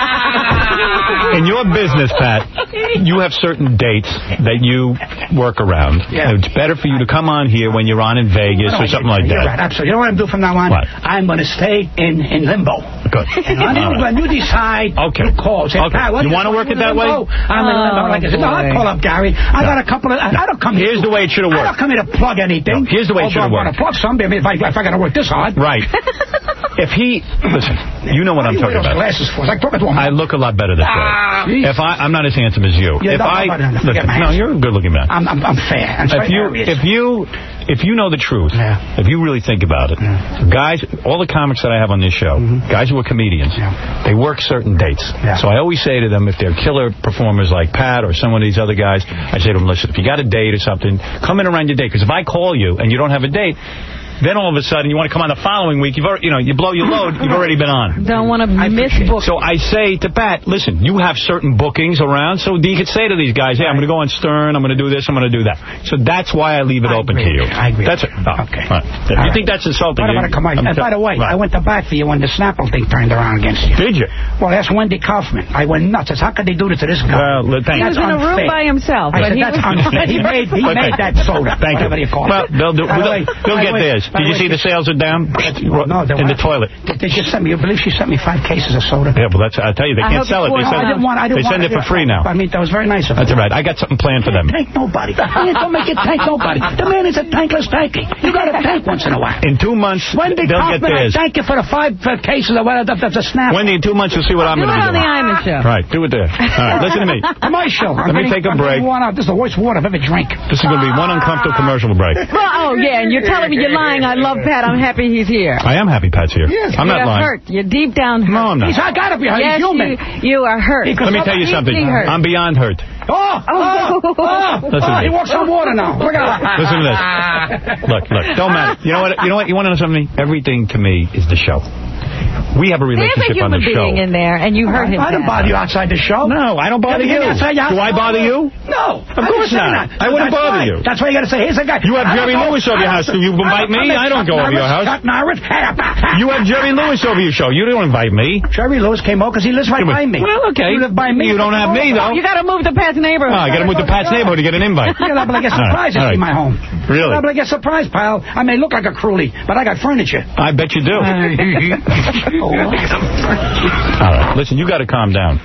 In your business, Pat, you have certain dates that you work around. Yeah. It's better for you to come on here when you're on in Vegas No, or something like you're that. right, absolutely. You know what I'm doing from now on? What? I'm going to stay in, in limbo. Good. And when, All right. when you decide, okay. you call. Say, okay. Pat, what you want to work it that way? I'm oh, like I said, no, I'll call up Gary. I no. got a couple of... I, I don't come here... Here's the way it should have worked. I don't come here to plug anything. No, here's the way it should have worked. I want to plug something if I, if I got to work this hard. Right. If he... Listen, you know what I'm talking about. Glasses for? Like talking to a I look a lot better this way. Ah, if I, I'm not as handsome as you. Yeah, if no, I... no, no, no, listen, no, you're a good-looking man. I'm, I'm, I'm fair. I'm if you, if you... If you know the truth, yeah. if you really think about it, yeah. guys, all the comics that I have on this show, mm-hmm. guys who are comedians, yeah. they work certain dates. Yeah. So I always say to them, if they're killer performers like Pat or some of these other guys, I say to them, listen, if you got a date or something, come in around your date. Because if I call you and you don't have a date, then all of a sudden you want to come on the following week, you've already, you know, you blow your load, you've already been on. Don't want to miss bookings. So I say to Pat, listen, you have certain bookings around, so you could say to these guys, hey, I'm going to go on Stern, I'm going to do this, I'm going to do that. So that's why I leave it I open agree. to you. I agree. That's it. Oh, okay. Right. If you right. think that's insulting, what about a commercial? And by the way, right. I went to bat for you when the Snapple thing turned around against you. Did you? Well, that's Wendy Kaufman. I went nuts. How could they do this to this guy? Well, thank he was in a room by himself. I said, that's unfair. He made, he okay. made that soda. Thank you. you call well, they'll, do, they'll, they'll get theirs. Did you see the sales are down no, in the toilet? They just sent me, you believe she sent me five cases of soda? Yeah, well, that's, I tell you, they can't sell it. They send, I didn't want, I didn't they send want, it for free now. I mean, that was very nice of That's all right. I got something planned for them. Thank nobody. Don't make it thank nobody. The man is a thankless tanky. You got to thank once in a while. In two months, Wendy they'll Kaufman, get theirs. I thank you for the five uh, cases of what the snap. Wendy, in two months, you'll see what I'm going to do. Do it on the Iman Show. Right, do it there. All right, listen to me. Commercial. Let me take a break. This is the worst water I've ever drank. This is going to be one uncomfortable commercial break. Well, oh, yeah, and you're telling me you're lying. I love Pat. I'm happy he's here. I am happy Pat's here. Yes. I'm not you're lying. hurt. You're deep down hurt. No, I'm not. He's, I got to be hurt. Yes, He's human. You, you are hurt. Let me tell you something. Hurt. I'm beyond hurt. Oh, oh, oh, oh, Listen oh to he me. walks on water now. Look at that. Listen to this. Look, look, don't matter. You know what? You know what? You want to know something? Everything to me is the show. We have a relationship on the show. There's a human being in there, and you hurt him. I don't bother you outside the show. No, I don't bother you. Do I bother you? No. Of course not. I wouldn't bother you. That's why you got to say, here's a guy. You have Jerry Lewis over your house. Do you invite me? I don't go over your house. You have Jerry Lewis over your show. You don't invite me. Jerry Lewis came over because he lives right by me. Well, okay. You live by me. You don't have me, though. You got to move to Pat's neighborhood. Oh, I got to move to Pat's neighborhood to get an invite. You're liable to get surprised to see my home. Really? You're liable to get surprised, pal. I may look like a croolie, but I got furniture. I bet you do. All right, listen, you got to calm down.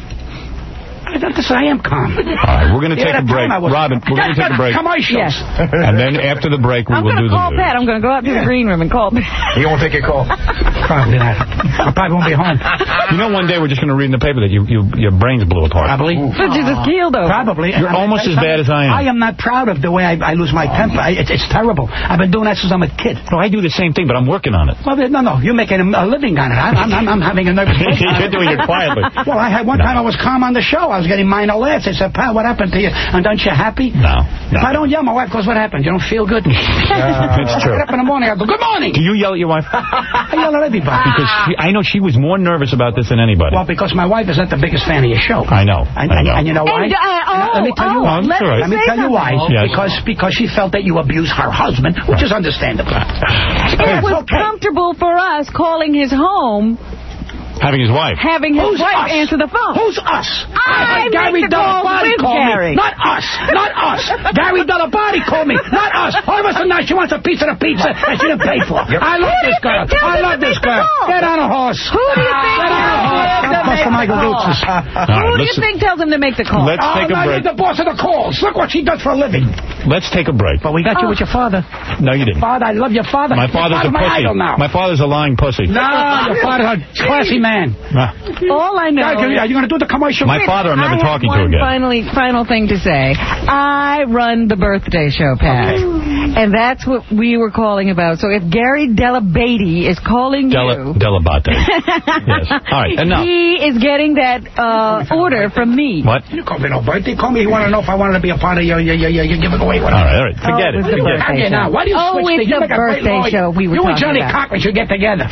I don't say I am calm. All right, we're going to take a break. Robin, we're going to take a break. Commercials. Yes. And then after the break, we I'm will do the call news. Pat. I'm going to go out to the green room and call Pat. You won't take a call? Probably not. I probably won't be home. You know, one day we're just going to read in the paper that you, you your brains blew apart. Probably. But you just keeled over. Probably. You're I mean, almost as bad as I am. I am not proud of the way I, I lose my temper. I, it's, it's terrible. I've been doing that since I'm a kid. No, I do the same thing, but I'm working on it. Well, no, no. You're making a, a living on it. I'm, I'm, I'm having a nervous breakdown. You're doing it quietly. Well, I had one no. time I was calm on the show. I was getting minor laughs. They said, Pat, what happened to you? And aren't you happy? No. no. If I don't yell, my wife goes, what happened? You don't feel good? Uh, it's true. I get up in the morning, I go, good morning. Do you yell at your wife? I yell at everybody. Because she, I know she was more nervous about this than anybody. Well, because my wife is not the biggest fan of your show. I know. And, I know. and, and you know why? And, uh, oh, let me tell you oh, why. Let, right. let me tell you why. Yes. Because because she felt that you abused her husband, which right. is understandable. It was okay. comfortable for us calling his home. Having his wife. Having his Who's wife us? answer the phone. Who's us? I Gary make the calls with Gary. Me. Not us. Not us. Gary Delabate called me. Not us. All of a sudden now she wants a piece of the pizza that she didn't pay for. I love Who this girl. I love this girl. Get on a horse. Who do you think Get on a horse. tells him to make the call? Who do you think tells him to make the call? Let's oh, take a now break. you're the boss of the calls. Look what she does for a living. Let's take a break. But we got oh. you with your father. No, you didn't. Father, I love your father. My father's your a pussy. My, now. my father's a lying pussy. No, your father's a classy man. Nah. All I know. Are you going to do the commercial? My father, I'm never I talking have to again. Finally, final thing to say. I run the birthday show, Pat. Okay. And that's what we were calling about. So if Gary Delabate is calling Della, you... Delabate. Yes. All right, enough. He is getting that uh, order from me. What? You call me no birthday. Call me. You want to know if I wanted to be a part of your, your, your, your, your giving away. Whatever. All right, all right. Forget oh, it. it Forget it. Now, why do you oh, switch it's things? the birthday show we were you talking and Johnny about. Cochran should get together.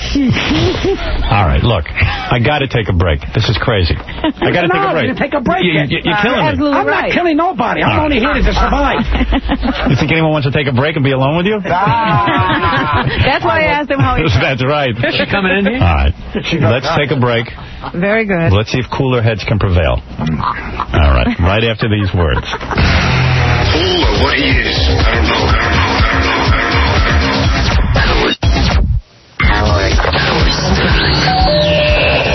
All right, look. I got to take a break. This is crazy. I got to no, take a break. You take a break. You, you, you're uh, killing me. I'm right. not killing nobody. I'm only here to survive. You think anyone wants to take a break and be alone with you? That's why I asked him how he... That's right. Is she coming in here? All right. Let's take a break. Very good. Let's see if cooler heads can prevail. All right. Right after these words. Who or what he is, I don't know. I don't know. I don't know. I don't know. Howard. Howard. Howard.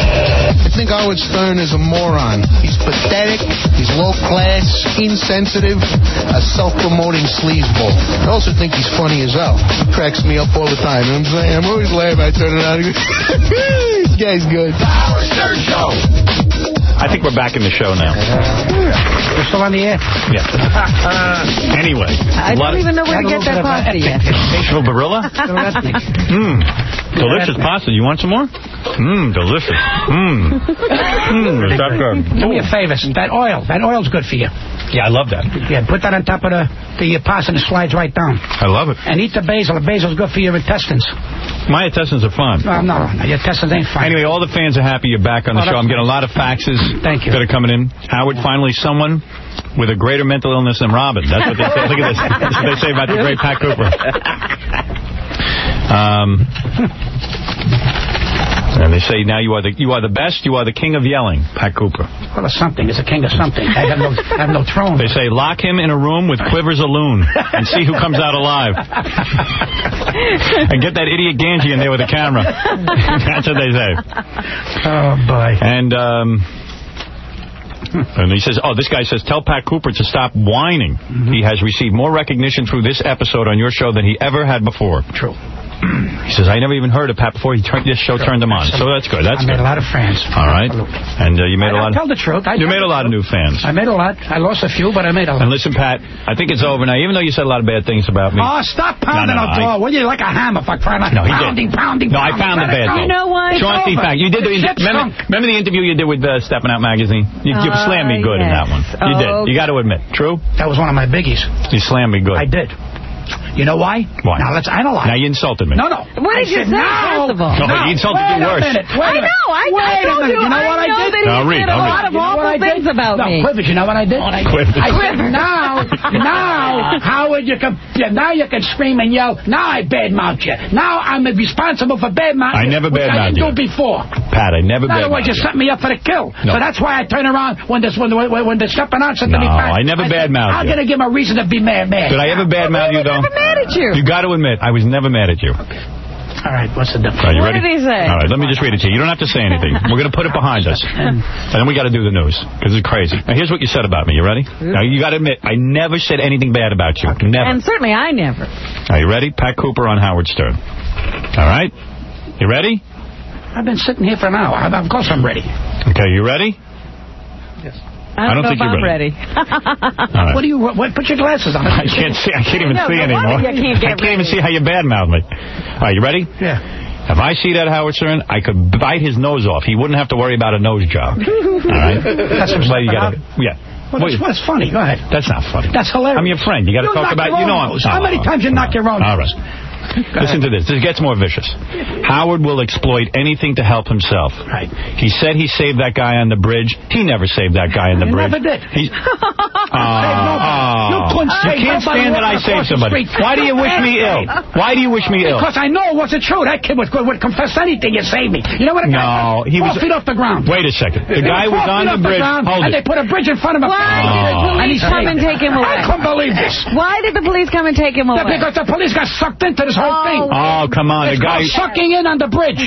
Howard Stern is a moron. He's pathetic, he's low-class, insensitive, a self-promoting sleazeball. I also think he's funny as hell. He cracks me up all the time. You know what I'm saying? I'm always laughing. I turn around and go, this guy's good. The Howard Stern Show. I think we're back in the show now. We're still on the air? Yeah. Uh, anyway. I don't even know where to get that pasta yet. Oh, Barilla? Mmm. Delicious pasta. You want some more? Mmm, delicious. Mmm. Mmm, is that good? Do me a favor. That oil. That oil's good for you. Yeah, I love that. Yeah, put that on top of the, the pasta and it slides right down. I love it. And eat the basil. The basil's good for your intestines. My intestines are fine. No, no, no. Your intestines ain't fine. Anyway, all the fans are happy you're back on the Oh, show. I'm getting a nice. lot of faxes Thank you. that are coming in. Howard, finally someone with a greater mental illness than Robin. That's what they say. Look at this. That's what they say about the great Pat Cooper. Um... And they say now you are the you are the best, you are the king of yelling, Pat Cooper. Well, it's something. It's a king of something. I have no, I have no throne. They say lock him in a room with Quivers a loon and see who comes out alive. And get that idiot Ganji in there with a camera. That's what they say. Oh, boy. And, um... And he says, oh, this guy says, tell Pat Cooper to stop whining. Mm-hmm. He has received more recognition through this episode on your show than he ever had before. True. He says, I never even heard of Pat before he turned, this show turned him on. So that's good. That's I made good. a lot of friends. All right. And uh, you made I, a lot I'll tell the truth. I you made a lot of new fans. I made a lot. I lost a few, but I made a lot. And listen, Pat, I think it's over now. Even though you said a lot of bad things about me. Oh, stop pounding no, no, on the door. I, Well, you're like a hammer for crying out. No, he pounding, did. pounding, No, I pounding. found the bad thing. You know why? Chauncey, fact, you did the, remember, remember the interview you did with uh, Steppin' Out magazine? You, you uh, slammed me good yes. in that one. You oh, did. You got to admit. True? That was one of my biggies. You slammed me good. I did. You know why? Why? Now let's analyze. Now you insulted me. No, no. What did you say, now, first of all? No, now, you insulted wait you worse. A minute, wait I a minute. know. I, wait I told a minute. you. You know I what I know did? that he No, read, did a no, lot read. of awful things about no, me. Quivers, you know what I did? Quivers. I said, now, now, Howard, you can, now you can scream and yell. Now I badmouth you. Now I'm responsible for badmouth. I never badmouthed badmouthed you. you. I didn't do before. Pat, I never badmouthed you. Otherwise, you set me up for the kill. No. So that's why I turn around when this when when, when they're stepping out. No, I never badmouthed you. I'm going to give him a reason to be mad, mad. Did I ever badmouth you, though? I was never mad at you. You got to admit, I was never mad at you. All right, what's the difference? Are you What ready? did he say? All right, let me just read it to you. You don't have to say anything. We're going to put it behind us. And then we got to do the news, because it's crazy. Now, here's what you said about me. You ready? Now, you got to admit, I never said anything bad about you. Never. And certainly I never. Are you ready? Pat Cooper on Howard Stern. All right? You ready? I've been sitting here for an hour. Of course I'm ready. Okay, you ready? I don't, I don't know think if you're I'm ready. Right. What do you? What? Put your glasses on. I can't see. I can't even No, see no anymore. wonder you can't get I can't even ready. see how you badmouth me. All right, you ready? Yeah. If I see that Howard Stern, I could bite his nose off. He wouldn't have to worry about a nose job. All right? That's Well, you gotta, about- yeah. Well, that's, what's funny. Go ahead. That's not funny. That's hilarious. I'm your friend. You got to You talk knock about. your You know own I'm. nose. How many times you knock your own All nose? right. Listen to this. This gets more vicious. Howard will exploit anything to help himself. Right. He said he saved that guy on the bridge. He never saved that guy on the He bridge. never did. He, Uh, oh, you couldn't you save can't nobody stand that I walking saved across the somebody. street. Why do you wish me ill? Why do you wish me ill? Because I know it wasn't true. That kid would, would confess anything you saved me. You know what? A guy No, was? he Four was. feet off the ground. Wait a second. The guy was Four on feet the off bridge. ground, Hold and it. they put a bridge in front of him. Why did the Oh. police come and take him away? I couldn't believe this. Why did the police come and take him away? Because the police got sucked into this whole Oh. thing. Oh, come on. The It's guy. called sucking in on the bridge.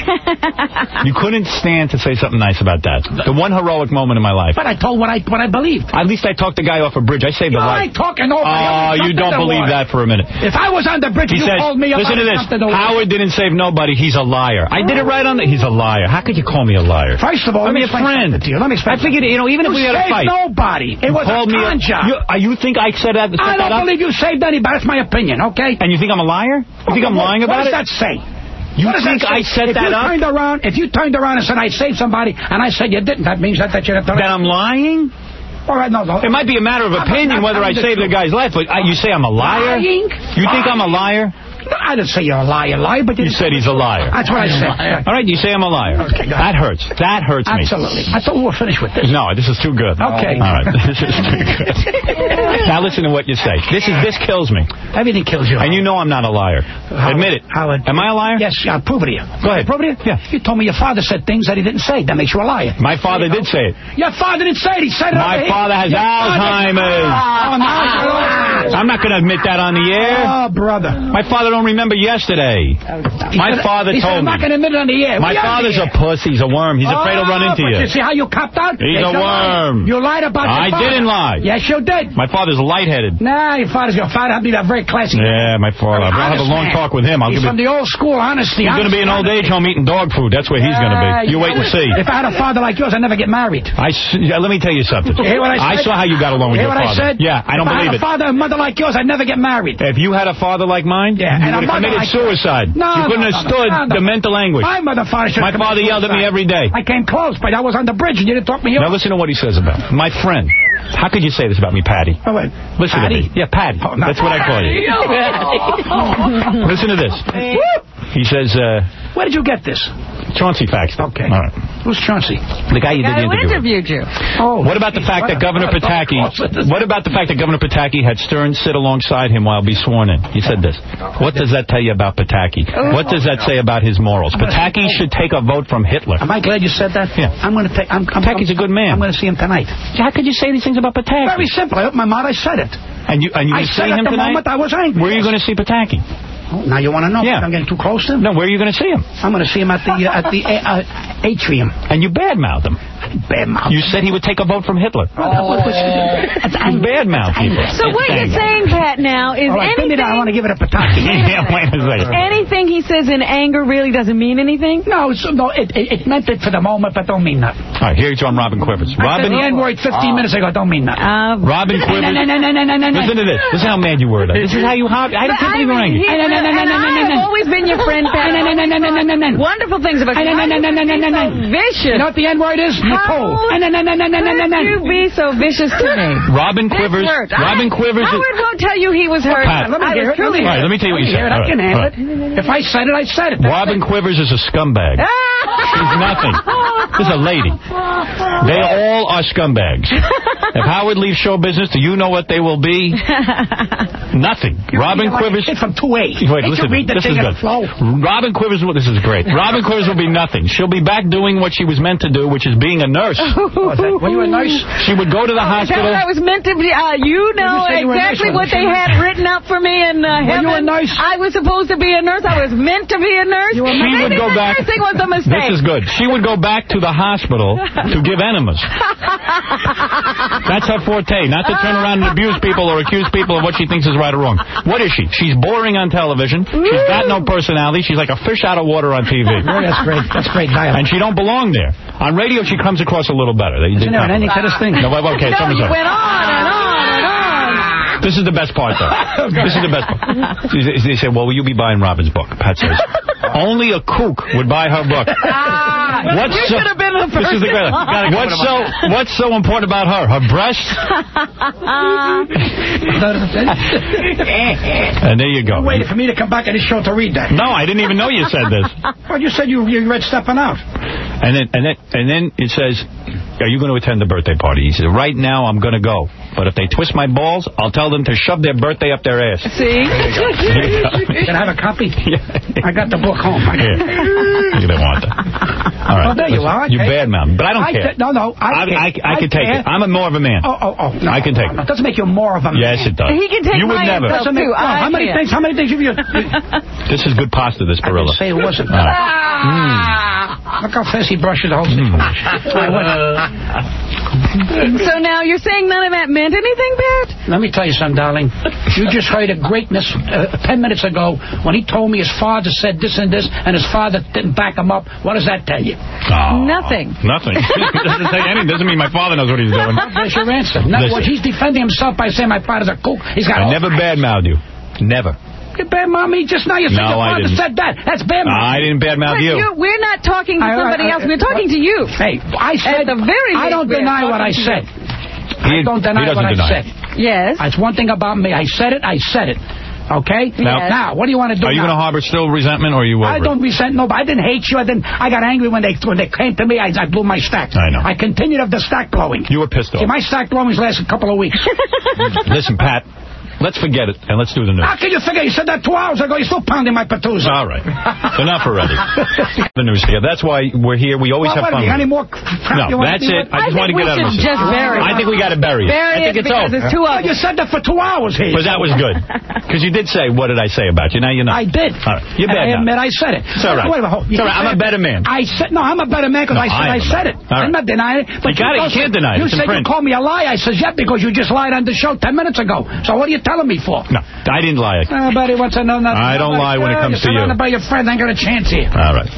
You couldn't stand to say something nice about that. The one heroic moment in my life. But I told what I what I believed. At least I talked the guy off a bridge. I saved a You life. ain't talking over. Oh, you don't believe that for a minute. If I was on the bridge, He you says, called me up. listen to I'd this. jump in the water. Howard didn't save nobody. He's a liar. I did it right on the... He's a liar. How could you call me a liar? First of all, I'm let me your explain friend. something to you. Let me explain I figured, you know, even if you we had a saved fight... nobody. It you was a called me con job. You, uh, you think I said that? set I that don't up? believe you saved anybody. That's my opinion, okay? And you think I'm a liar? You think I'm What- lying about what it? does that say? You What does think that I say? set if that you up? Turned around, if you turned around and said I saved somebody, and I said you didn't, that means that, that you're... That I'm lying? All right, no, no. It might be a matter of I'm opinion not whether I telling the saved the truth. guy's life, but uh, you say I'm a liar? Lying? You think I'm a liar? No, I didn't say you're a liar, liar, but You said he's a liar. That's what I said. All right, you say I'm a liar. Okay, go That ahead. hurts. That hurts me. Absolutely. I thought we were finished with this. No, this is too good. Okay. All right, this is too good. Now listen to what you say. This is this kills me. Everything kills you. And you know I'm not a liar. Howard, Admit it. Howard. Am I a liar? Yes, I'll prove it to you. Go ahead. Prove it to you? Yeah. You told me your father said things that he didn't say. That makes you a liar. My father did say it. Your father didn't say it. He said it. My over here. father has Your father- Alzheimer's. Oh, no. I'm not going to admit that on the air. Oh, brother. My father don't remember yesterday. My father he told said, I'm me. not going to admit it on the air. My We father's on a pussy. He's a worm. He's afraid oh, to run into but you. You see how you copped out? He's It's a worm. You lied about your I father. didn't lie. Yes, you did. My father's lightheaded. Nah, your father's your father. I'll be that very classy. Yeah, my father. I'll have a long man. talk with him. I'll He's give from it. the old school, honesty. He's going to be in old age home eating dog food. That's where he's going to be. You wait and see. If I had a father like yours, I'd never get married. I yeah, let me tell you something. You hear what I said? I saw how you got along with you your hear what father. I said? Yeah, I don't if believe I had it. a father and mother like yours, I'd never get married. If you had a father like mine, yeah, you and would have committed like suicide. No, you couldn't no, have no, stood no, no, the no. mental anguish. My mother father should My father yelled at me every day. I came close, but I was on the bridge and you didn't talk me Now off. listen to what he says about my friend. How could you say this about me, Patty? Oh, wait. Listen Patty? to me. Yeah, Patty. Oh, That's what I call you. Listen to this. He says, uh... Where did you get this? Chauncey facts. Okay. All right. Who's Chauncey? The guy you the did the guy who interview interviewed you. Oh. What about the fact that Governor Pataki... What about the fact that Governor Pataki had Stern sit alongside him while be sworn in? He said this. What does that tell you about Pataki? What does that say about his morals? Pataki should take a vote from Hitler. Am I glad you said that? Yeah. I'm going to take... I'm, I'm, Pataki's a good man. I'm going to see him tonight. How could you say these things about Pataki? Very simple. I opened my mouth. I said it. And you and you I see said him at the tonight? moment I was angry. Where are you going to see Pataki? Oh, now you want to know? Yeah. I'm getting too close to him? No, where are you going to see him? I'm going to see him at the uh, at the uh, uh, atrium. And you badmouthed him. Badmouth. You said he would take a vote from Hitler. Oh. You badmouth people. So what you're saying, Pat, now is All right, anything... I want to give it a Pataki. Yeah, wait a second. Anything he says in anger really doesn't mean anything? No, it's, no it, it, it meant it for the moment, but don't mean nothing. All right, here's on Robin Quivers. Robin, Robin, the N-word fifteen minutes ago, don't mean nothing. Uh, Robin Quivers. No, no, no, no, no, no, no. Listen to this. Listen how mad you were. This is how you... How, I don't believe you're angry. And I've always been your friend, Pat. No, no, no, no, no, no, no. Wonderful things about you. No, no, no, no, no, no, no. Vicious. You know what the N-word is? Nicole. No, no, no, no, no, no, no, no. You be so vicious to me. Robin Quivers. Hurt. Robin I, Quivers. Howard won't tell you he was hurt. Pat. Let me I hear was it. Let me truly hear All right, let me tell you what you said. it. I can handle right. it. If I said it, I said it. Robin Quivers is a scumbag. She's nothing. This is a lady. They all are scumbags. If Howard leaves show business, do you know what they will be? Nothing. You're Robin like Quivers... from two A. Wait, listen. This is good. Robin Quivers... Will, this is great. Robin Quivers will be nothing. She'll be back doing what she was meant to do, which is being a nurse. Were you a nurse? She would go to the oh, hospital... Is that what I was meant to be? Uh, you know you exactly what they had written up for me in uh, Were heaven. you a nurse? I was supposed to be a nurse. I was meant to be a nurse. You were she Maybe would go the back... nursing was a mistake. This is good. She would go back to the hospital to give enemas. That's her forte, not to turn around and abuse people or accuse people of what she thinks is right or wrong. What is she? She's boring on television. She's got no personality. She's like a fish out of water on T V. Oh, that's great. That's great dialogue. And she don't belong there. On radio, she comes across a little better. They, you know, an ending to this thing. No, okay, no, you sorry. went on and on and on. This is the best part, though. This is the best part. They say, well, will you be buying Robin's book? Pat says, only a kook would buy her book. Ah, what's you so, should have been the first. This is the great. What's so, what's so important about her? Her breasts? And there you go. You waited for me to come back on this show to read that. No, I didn't even know you said this. Well, you said you, you read Stepping Out. And then, and then, and then it says, are you going to attend the birthday party? He says, right now I'm going to go. But if they twist my balls, I'll tell them to shove their birthday up their ass. See? Can I have a copy? Yeah. I got the book home. Yeah. You don't want that. All right. Oh, there you are. You bad mouth. But I don't I care. no, no. I, I, I, I, I can care. take it. I'm a more of a man. Oh, oh, oh. No, I can take no, it. It doesn't make you more of a man. Yes, it does. He can take you would my never. insult, Make, too. no, how many can. things? How many things have you? This is good pasta, this I Barilla. didn't say it wasn't. All right. Ah. Look how fast he brushes the whole thing. So now you're saying none of that meant anything, Pat? Let me tell you something, darling. You just heard a greatness uh, ten minutes ago when he told me his father said this and this, and his father didn't back him up. What does that tell you? Oh, Nothing. Nothing. It doesn't say anything. Doesn't mean my father knows what he's doing. That's your answer. No, well, he's defending himself by saying my father's a kook. He's got. I never badmouthed you. Never. You badmouthed me just now. You said No, your I father didn't. said that. That's badmouth. I didn't badmouth you. you. We're not talking to I- somebody I- else. We're talking to you. Hey, I said. At the very I don't least, we're deny what I talking to said. He, I don't deny he doesn't what deny I said. it. Yes. That's one thing about me. I said it. I said it. Okay? Now, Yes. now what do you want to do Are you now? going to harbor still resentment, or are you over I don't resent nobody. I didn't hate you. I didn't. I got angry when they when they came to me. I, I blew my stack. I know. I continued of the stack blowing. it? You were pissed off. See, my stack blowings last a couple of weeks. Listen, Pat. let's forget it, and let's do the news. How can you forget? You said that two hours ago. You're still pounding my patooza. All right. Enough already. The news here. That's why we're here. We always well, have fun. Any more crap No, that's it. I just want to get out of this. Just bury I think we got to bury it. Bury I think it it's because over. It's too oh, you said that for two hours here. But that was good. Because you did say, what did I say about you? Now you know. I did. All right. You're bad I now. admit I said it. It's all right. Wait, wait, it's all right. I'm a better man. I said, no, I'm a better man because no, I said I, I said it. Right. I'm not denying it. But you got it. You can't deny it. You it's said you called me a lie. I said, yeah, because you just lied on the show ten minutes ago. So what are you telling me for? No, I didn't lie. Nobody wants to know nothing. I don't lie when it comes to you. About your friend, I ain't got a chance here. All right.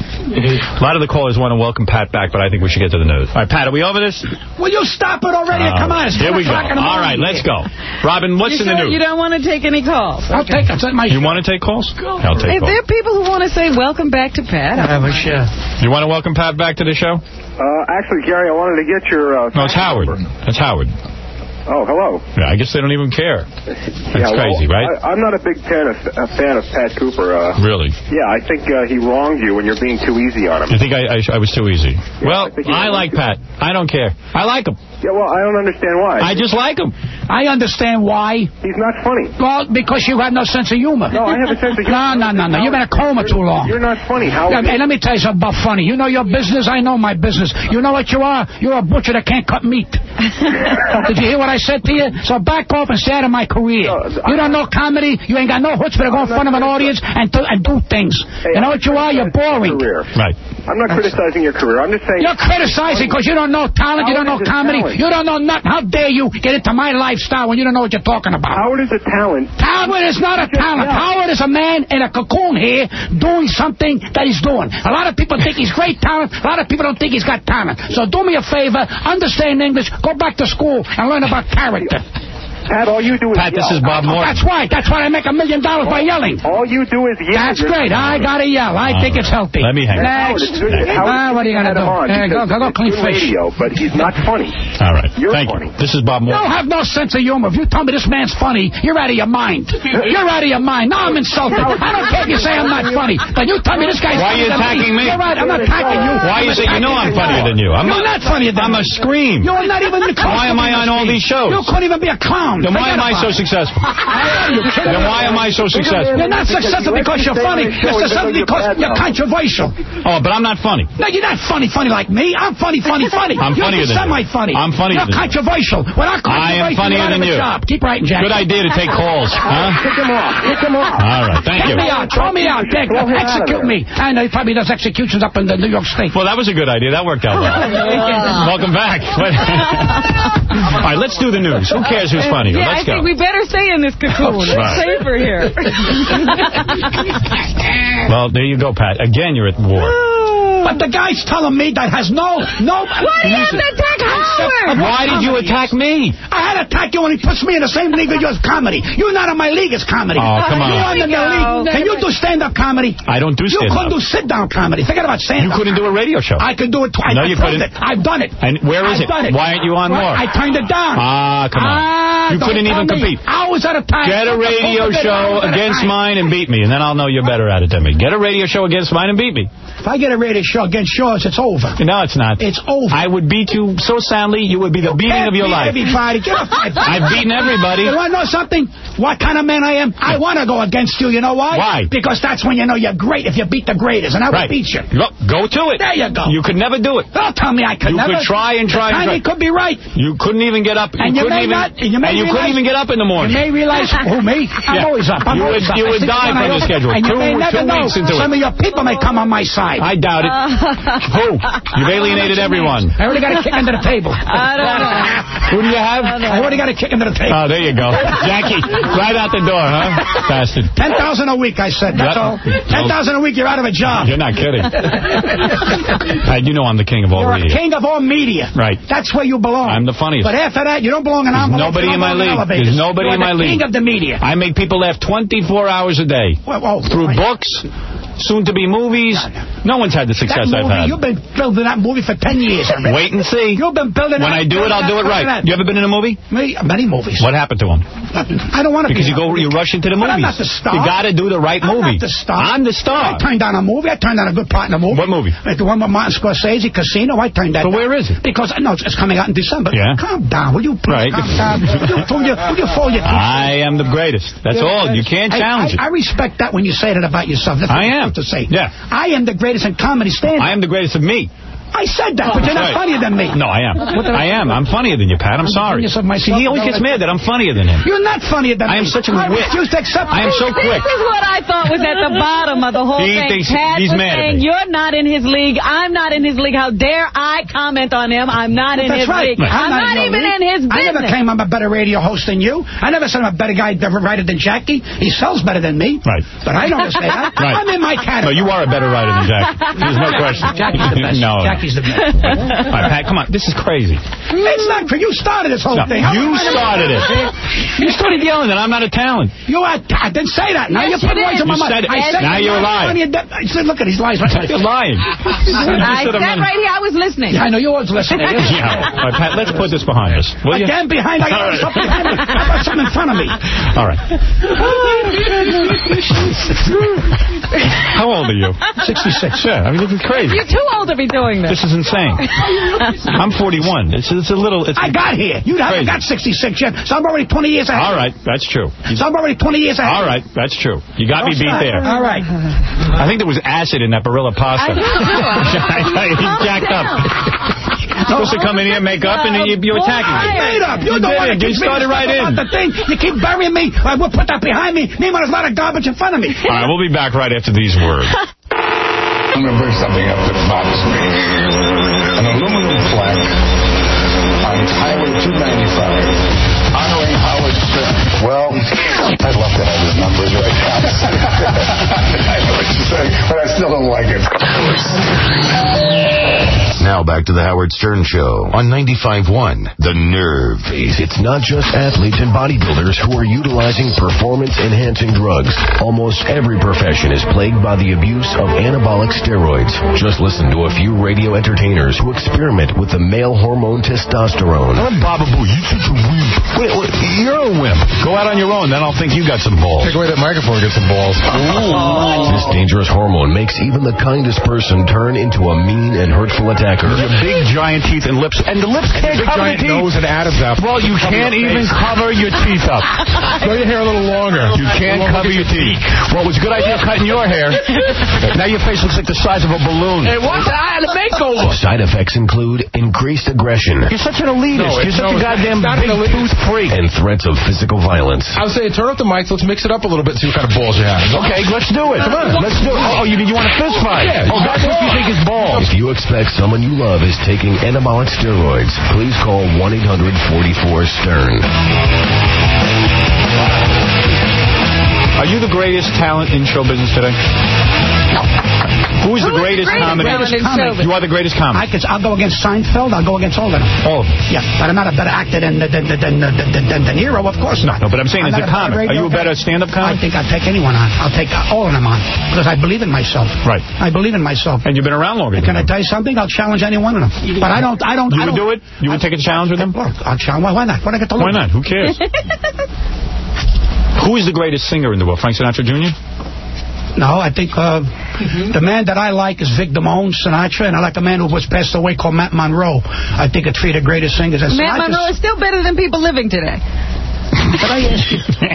A lot of the callers want to welcome Pat back, but I think we should get to the news. All right, Pat, are we over this? Will you stop it already? Uh, Come on. It's here we go. All right, let's go. Robin, what's you in sure the news? You don't want to take any calls? I'll take it. My you want to take calls? Go. I'll take if calls. If there are people who want to say welcome back to Pat. I have a show. You want to welcome Pat back to the show? Uh, actually, Gary, I wanted to get your... Uh, no, it's Howard. That's Howard. Oh, hello. Yeah, I guess they don't even care. That's yeah, crazy, well, right? I, I'm not a big fan of, a fan of Pat Cooper. Uh, really? Yeah, I think uh, he wronged you when you're being too easy on him. You think I, I, I was too easy? Yeah, well, I, I like Pat. I don't care. I like him. Yeah, well, I don't understand why. I just like him. I understand why. He's not funny. Well, because you have no sense of humor. No, I have a sense of humor. No, no, no, no. You've been a coma too long. You're not funny. How? Yeah, hey, let me tell you something about funny. You know your business. I know my business. You know what you are? You're a butcher that can't cut meat. Did you hear what I said to you? So back off and stay out of my career. No, you don't know comedy. You ain't got no chutzpah to go in front of an audience and, to, and do things. Hey, you know what you are? You're boring. Right. I'm not criticizing your career. I'm just saying... You're criticizing because you don't know talent. You don't know comedy. You don't know nothing. How dare you get into my lifestyle when you don't know what you're talking about? Howard is a talent. Howard is not a talent. Howard is a man in a cocoon here doing something that he's doing. A lot of people think he's great talent. A lot of people don't think he's got talent. So do me a favor. Understand English. Go back to school and learn about character. Pat, all you do is Pat, yell. this is Bob Moore. That's right. That's why I make a million dollars by yelling. All you do is yell. That's great. I got to yell. I all think right. it's healthy. Let me hang Next. Next. Ah, what are you going to do? Hey, go, go, go clean fish. Radio, but he's not funny. All right. You're Thank funny. You. This is Bob Moore. You don't have no sense of humor. If you tell me this man's funny, you're out of your mind. You're out of your mind. Now I'm insulted. I don't care if you say I'm not funny, but you tell me this guy's Why funny. Why are you attacking me? You're right. I'm not attacking you. Why is it you know I'm funnier than you? I'm You're not funnier than I'm a scream. You're not even close. Why am I on all these shows? You couldn't even be a clown. Then why am I so successful? Then why am I so successful? You're not successful because you're funny. You're successful because you're controversial. Oh, but I'm not funny. No, you're not funny, funny like me. I'm funny, funny, funny. I'm funnier than you. Semi-funny. I'm funnier than you. You're controversial. When I'm controversial, I am funnier than you. Job. Keep writing, Jack. Good idea to take calls. Huh? Kick him off. Kick him off. All right, thank Get you. me out. Throw me out, Dick. Execute me. I know he probably does executions up in the New York State. Well, that was a good idea. That worked out well. Welcome back. All right, let's do the news. Who cares who's funny? Yeah, let's I think go. we better stay in this cocoon. It's right. safer here. Well, there you go, Pat. Again, you're at war. But the guy's telling me that has no... no. Why do you have to attack Howard? Why did you attack me? I had to attack you when he puts me in the same league as yours, comedy. You're not in my league as comedy. Oh, come on. You're in the league. Can you do stand-up comedy? I don't do stand-up. You couldn't do sit-down comedy. Forget about stand-up. You couldn't do a radio show. I could do it twice. No, you couldn't. It. I've done it. And where is I've it? Done it? Why aren't you on well, more? I turned it down. Ah, come on. Ah, you couldn't even me. compete. Hours at a time. Get a radio show against mine and beat me, and then I'll know you're better at it than me. Get a radio show against mine and beat me. If I get a radio show against yours, it's over. No, it's not. It's over. I would beat you so soundly, you would be the you beating of your beat life. Everybody. Get off my I've beaten everybody. You want to know something? What kind of man I am? I want to go against you. You know why? Why? Because that's when you know you're great, if you beat the greatest, and I right. will beat you. Go, go to it. There you go. You could never do it. Don't tell me I could you never. You could try and try the and try. You could be right. You couldn't even get up. And you, you couldn't may even, not. And you, may and you realize, couldn't even get up in the morning. You may realize, who, me? I'm yeah. always up. I'm you always would, up. You would die from the schedule. And you two may never two know. weeks into Some it. of your people may come on my side. I doubt it. Who? You've alienated everyone. I already got a kick under the table. I don't know. Who do you have? I already got a kick under the table. Oh, there you go. Jackie, right out the door, huh? Bastard. ten thousand a week, I said. That's yep. all. ten thousand a week, you're out of a job. You're not kidding. Hey, you know I'm the king of all you're media. You're a king of all media. Right. That's where you belong. I'm the funniest. But after that, you don't belong in There's nobody in my league. There's nobody you're in my the league. king of the media. I make people laugh twenty-four hours a day. Well, oh, through right. books, soon-to-be movies, No one's had the success that movie, I've had. You've been building that movie for ten years. Already. Wait and see. You've been building When that, I do it, I'll do it right. You ever been in a movie? Me, many movies. What happened to him? I don't want to Because be you go, you rush into the but movies. I'm not the star. You got to do the right I'm movie. not the star. I'm the star. I turned down a movie. I turned down a good part in a movie. What movie? Like the one with Martin Scorsese, Casino. I turned that But down. where is it? Because, no, it's coming out in December. Yeah. Calm down. Will you please Right. calm down? Will you fool your, will you fool your I am the greatest. That's Yeah, all. You can't challenge I, I, I it. respect that when you say that about yourself. That's what I you're am. supposed to say. Yeah. I am the greatest in comedy stand-up. I am the greatest of me. I said that, but you're not Right. funnier than me. No, I am. I am. I'm funnier than you, Pat. I'm sorry. Yourself, myself, See, he always gets mad that I'm funnier than him. You're not funnier than I am me. such a I wit. refuse to accept I am so This quick. is what I thought was at the bottom of the whole He thing. thinks Pat he's was mad at saying, me. you're not in his league. I'm not in his league. How dare I comment on him? I'm not in That's his right. league. I'm, not, your even league. in his I never business. claim I'm a better radio host than you. I never said I'm a better guy, better writer than Jackie. He sells better than me. Right. But I don't say that. Right. I'm in my category. No, you are a better writer than Jackie. There's no question. Jackie's the best. No. Jackie's the best. All right, Pat, come on. This is crazy. It's not for you. Started this whole No, thing. How you am I started it. to- You started yelling that I'm not a talent. You are, I didn't say that. Now Yes, you're putting you words did. in my You mouth. said it. I said Now you're you're not lying. funny. I said, look at he's lying right You're lying. I said right here. I was listening. Yeah, I know you're always listening. Yeah. All right, Pat, let's put this behind us. Will you? Again, behind. I got All right. something behind me. I got something in front of me. All right. How old are you? sixty-six. Yeah, I mean, this is crazy. You're too old to be doing this. This is insane. I'm forty-one. It's, it's a little... It's I got here. You haven't crazy. got sixty-six yet, so I'm already twenty years ahead. All right, that's true. So I'm already twenty years ahead. All right, that's true. You got me beat there. All right. I think there was acid in that Barilla pasta. I know. He's jacked up. Supposed to come in here, make up, and then you, you're attacking me. I made up. You're You the one did. that You keeps started making right stuff in. about the thing. You keep burying me. I will put that behind me. Meanwhile, there's a lot of garbage in front of me. All right, we'll be back right after these words. I'm going to bring something up that bothers me. An aluminum plaque on Highway two ninety-five honoring Howard Stern. Well, I'd love to have his numbers right now. I know what you're saying, but I still don't like it. Now back to the Howard Stern Show on ninety-five point one The Nerve. It's not just athletes and bodybuilders who are utilizing performance-enhancing drugs. Almost every profession is plagued by the abuse of anabolic steroids. Just listen to a few radio entertainers who experiment with the male hormone testosterone. I'm Baba Boo. You such a wimp. Wait, wait, you're a wimp. Go out on your own, then I'll think you got some balls. Take away that microphone and get some balls. This dangerous hormone makes even the kindest person turn into a mean and hurtful attacker. Your big giant teeth and lips, and the lips can't Big cover giant the teeth. nose and Adam's apple. Well, you Cover can't your even face. cover your teeth up. Grow your hair a little longer. You can't Longer cover than your teeth. Well, it was a good idea cutting your hair. Now your face looks like the size of a balloon. Hey, what? I had a makeover. Side effects include increased aggression You're such an elitist. No, You're it's- such no, a it's goddamn not an big elitist. tooth freak. and threats of physical violence. I was saying, turn off the mics. Let's mix it up a little bit and see what kind of balls you have. Okay, let's do it. Come on. Let's do it. Oh, you, you want a fist fight? Yeah. Oh, that's what you think is balls. If you expect someone you love is taking anabolic steroids, please call one eight hundred forty-four STERN. Are you the greatest talent in show business today? Who is the Who greatest is the greatest comic? talent in show business? You are the greatest I comic. could, I'll go against Seinfeld. I'll go against all of them. All of them. Yeah, but I'm not a better actor than than than than, than, than, than De Niro, of course not. No, but I'm saying as not a comic. Are you a better stand-up I comic? think I'll take anyone on. I'll take all of them on because I believe in myself. Right. I believe in myself. And you've been around longer And than can I him. tell you something? I'll challenge any one of them. But I don't. I don't. You I would don't, do it? You would take a challenge with him? Look, I'll challenge. Why, why not? What I get to Why lose? not? Who cares? Who is the greatest singer in the world? Frank Sinatra Junior? No, I think uh, mm-hmm. the man that I like is Vic Damone, Sinatra, and I like a man who was passed away called Matt Monroe. I think are three of the greatest singers. And Matt Sinatra's- Monroe is still better than people living today. But I ask you,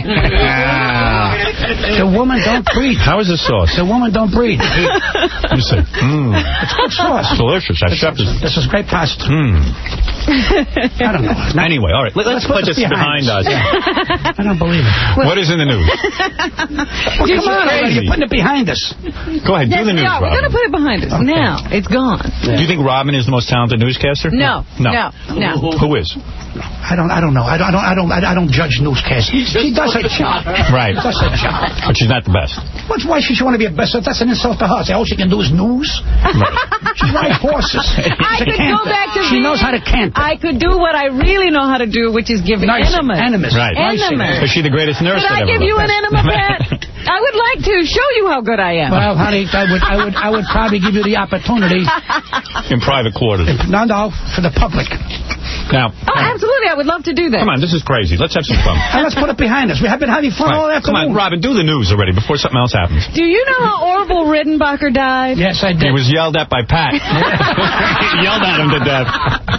the woman don't breathe. How is the sauce? The woman don't breathe. You say, mmm. It's good sauce. Delicious. I chef is. This is great pasta. Mmm. I don't know. Not, Anyway, all right. Let, let's, put this behind, behind us. I don't believe it. What is in the news? Well, come on, already. You're putting it behind us. Go ahead. Yes, do the we news, are. We're going to Robin. put it behind us. Okay. Now. It's gone. Do you think Robin is the most talented newscaster? No. No. No. No. Who is? I don't. I don't know. I don't. I don't. I don't, I don't judge newscasters. She does her job. Right. She does her job. But she's not the best. What's why should she want to be a best? That's an insult to her. Say all she can do is news. She's riding horses. I She's a could go canter. back to She being, knows how to canter. I could do what I really know how to do, which is give Nice. enemas. Enemas. Right. Enemas. Is she the greatest nurse Did that I ever give you lived? an enema, Pat? I would like to show you how good I am. Well, honey, I would, I would, I would probably give you the opportunity. In private quarters. No, no, for the public. Now. Oh, absolutely. I would love to do that. Come on, this is crazy. Let's have some fun. And let's put it behind us. We have been having fun right. all afternoon. Come on, Robin, do the news already before something else happens. Do you know how Orville Redenbacher died? Yes, I did. He was yelled at by Pat. He yelled at him to death.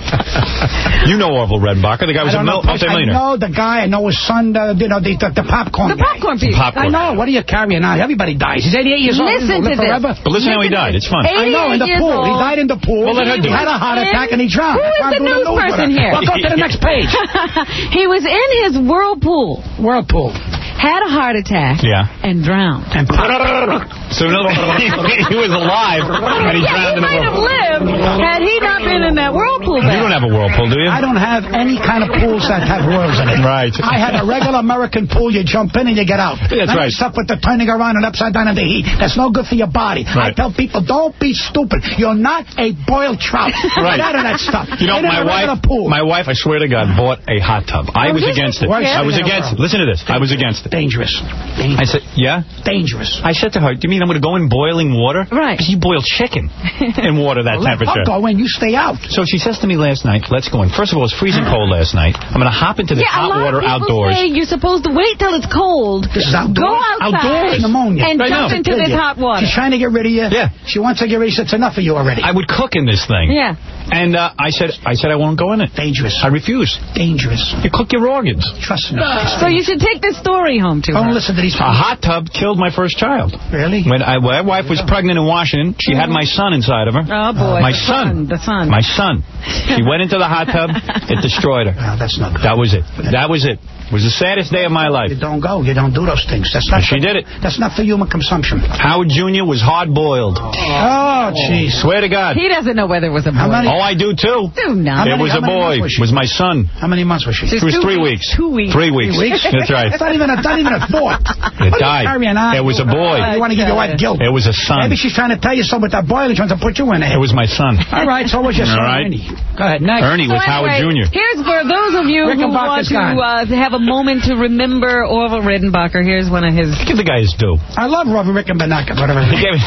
You know Orville Redenbacher. The guy was a multi-millionaire. I know the guy. I know his son, the, you know, the, the, the popcorn The popcorn piece. I know. What are you carrying on? Everybody dies. He's eighty-eight years old. Listen to this. Forever. But listen, listen how he died. It's fun. I know, in the pool. Old. He died in the pool. Well, let her do he it. had a heart attack and he drowned. Who is the news person here? Well, go to the next page. He was in his whirlpool. Whirlpool. Had a heart attack. Yeah. And drowned. And so in other words, he was alive and he yeah, drowned he in the might have lived had he not been in that whirlpool. You don't have a whirlpool, do you? I don't have any kind of pools that have whirls in it. Right. I had a regular American pool. You jump in and you get out. That's None right. Stuff with the turning around and upside down in the heat. That's no good for your body. Right. I tell people, don't be stupid. You're not a boiled trout. Right. Get out of that stuff. You know, Get my wife, pool. my wife, I swear to God, bought a hot tub. I Oh, was against it. I was against it. Listen to this. I was against it. Dangerous. Dangerous. I said, yeah? Dangerous. I said to her, do you mean I'm going to go in boiling water? Right. Because you boil chicken in water that well, temperature. I'll go in. You stay out. So she says to me last night, let's go in. First of all, it's freezing cold last night. I'm going to hop into this yeah, hot a lot water of people outdoors. say you're supposed to wait till it's cold. This is outdoors. Go outside. Outdoors. Pneumonia. And right jump now. into this hot water. She's trying to get rid of you. Yeah. She wants to get rid of you. It's enough of you already. I would cook in this thing. Yeah. And uh, I said, I said I won't go in it. Dangerous. I refuse. Dangerous. You cook your organs. Trust me. So you should take this story home to Don't her. listen to these people. A hot tub killed my first child. Really? When I, my wife was pregnant in Washington, she had my son inside of her. Oh, boy. My the son. The son. My son. She went into the hot tub. It destroyed her. No, that's not good. That was it. That was it. It was the saddest day of my life. You don't go. You don't do those things. That's not. She for, did it. That's not for human consumption. Howard Junior was hard-boiled. Oh, jeez. Swear to God. He doesn't know whether it was a boy. How many? Oh, I do, too. Do not. It was a boy. Was It was my son. How many months was she? It was three weeks. Two weeks. Three weeks. Three weeks? That's right. It's not even a, not even a thought. It What died. Are you carrying on? It was a boy. You want to give your wife guilt. It was a son. Maybe she's trying to tell you something with that boy and trying to put you in it. It was my son. All right, so was your son, All right. Ernie. Go ahead, next. Ernie was So Howard anyway, Junior Here's for those of you who want Rickenbacker's to uh, have a moment to remember Orville Redenbacher. Here's one of his. Give the guy his due. I love Robert Rickenbacker, whatever.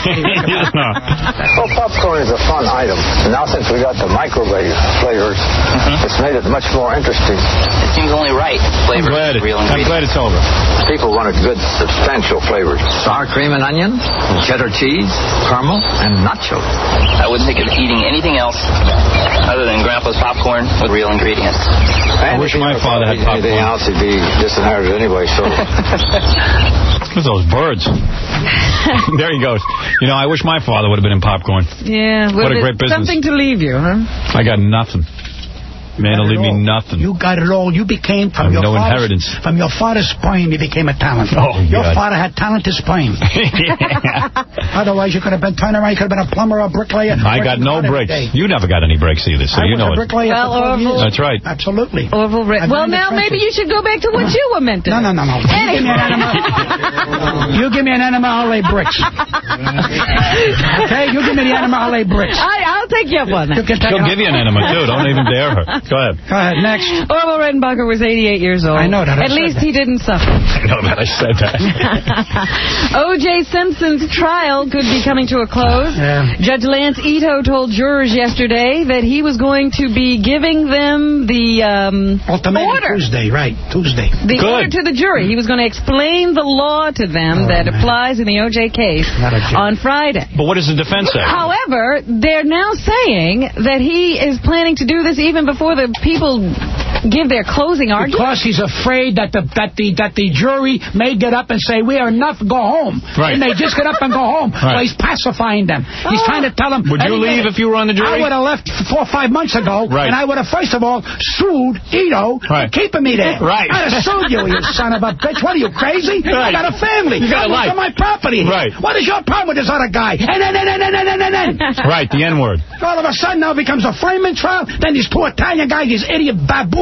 Well, popcorn is a fun item. And now since we got the microwave flavors, mm-hmm. it's made it much more interesting. It seems only right. Flavors, I'm glad, it, real I'm glad it's over. People wanted good, substantial flavors. Sour cream and onion, cheddar cheese, caramel, and nachos. I wouldn't think of eating anything else other than Grandpa's popcorn with real ingredients. I wish my father had popcorn. Anything else, he'd be disinherited anyway, so... Look at those birds. There he goes. You know, I wish my father would have been in popcorn. Yeah. What a great business. Something to leave you, huh? I got nothing. Man, it'll leave me nothing. You got it all. You became from your no father's, inheritance. From your father's sperm, you became a talent. Oh, your God. father had talented sperm. Otherwise, you could have been turning around. You could have been a plumber or a bricklayer. I got no breaks. You never got any breaks either, so I you was know a it. bricklayer Well, for twelve Orville- years. That's right. Absolutely. Orville Red. I've Well, been in the now maybe trenches. you should go back to what you were meant to. No, no, no, no. You give me an enema. You give me an enema, I'll lay bricks. Okay? You give me the enema, I'll lay bricks. I, I'll take you up on that. You can take She'll it give you an enema, too. Don't even dare her. Go ahead. Go ahead, next. Orville Redenbacher was eighty-eight years old. I know that. I At said least that. he didn't suffer. I know that. I said that. O J. Simpson's trial could be coming to a close. Yeah. Judge Lance Ito told jurors yesterday that he was going to be giving them the um, Ultimatum order. Tuesday, right. Tuesday. The Good. order to the jury. He was going to explain the law to them Oh, that man. applies in the O J case Not a joke. on Friday. But what does the defense say? However, they're now saying that he is planning to do this even before the people give their closing argument. Because he's afraid that the that the that the jury may get up and say we are enough, go home. Right. And they just get up and go home. Right. Well, he's pacifying them. He's Oh. trying to tell them. Would you "Any leave minute." if you were on the jury? I would have left four or five months ago, Right. and I would have first of all sued Ito Right. for keeping me there. Right. I'd have sued you, you son of a bitch. What are you, crazy? I Right. got a family. You got a I'm life. on my property. Right. What is your problem with this other guy? And then, and then, and then, and then, and then. Right, the N-word. All of a sudden now it becomes a framing trial. Then these two Italian guys, these idiot baboons.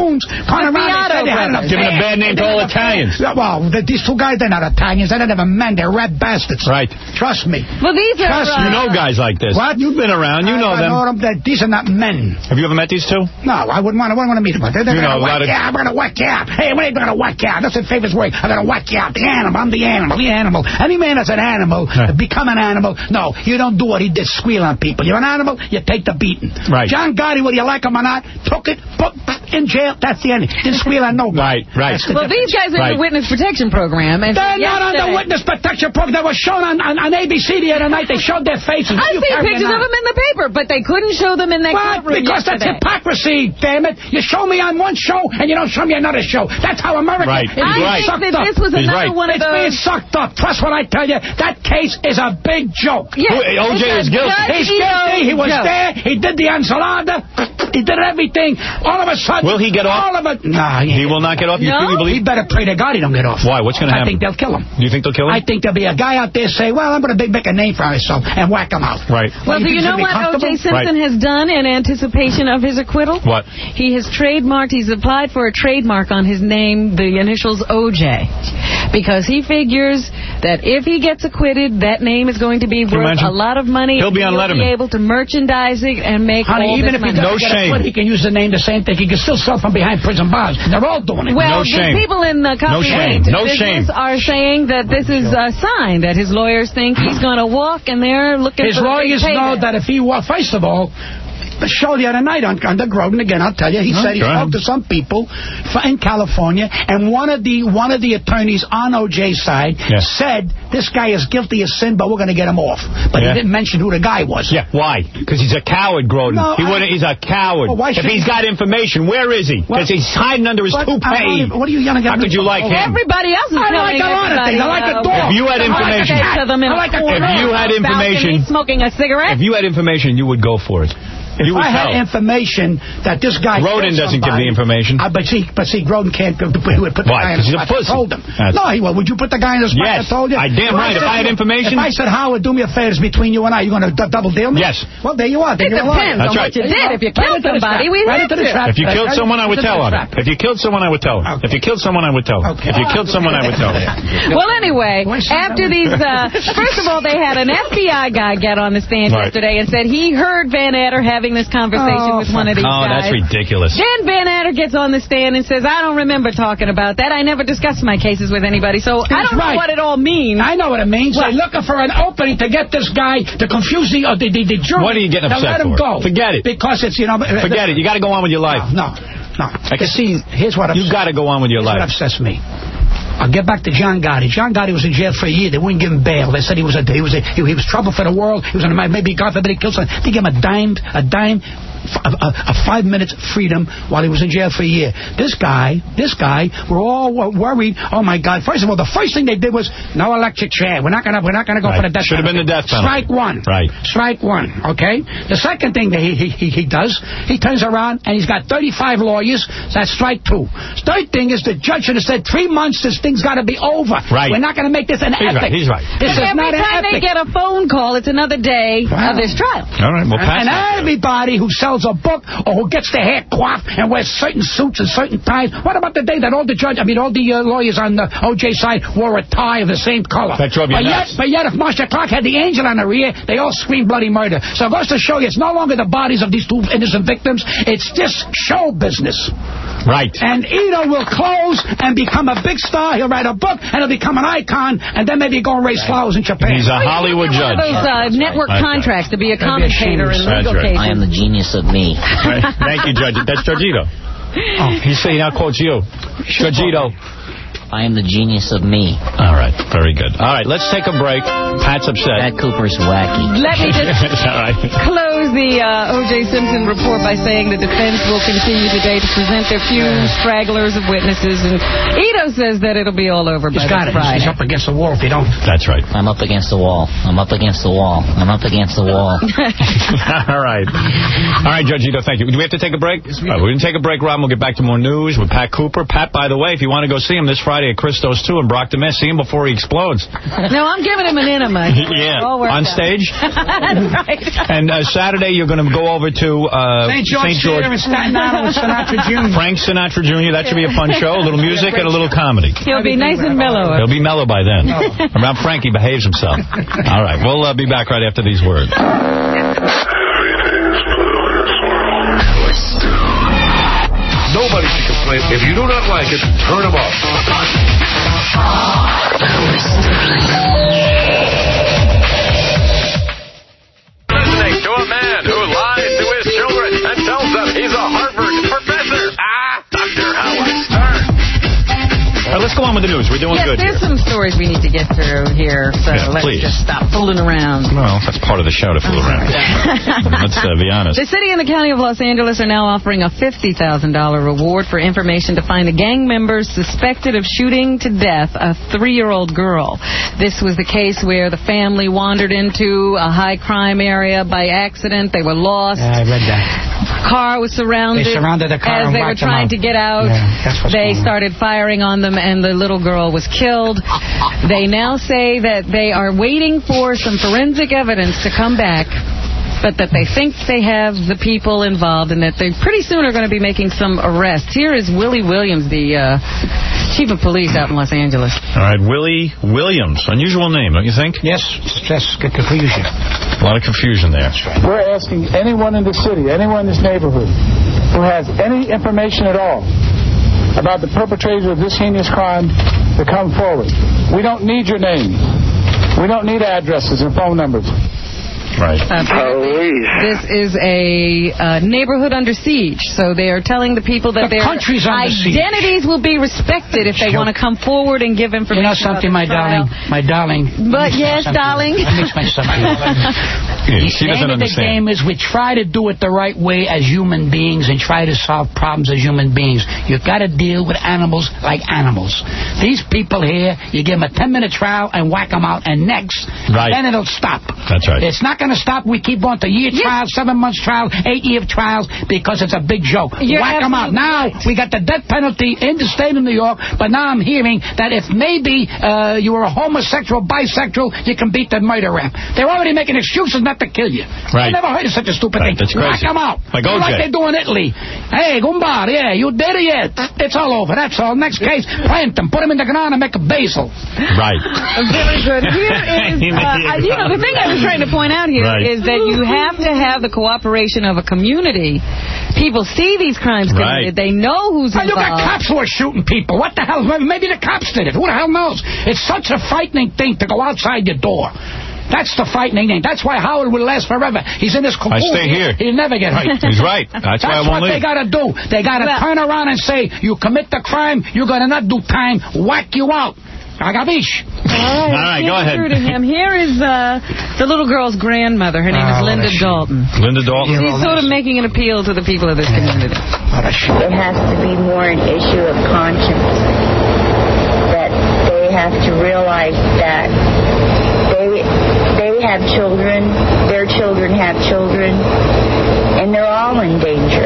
cartoons going around. Fiato They had brothers. Giving a bad name to all Italians. Well, the, these two guys, they're not Italians. They're not even men. They're rat bastards. Right. Trust me. Well, these are... Trust Uh, You know guys like this. What? You've been around. You know I, I them. know them. They're- These are not men. Have you ever met these two? No, I wouldn't want to, wouldn't want to meet them. They're, they're You know, gonna a lot whack of- you out. I'm going to whack you out. Hey, what are you going to whack you out? That's a famous word. I'm going to whack you out. The animal. I'm the animal. The animal. Any man that's an animal, Right. become an animal. No, you don't do what he did, squeal on people. You're an animal, you take the beating. Right. John Gotti, whether you like him or not, took it, put in jail. That's the end. Didn't squeal on nobody. Right, right. That's the Well, these difference. guys are in Right. the witness protection program. And They're not on the yesterday- witness protection program. They were shown on, on, on A B C the other night. They showed their faces. I You see carry pictures on. of them in the paper, but they couldn't show them in that What? courtroom Because that's yesterday. hypocrisy, damn it. You show me on one show, and you don't show me another show. That's how America Right. is He's being right. I sucked think that up. this was He's another right. one of It's being those... sucked up. Trust what I tell you. That case is a big joke. Yeah, O J it's is a guilty. Judge He's Ito guilty. He was joke. there. He did the enchilada. He did everything. All of a sudden... Will he get off? All of it... Nah, He will not get off? You No? truly believe? He better pray to God he don't get off. Why? What's going to I happen? think they'll kill him. Do you think they'll kill him? I think there'll be a guy out there say, well, I'm going to make a name for myself and whack him out. Right. Well, do you think know he's what gonna O be J comfortable? Simpson Right. has done in anticipation of his acquittal? What? He has trademarked, he's applied for a trademark on his name, the initials O J, because he figures that if he gets acquitted, that name is going to be Can you worth imagine? a lot of money. He'll be on He'll Letterman. be able to merchandise it and make Honey, all even this if he money. No doesn't get shame. acquitted, he can use the name the same thing. He can still sell from behind prison bars. They're all doing it. Well, No the shame. people in the No shame. copyright No business shame. are saying that this is a sign that his lawyers think he's going to walk, and they're looking His for the big lawyers know payday. that if he wa first of all, the show the other night on, on the Groden again, I'll tell you, he Oh, said he go spoke ahead. to some people f- in California, and one of the one of the attorneys on O J's side Yeah. said this guy is guilty of sin, but we're going to get him off. But Yeah. he didn't mention who the guy was. Yeah, why? Because he's a coward, Grodin. No, he I- wouldn't. He's a coward. Well, why if should he's he- got information, where is he? Well- Because he's hiding under his But I'm toupee. only- what are you yelling at How me could you for? like him? Everybody else is I telling like a lot of everybody, things. I like a uh, dog. If you had I like a information- cat. to them in I a like a corner If you had on a balcony information- smoking a cigarette. If you had information, you would go for it. You If would I had tell. information that this guy Grodin killed doesn't give the somebody- information. Uh, but see, but see, Grodin can't put the Why? guy in 'Cause he's a the spot. I pussy. told him. That's- No, he will. Would you put the guy in the spot? Yes. I told you. I damn right. If said- I had information- If I said, Howard, do me a favor, it's between you and I. You going to d- double deal me? Yes. Well, there you are. Then It you're a liar. depends That's on right. what you did. If you Right killed into the somebody, trap. we Right have into the to. trap. If you Right killed into someone, I would the tell on trap. him. If you killed someone, I would tell him. If you killed someone, I would tell him. Okay. If you killed someone, I would tell him. Well, anyway, after these, uh, first of all, they had an F B I guy get on the stand Right. yesterday and said he heard Van Adder having this conversation Oh, with one of these Oh, guys. that's ridiculous. Then Van Adder gets on the stand and says, I don't remember talking about that. I never discussed my cases with anybody, so I That's don't know right. what it all means. I know what it means. What? They're looking for an opening to get this guy to confuse the, uh, the, the, the jury. What are you getting to upset let him for? go. Forget it. Because it's, you know... Forget it. You got to go on with your life. No, no. I can see. Here's what You got to go on with your Here's what life. upsets me. I'll get back to John Gotti. John Gotti was in jail for a year. They wouldn't give him bail. They said he was a he was a, he, he was trouble for the world. He was in a, maybe God forbid he killed someone. They gave him a dime a dime a, a, a five minutes freedom while he was in jail for a year. This guy, this guy, we're all worried. Oh my God! First of all, the first thing they did was no electric chair. We're not gonna we're not gonna go Right. for the death Should have penalty. been the death penalty. Strike one. Right. Strike one. Okay. The second thing that he he, he he does, he turns around and he's got thirty-five lawyers. So that's strike two. Third thing is the judge should have said three months. This thing's got to be over. Right. We're not going to make this an He's epic. right. He's right. This But is every not an time they epic. get a phone call, it's another day Wow. of this trial. All right. Well, pass And that. everybody who sells a book or who gets their hair coiffed and wears certain suits and certain ties. What about the day that all the judge, I mean, all the uh, lawyers on the O J side wore a tie of the same color? That drove you but nuts. Yet, but yet, if Marsha Clark had the angel on her ear, they all scream bloody murder. So it goes to show you, it's no longer the bodies of these two innocent victims. It's just show business. Right. And Ito will close and become a big star. He'll write a book and he'll become an icon, and then maybe go and raise flowers in Japan. He's a Hollywood One judge. of those uh, network That's right. contracts to be a That'd be a commentator in shame. legal That's right. cases. I am the genius of me. Right. Thank you, Judge. That's Judgito. Oh, he's saying now quotes you. Judgito. I am the genius of me. All right. Very good. All right. Let's take a break. Pat's upset. Pat Cooper's wacky. Let me just All right. close the uh, O J. Simpson report by saying the defense will continue today to present their few stragglers of witnesses, and Ito says that it'll be all over He's by got this it. Friday. He's up against the wall if you don't. That's right. I'm up against the wall. I'm up against the wall. I'm up against the wall. All right. All right, Judgito, thank you. Do we have to take a break? Yes, we All right, we're going to take a break, Rob. We'll get back to more news with Pat Cooper. Pat, by the way, if you want to go see him this Friday, Friday at Christo's, too, in Brockton, Mass. See him before he explodes. No, I'm giving him an enema. Yeah, on stage. Right. And uh, Saturday, you're going to go over to uh, Saint George, Saint George. Theater in Staten Island with Sinatra Junior Frank Sinatra Junior That should be a fun show. A little music and a little comedy. He'll be nice and mellow. He'll be mellow by then. Around Frankie behaves himself. All right, we'll uh, be back right after these words. Nobody can complain. If you do not like it, turn them off. Listening to a man who lies to his children and tells them he's a Harvard professor. Ah, Doctor Howard Stern. All right, let's go on with the news. We're doing yes, good there's here. some stories we need to get through here, so Yeah, let's please. just stop fooling around. Well, that's part of the show to fool around. Let's uh, be honest. The city and the county of Los Angeles are now offering a fifty thousand dollars reward for information to find the gang members suspected of shooting to death a three-year-old girl. This was the case where the family wandered into a high-crime area by accident. They were lost. Yeah, I read that. Car was surrounded. They surrounded the car as and they were whacked them trying out. to get out. Yeah, that's what's they going on. started firing on them, and the little girl was killed. They now say that they are waiting for some forensic evidence to come back, but that they think they have the people involved and that they pretty soon are going to be making some arrests. Here is Willie Williams, the uh, chief of police out in Los Angeles. All right, Willie Williams. Unusual name, don't you think? Yes, yes, good confusion. A lot of confusion there. We're asking anyone in the city, anyone in this neighborhood, who has any information at all about the perpetrators of this heinous crime to come forward. We don't need your name. We don't need addresses and phone numbers. Right. Uh, this is a uh, neighborhood under siege, so they are telling the people that The their country's under siege. identities will be respected if they want to come forward and give information. You know something, my darling? My darling. But yes, Something. darling. Let me explain something. Yeah, she the doesn't name of the understand. game is we try to do it the right way as human beings and try to solve problems as human beings. You've got to deal with animals like animals. These people here, you give them a ten-minute trial and whack them out, and next, Right. then it'll stop. That's right. It's not going to stop. We keep going to year trials, seven-month trials, eight-year trials, because it's a big joke. You're whack them out. Now, we got the death penalty in the state of New York, but now I'm hearing that if maybe uh, you were a homosexual, bisexual, you can beat the murder rap. They're already making excuses not to kill you. Right. I never heard of such a stupid Right, thing. that's crazy. Whack them out. Like You O J. Like they do in Italy. Hey, Gumbar, yeah, you did it yet. It's all over. That's all. Next case, plant them, put them in the ground and make a basil. Right. Very good. Here is, uh, you know, the thing I was trying to point out here Right. is that you have to have the cooperation of a community. People see these crimes committed. Right. They know who's Oh, you got involved. cops who are shooting people. What the hell? Maybe the cops did it. Who the hell knows? It's such a frightening thing to go outside your door. That's the frightening thing. That's why Howard will last forever. He's in this cocoon. I stay here. He'll never get hurt. He's right. That's, That's why I won't what leave. they got to do. They got to Well- turn around and say, you commit the crime, you're going to not do time, whack you out. Agabish. All right, All right, go get ahead. through to him. Here is uh, the little girl's grandmother. Her name is Oh, what Linda a shame. Dalton. Linda Dalton. She's sort of making an appeal to the people of this community. It has to be more an issue of conscience. That they have to realize that they they have children, their children have children, and they're all in danger.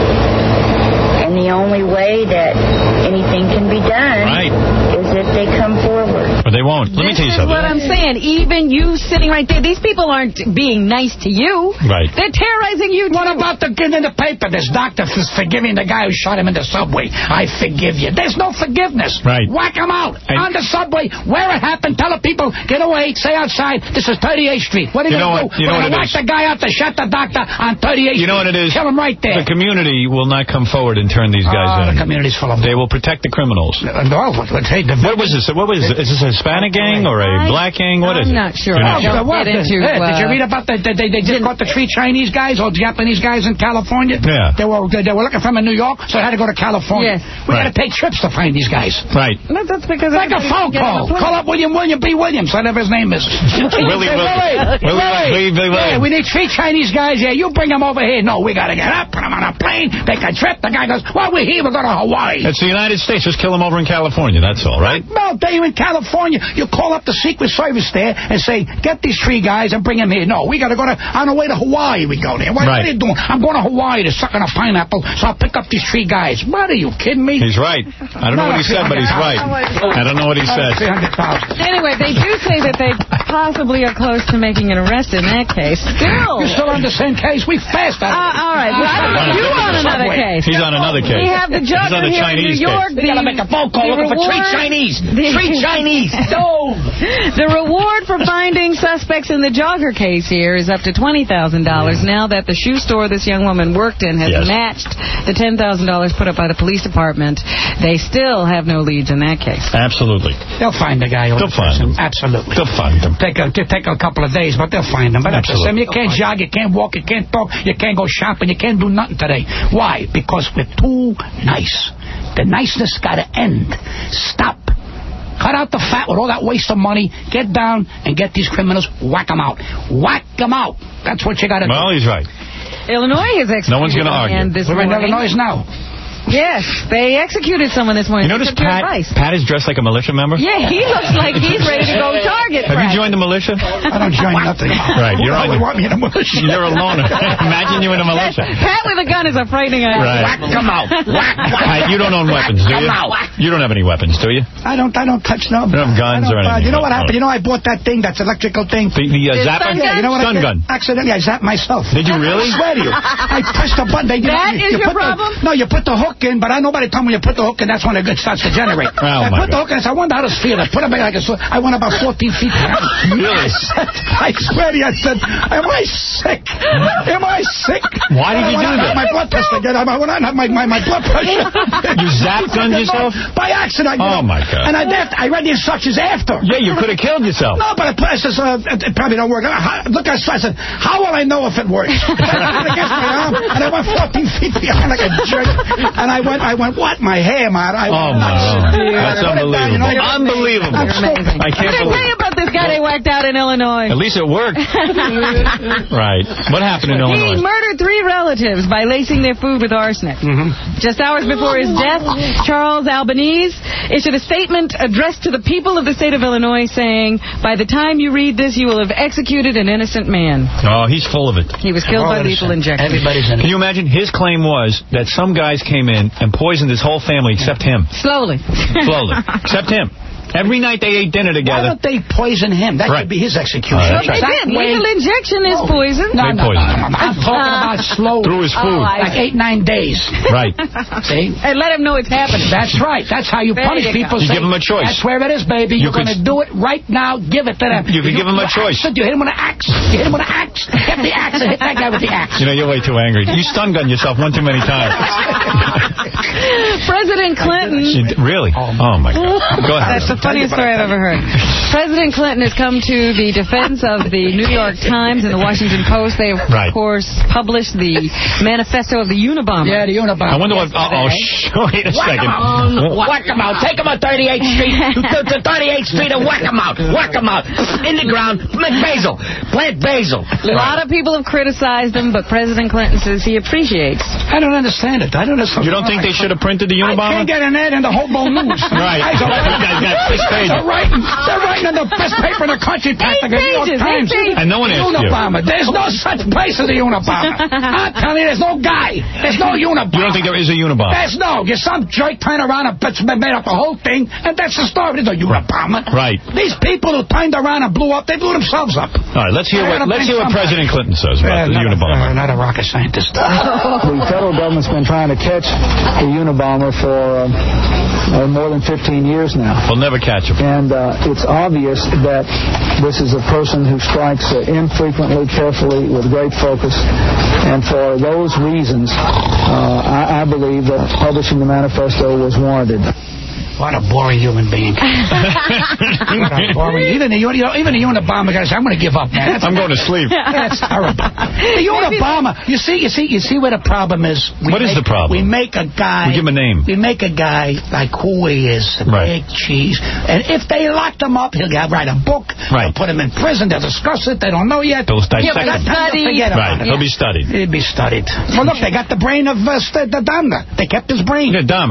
And the only way that anything can be done Right. is if they come forward. But they won't. Let me This tell you is something. what I'm saying. Even you sitting right there, these people aren't being nice to you. Right. They're terrorizing you. What too. about the kid in the paper? This doctor is forgiving the guy who shot him in the subway. I forgive you. There's no forgiveness. Right. Whack him out. And- on the subway, where it happened, tell the people, get away, stay outside. This is thirty-eighth Street. What are you, You know going to what- do? you know We're what going it to whack is. the guy out that shot the doctor on thirty-eighth You know what it is? Kill him right there. The community will not come forward and turn these guys Oh, in. the community's full of They will protect the criminals. Uh, no, what, what, hey, the What was this? What was this? Is this a Hispanic gang or a I- black gang? What is I'm it? not sure. You're I not don't sure? get into, Hey, did you uh, read about the, they, they, they just caught the three Chinese guys or Japanese guys in California? Yeah. They were, they, they were looking for them in New York, so they had to go to California. Yes. We Right. got to take trips to find these guys. Right. No, that's because Like a everybody phone can get on call. the plane. Call up William William B. Williams, whatever his name is. Willie Say, Williams. Willie, Willie Willie, Willie Willie. yeah, we need three Chinese guys. Yeah, you bring them over here. No, we got to get up, put them on a plane, take a trip. The guy goes, well, we're here. We're going to Hawaii. It's the United States. Just kill them over in California. That's all, right? right? No, they in California. You call up the Secret Service there and say, get these three guys and bring them here. No, we got to go to, on the way to Hawaii we go there. What, right. what are you doing? I'm going to Hawaii to suck on a pineapple, so I'll pick up these three guys. What, are you kidding me? He's right. I don't know what he said, but he's right. I don't know what he said. Anyway, they do say that they possibly are close to making an arrest in that case. Still. You're still on the same case? We fast uh, all right. Well, you on another case. He's on another case. We have the judge He's on the here Chinese in New York. case. We got to make a phone call looking for three Chinese. Three Chinese. No. The reward for finding suspects in the jogger case here is up to twenty thousand dollars now that the shoe store this young woman worked in has yes. matched the ten thousand dollars put up by the police department. They still have no leads in that case. Absolutely. They'll find the guy. They'll find him. Absolutely. They'll find him. Take a, take a couple of days, but they'll find him. But Absolutely. You can't jog, you can't walk, you can't talk, you can't go shopping, you can't do nothing today. Why? Because we're too nice. The niceness got to end. Stop. Cut out the fat with all that waste of money. Get down and get these criminals. Whack them out. Whack them out. That's what you got to do. Well, he's right. Illinois has executed no one's going to argue. This We're in morning. Illinois now. Yes, they executed someone this morning. You notice Pat, Pat is dressed like a militia member? Yeah, he looks like he's ready to go target Have practice. you joined the militia? I don't join nothing. Right, you're on. Want me in a militia? You're a loner. Imagine you in a militia. Pat with a gun is a frightening idea. Right. Whack them out. Whack, whack. Pat, you don't own weapons, do you? You don't have any weapons, do you? I don't. I don't touch no. You don't have guns or anything. Uh, you know what happened? You know I bought that thing, that's electrical thing. The, the uh, zapper? Yeah, you know what Stun I did? gun. Accidentally, I zapped myself. Did you really? I swear to you. I pressed the button. They, you that know, is you your put problem? The, no, you put the hook in, but I nobody told me you put the hook in. That's when it starts to generate. Oh, I my put the hook in. I said, I wonder how this feels. I put it back like a. I went about fourteen feet. Really? I swear to you, I said, am I sick? Am I sick? Why did you do that? My blood pressure again. I went on my, my, my blood pressure. You zapped gunned yourself? By accident. Oh, my God. And I did. I read the instructions after. Yeah, you could have killed yourself. No, but I said, uh, it, it probably don't work. I, look, I said, how will I know if it works? I put it against my arm, and I went fourteen feet behind like a jerk. And I went, I went, what? My hair, man. I oh, my God. That's unbelievable. You know, unbelievable. Amazing. I can't what did I tell you about this guy they whacked out in Illinois? At least it worked. Right. What happened in Illinois? He murdered three relatives by lacing their food with arsenic. Mm-hmm. Just hours before his death, Charles Albanese issued a statement addressed to the people of the state of Illinois saying, by the time you read this, you will have executed an innocent man. Oh, he's full of it. He was killed by lethal injection. Everybody's in it. Can you imagine? His claim was that some guys came in and poisoned his whole family except him. Slowly. Slowly. Except him. Every night they ate dinner together. Why don't they poison him? That right. should be his execution. Oh, well, they right. did. Lethal injection is poison. No, they no, poisoned no, no, no. I'm talking about slow. Through his food. Oh, like eight, nine days. Right. See? And let him know it's happening. That's right. That's how you there punish you people. You say, give them a choice. That's where it is, baby. You You're going to do it right now. Give it to them. You can give them a choice. Axe, you hit him with an axe. You hit him with an axe. Get the axe and hit that guy with the axe. You know, you're way too angry. You stun gun yourself one too many times. President Clinton. She, really? Oh, my God. Go ahead. That's the funniest story I've ever heard. President Clinton has come to the defense of the New York Times and the Washington Post. They, of right. course, published the manifesto of the Unabomber. Yeah, the Unabomber. I wonder what... Oh, oh sh wait a whack second. Em whack them out. Take them on thirty-eighth Street. To thirty-eighth Street and whack them out. Whack them out. In the ground. Plant basil. Plant basil. A lot of people have criticized him, but President Clinton says he appreciates. I don't understand it. I don't understand. You don't think they should have printed the Unabomber? I can't get an ad in the Hobo News. Right. Guys are They're writing, they're writing in the best paper in the country, Pat, the New York Times. And no one asked you. Unabomber. There's no such place as a Unabomber. I'm telling you, there's no guy. There's no Unabomber. You don't think there is a Unabomber? There's no. You're some jerk turned around and made up the whole thing, and that's the story. There's no Unabomber. Right. These people who turned around and blew up, they blew themselves up. All right, let's hear what let's hear what President Clinton says about the Unabomber. Uh, not a rocket scientist. The federal government's been trying to catch the Unabomber for uh, uh, more than fifteen years now. We'll never catch him. And uh, it's obvious that this is a person who strikes uh, infrequently, carefully, with great focus. And for those reasons, uh, I, I believe that publishing the manifesto was warranted. What a boring human being. What a boring. Even the, you know, even the Unabomber guy says, I'm going to give up, man. That's I'm going to sleep. That's terrible. The Unabomber, you see, you see, you see where the problem is. We what make, is the problem? We make a guy. We give him a name. We make a guy like who he is, a right. big cheese. And if they locked him up, he'll write a book. Right. They'll put him in prison. They'll discuss it. They don't know yet. They'll dissect yeah, it. Forget right. It. He'll be studied. He'll be studied. Well, look, they got the brain of uh, the Dahmer. They kept his brain. Yeah, Dahmer.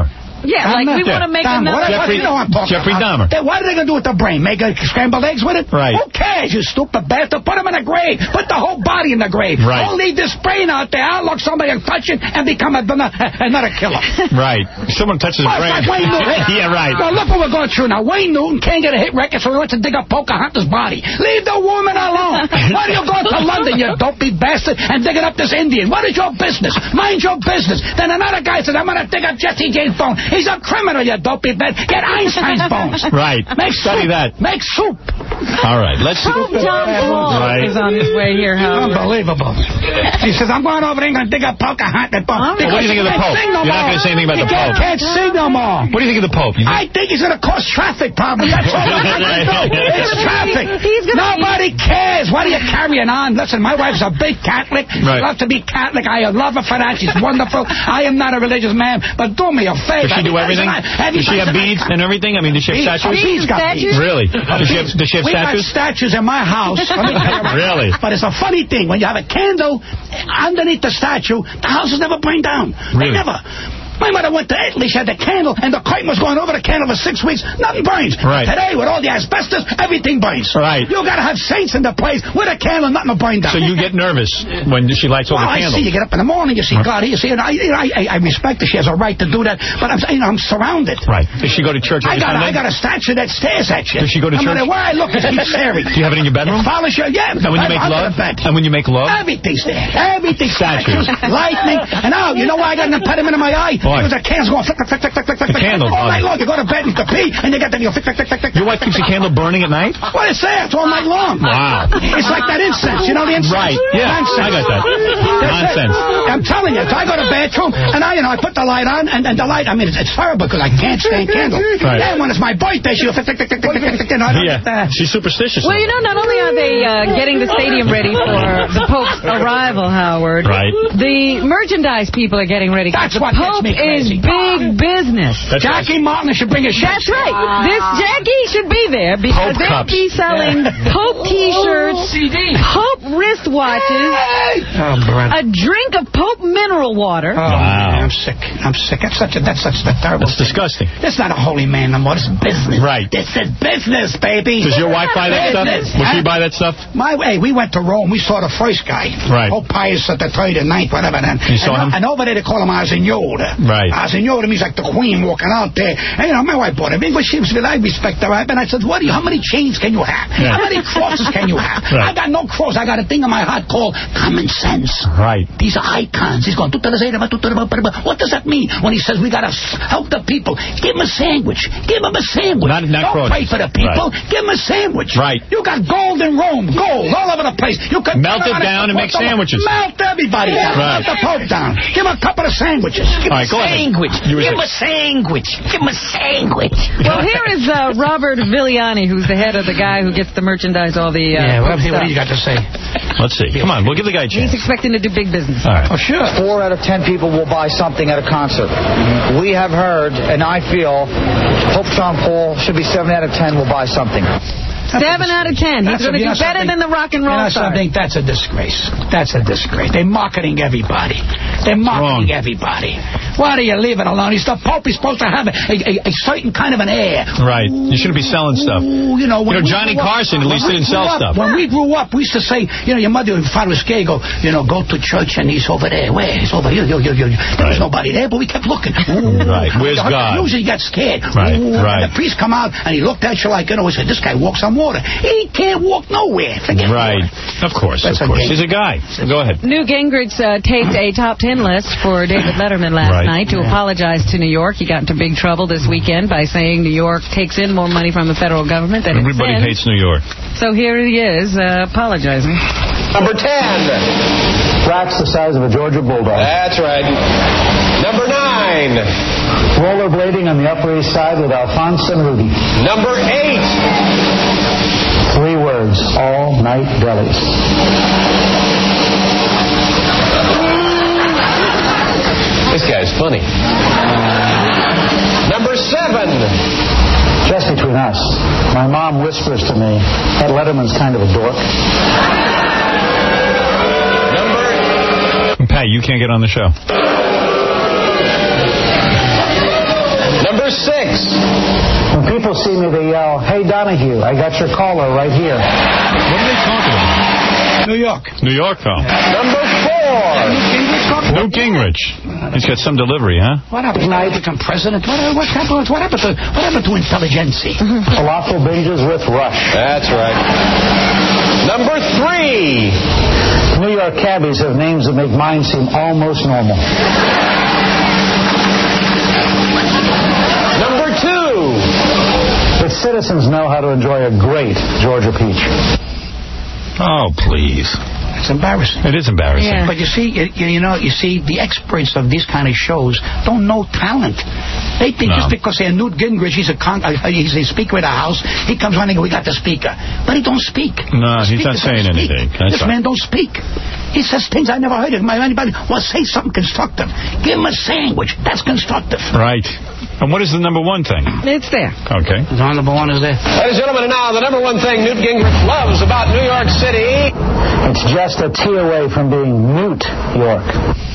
Yeah, like we want to make Dahmer. another... What, Jeffrey, you know what I'm talking Jeffrey about. Dahmer. Then what are they going to do with the brain? Make a scrambled eggs with it? Right. Who cares, you stupid bastard? Put him in a grave. Put the whole body in the grave. Right. Don't leave this brain out there. I'll look somebody and touch it and become a, another killer. Right. Someone touches Well, the brain. it's like Wayne Newton. Yeah, right. Well, look what we're going through now. Wayne Newton can't get a hit record, so he went to dig up Pocahontas' body. Leave the woman alone. Why do you go to London, you dopey bastard, and digging up this Indian? What is your business? Mind your business. Then another guy says, I'm going to dig up Jesse James' bone. He's a criminal, you dopey bastard. Get Einstein's bones. Right. Make Study soup. that. Make soup. All right. Let's see. Pope John Paul Right. is on his way here, Howard. Unbelievable. She says, I'm going over there and going to dig up Pocahontas' bone. Well, what do you think of the Pope? No You're not going to say anything about he the can't, Pope. can't see no more. What do you think of the Pope? You think I think he's going to cause traffic problems. That's all I'm going to do. It's traffic. He's gonna Nobody cares. What are you carrying on? Listen, my wife's a big Catholic. She Right. loves to be Catholic. I love her for that. She's wonderful. I am not a religious man, but do me a favor. Does she do everything? Have Does she have beads and everything? I mean, does she have Beads? statues? She's got beads. Really? Does she have, does she have we statues? got statues in my house. Let me tell you right Really? now. But it's a funny thing. When you have a candle underneath the statue, the house is never burned down. They Really? never. My mother went to Italy. She had the candle, and the curtain was going over the candle for six weeks. Nothing burns. Right. Today, with all the asbestos, everything burns. Right. You got to have saints in the place with a candle, nothing will burn down. So you get nervous when she lights all Well, the I candles. see. You get up in the morning, you see God. You see, and I, I, I respect that she has a right to do that, but I'm, you know, I'm surrounded. Right. Does she go to church I every got, Sunday? I got a statue that stares at you. Does she go to no church? matter where I look, it keeps staring. Do you have it in your bedroom? It follows you, yeah. And when you make under love? the bed. And when you make love? Everything's there. Everything. Statues. Lightning. And now, you know why I got an impediment in my eye? Why? Because the candle's going flick, flick, flick, flick, flick, flick. The candle. All night long. You go to bed and you pee, and you get the, you go flick, flick, flick, flick. Your wife keeps the candle burning at night? Well, it's there. It's all night long. Wow. It's like that incense. You know the incense? Right. Yeah, Nonsense. I got that. That's Nonsense. it. I'm telling you. So I go to the bathroom, and I, you know, I put the light on, and, and the light, I mean, it's, it's terrible because I can't stand candles. Right. Then when it's my birthday, she'll flick, flick, flick, flick, flick, flick, flick, and I don't get Yeah. that. She's superstitious. Well, you know, not only are they uh, getting the stadium ready for the Pope's arrival, Howard. Right. The merchandise people are getting ready. That's the what gets Pope me crazy. is big business. That's Jackie Martin should bring a shit. That's right. This Jackie should be there because Pope they'll cups. be selling Pope T-shirts, C D. Pope wristwatches, Oh, brother. a drink of Pope mineral water. Oh, Wow. man, I'm sick. I'm sick. That's such a that's such a terrible. That's disgusting. That's not a holy man no more. This is business. Right. This is business, baby. Does your wife buy that stuff? Business. Will she Huh? buy that stuff? My way, we went to Rome. We saw the first guy. Right. Pope Pius at the third and ninth, whatever. And, You saw and, him? and over there they call him Asignola. Right. Asignola means like the queen walking out there. And you know, my wife bought a big, but she was, I respect her. Right? And I said, what do you, how many chains can you have? Yeah. How many crosses can you have? Right. I got no cross. I got a thing in my heart called common sense. Right. These are icons. He's going, what does that mean when he says we got to help the people? Give him a sandwich. Give him a sandwich. Not- not Don't crosses. pray for the people. Right. Give him a sandwich. Right. You got gold in Rome. Gold all over the place. You could Melt it down and make sandwiches. Melt everybody down. Right. Melt the Pope down. Give him a couple of sandwiches. Give All him right, go a ahead. sandwich. You were Give him a saying- sandwich. Give him a sandwich. Well, here is uh, Robert Viliani, who's the head of the guy who gets the merchandise, all the uh, Yeah, what, Pope what do you stuff. got to say? Let's see. Come on, we'll give the guy a chance. He's expecting to do big business. All right. Oh, sure. Four out of ten people will buy something at a concert. We have heard, and I feel, Pope John Paul should be seven out of ten will buy something. Seven out of ten. He's That's going to a- you do know better something? than the rock and roll You know star. something? That's a disgrace. That's a disgrace. They're marketing everybody. They're marketing everybody. Why do you leave it alone? He's the Pope. He's supposed to have a, a, a certain kind of an air. Right. You shouldn't be selling stuff. Ooh, you know, when You know, we Johnny grew up- Carson at least when we didn't sell grew up- stuff. When we grew up, we used to say, you know, your mother and father was scared. Go, you know, go to church and he's over there. Where? He's over here. Yo, yo, yo, yo. There was nobody there, but we kept looking. Ooh. Right. Where's God? Usually you got scared. Right, Ooh. right. And the priest come out and he looked at you like, you know, he said, this guy walks on water. He can't walk nowhere. Forget Right. water. Of course, That's of course. okay. He's a guy. Go ahead. Newt Gingrich uh, taped a top ten list for David Letterman last Right. night to apologize to New York. He got into big trouble this weekend by saying New York takes in more money from the federal government than Everybody it sends. hates New York. So here he is uh, apologizing. Number ten. Racks the size of a Georgia Bulldog. That's right. Number nine. Rollerblading on the Upper East Side with Alphonse and Rudy. Number eight. Three words. All night delis. This guy's funny. Number seven. Just between us, my mom whispers to me, that Letterman's kind of a dork. Pat, you can't get on the show. Number six. When people see me, they yell, "Hey, Donahue, I got your caller right here." What are they talking about? New York. New York, though. Number four. Newt Gingrich. He's got some delivery, huh? What happened? Now he become president. What, what happened? What happened to what happened to intelligentsia? Falafel binges with Rush. That's right. Number three. New York cabbies have names that make mine seem almost normal. Number two. Its citizens know how to enjoy a great Georgia peach. Oh, please. It's embarrassing. It is embarrassing. Yeah. But you see, you, you know, you see, the experts of these kind of shows don't know talent. They think No. just because they're Newt Gingrich, he's a con- uh, he's a speaker of the House, he comes running and we got the speaker. But he don't speak. No, The he's not speaker saying doesn't speak. anything. That's This right. man don't speak. He says things I never heard of anybody. Well, say something constructive. Give him a sandwich. That's constructive. Right. And what is the number one thing? It's there. Okay. The number one is there. Ladies and gentlemen, and now the number one thing Newt Gingrich loves about New York City. It's just a T away from being Newt York.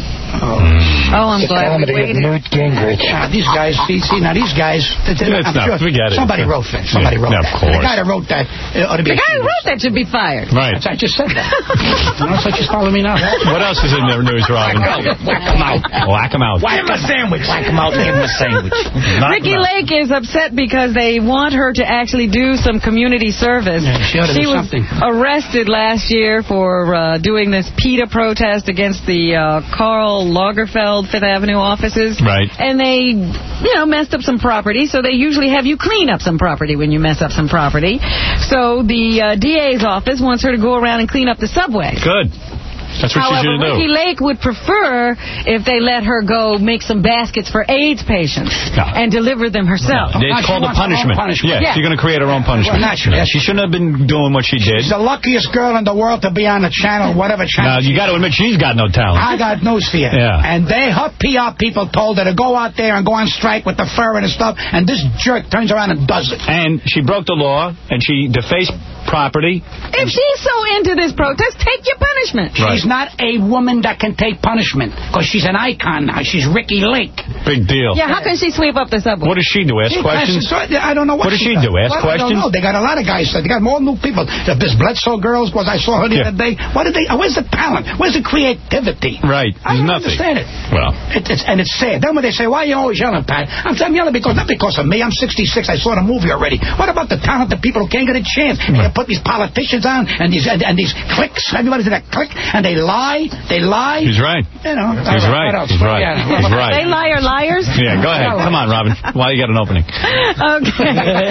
Oh, oh I'm the glad we comedy waited. of Newt Gingrich. Ah, these guys, see, see, now these guys, they, they, Let's I'm not sure forget it. somebody wrote that. Somebody Yeah, wrote of that. course. The guy that wrote that uh, ought to be. The guy who wrote that should be fired. Right. I just said that. You know, so just follow me now. What else is in the news, Robin? Whack him out. Whack him out. Give him a sandwich. Whack him out. Give him a sandwich. Knock Ricky him out. Lake is upset because they want her to actually do some community service. Yeah, she ought to do was something. arrested last year for uh, doing this PETA protest against the uh, Karl Lagerfeld Fifth Avenue offices. Right. And they, you know, messed up some property, so they usually have you clean up some property when you mess up some property. So the uh, D A's office wants her to go around and clean up the subway. Good. That's what However, she's going to do. Ricky Lake would prefer if they let her go make some baskets for AIDS patients No. and deliver them herself. No, it's called a punishment. punishment. Yeah, Yeah. she's going to create her own punishment. Well, naturally. Yeah, she shouldn't have been doing what she did. She's the luckiest girl in the world to be on the channel, whatever channel. Now, you got to admit, she's got no talent. I got news for you. Yeah. And they, her P R people told her to go out there and go on strike with the fur and stuff, and this jerk turns around and does it. And she broke the law, and she defaced property. If she's so into this protest, take your punishment. Right. She's not a woman that can take punishment, because she's an icon now. She's Ricky Lake. Big deal. Yeah, how can she sweep up the subway? What does she do? Ask She questions? passes- I don't know what, What does she do? Ask Well, I don't questions? know. They got a lot of guys. They got more new people. This Bledsoe girls, was I saw her the Yeah. other day. What did they? Where's the talent? Where's the creativity? Right. I There's don't nothing. understand it. Well, It, it's, and it's sad. Then when they say, why are you always yelling, Pat? I'm, I'm yelling because, not because of me. I'm sixty-six. I saw the movie already. What about the talented people who can't get a chance? And they put these politicians on and these and, and these cliques. Everybody's in a clique. And they lie. They lie. he's right. You know. He's what right. else? He's right. Yeah. He's right. They lie are liars? Yeah, go ahead. Come on, Robin. While you got an opening. Okay.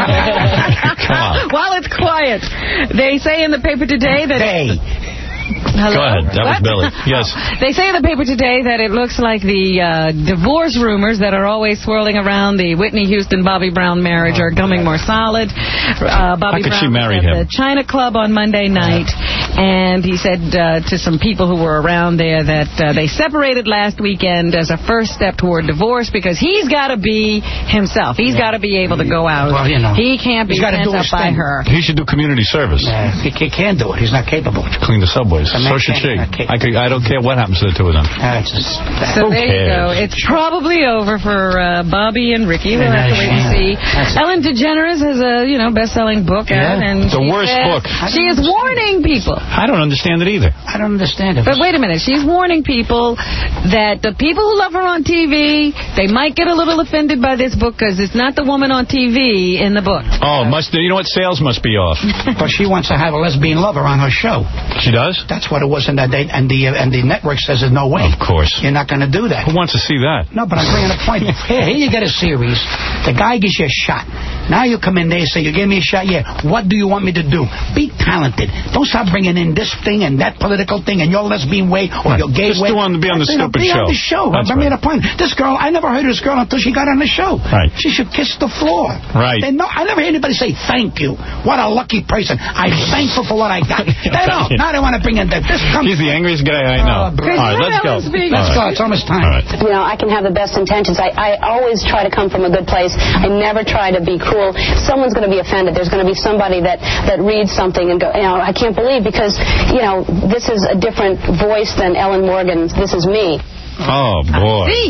Come on. While it's quiet, they say in the paper today that... They. Hello? Go ahead. That was What? Billy. Yes. They say in the paper today that it looks like the uh, divorce rumors that are always swirling around the Whitney Houston-Bobby Brown marriage are coming more solid. Uh, Bobby How could Brown she marry was at him? the China Club on Monday night, and he said uh, to some people who were around there that uh, they separated last weekend as a first step toward divorce because he's got to be himself. He's got to be able to go out. Well, you know. He can't be He's gotta sent do up his by thing. her. He should do community service. Yeah, he, he can't do it. He's not capable. Clean the subways. The man So should she. can't- can't- I, could, I don't care what happens to the two of them. Uh, it's just, So Who there you go. cares? It's probably over for uh, Bobby and Ricky. We'll have to wait and see. That's it. Ellen DeGeneres has a you know best-selling book out, Yeah. and The she worst says- book. She is warning people. I don't understand it either. I don't understand it. But wait a minute. She's warning people that the people who love her on T V, they might get a little offended by this book because it's not the woman on T V in the book. Oh, must you know what? Sales must be off. But she wants to have a lesbian lover on her show. She does? That's what it was in that day, and the uh, and the network says there's no way. Of course. You're not going to do that. Who wants to see that? No, but I'm bringing a point. Here, here you get a series. The guy gives you a shot. Now you come in there and say, you gave me a shot, yeah. What do you want me to do? Be talented. Don't stop bringing in this thing and that political thing and your lesbian way or Right. your gay Just way. do on- be on the You know, stupid be show. on the show. That's I made right. a point. This girl, I never heard of this girl until she got on the show. Right. She should kiss the floor. Right. They know, I never heard anybody say, thank you. What a lucky person. I'm thankful for what I got. They don't. Now they want to bring in that. This comes. He's the angriest guy I know. Oh, bro. All right, let's go. Let's go. It's almost time. All right. You know, I can have the best intentions. I, I always try to come from a good place. I never try to be cruel. Someone's going to be offended. There's going to be somebody that, that reads something and go, you know, I can't believe because, you know, this is a different voice than Ellen Morgan's. This is me. Oh, boy. See?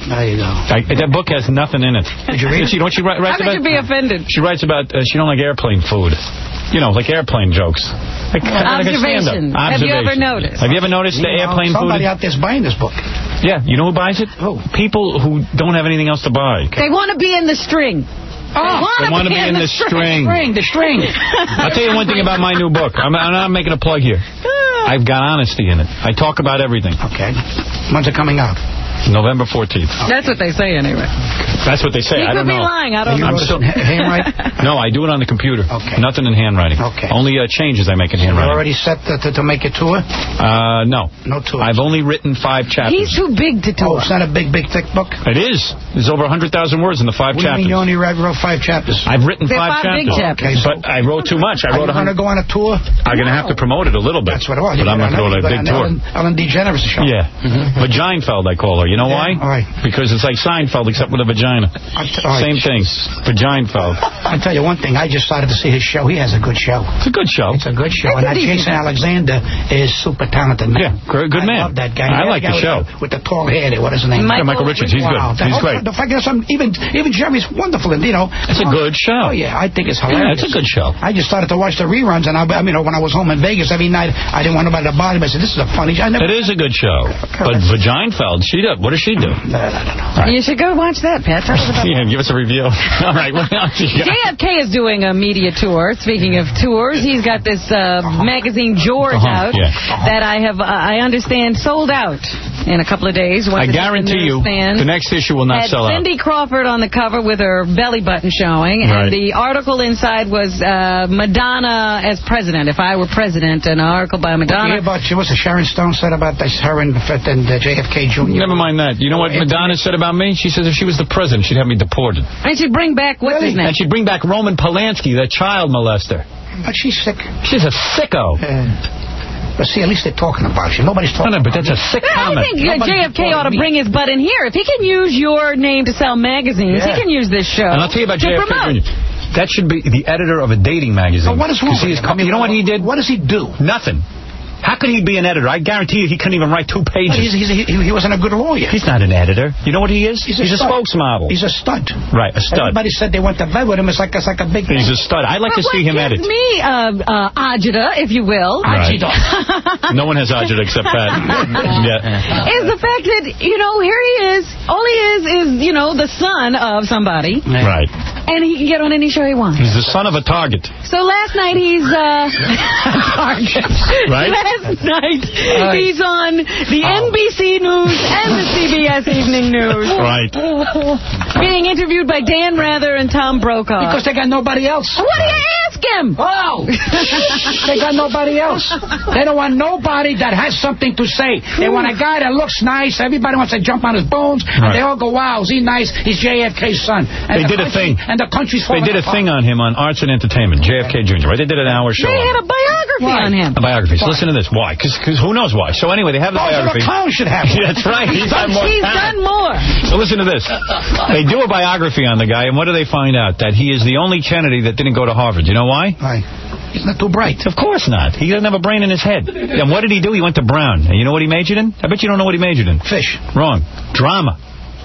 There you go. I, that book has nothing in it. Did you read it? You know what she writes How about? could you be offended? She writes about, uh, she don't like airplane food. You know, like airplane jokes. Like, Observation. Like Have you ever noticed? Have you ever noticed the You know, airplane somebody food? out there's buying this book. Yeah, you know who buys it? Who? People who don't have anything else to buy. They want to be in the string. Oh, They want to be in the string. string. The string. I'll tell you one thing about my new book. I'm, I'm not making a plug here. I've got honesty in it. I talk about everything. Okay. When's it coming out? November fourteenth. That's what they say anyway. That's what they say. He I could don't be know. lying. I don't know. I'm still handwriting? No, I do it on the computer. Okay. Nothing in handwriting. Okay. Only uh, changes I make in You handwriting. already set to, to, to make a tour? Uh, no. No tour. I've only written five chapters. He's too big to Oh, tour. it's not a big, big, thick book? It is. There's over one hundred thousand words in the five What do you chapters. mean you only wrote, wrote five chapters? I've written They're five, five big chapters. chapters. But I wrote too much. I Are wrote you a going to hundred. go on a tour? I'm going to have to promote it a little bit. That's what it was. But I'm not going to go to a big tour. Ellen, Ellen DeGeneres show. Yeah. Mm-hmm. Vaginefeld, I call her. You know Yeah, why? all right. Because it's like Seinfeld, except with a vagina. T- all right. Same thing. Vaginefeld. I'll tell you one thing. I just started to see his show. He has a good show. It's a good show. It's a good show. That's And a that decent Jason show. Alexander is super talented, man. Yeah, good, good I man. love that guy. I The like guy the with show. With the tall hair there. What is his name? Yeah, Michael Richards. He's Wow. good. The, He's whole- great. The fact that some, even, even Jeremy's wonderful. And, you know. It's a good show. Oh, yeah. I think it's Yeah, hilarious. it's a good show. I just started to watch the reruns, and I, I mean, when I was home in Vegas every night, I didn't want nobody to bother me. I said, "This is a funny." I never. It is a good show. But Vaginefeld, she does. What does she do? No, no, no, no. You should go watch that, Pat. Tell us about Yeah, give us a review. All right, what else you got? J F K is doing a media tour. Speaking of tours, he's got this uh, magazine George Uh-huh, out yeah. that I have, uh, I understand, sold out in a couple of days. I guarantee you, the next issue will not Had sell out. Cindy Crawford on the cover with her belly button showing, Right. and the article inside was uh, Madonna as president. If I were president, an article by Did you Madonna. hear about what's the Sharon Stone said about this? Her and, and uh, J F K Junior Never mind that. You know what Madonna said about me? She says if she was the president, she'd have me deported. And she'd bring back, what's his name? And she'd bring back Roman Polanski, that child molester. But she's sick. She's a sicko. Uh, but see, at least they're talking about you. Nobody's talking No, no, but about that's a sick I comment. think uh, J F K ought to bring his butt in here. If he can use your name to sell magazines, Yeah. he can use this show And I'll tell you about to J F K promote. Junior That should be the editor of a dating magazine. But what is wrong You see with his him? I mean, you know what he did? What does he do? Nothing. How could he be an editor? I guarantee you he couldn't even write two But pages. he's, he's, he, he wasn't a good lawyer. He's not an editor. You know what he is? He's a a stud. spokesmodel. He's a stud. Right, a stud. Everybody said they went to bed with him. It's like it's like a big He's thing. a stud. I'd like But to see him what edit. gives me uh, uh, agita, if you will, Right. No one has agita except Pat. Yeah. is the fact that, you know, here he is. All he is is, you know, the son of somebody. Right. And he can get on any show he wants. He's the son of a target. So last night he's, uh... target. Right? Last night he's on the N B C News and the C B S Evening News. Right. Being interviewed by Dan Rather and Tom Brokaw. Because they got nobody else. What do you ask him? Oh! They got nobody else. They don't want nobody that has something to say. They want a guy that looks nice. Everybody wants to jump on his bones. And Right. they all go, wow, is he nice? He's J F K's son. And They the did a country- thing. And the country's They falling did a apart. thing on him on Arts and Entertainment, J F K Junior Right? They did an hour show. They on had him. a biography Why? on him. A biography. So listen to this. Why? Because who knows why? So anyway, they have the Oh, so biography. the clown should have one. Yeah, that's right. He's done more. He's talent. done more. So listen to this. They do a biography on the guy, and what do they find out? That he is the only Kennedy that didn't go to Harvard. You know why? Why? He's not too bright. Of course not. He doesn't have a brain in his head. And what did he do? He went to Brown. And you know what he majored in? I bet you don't know what he majored in. Fish. Wrong. Drama.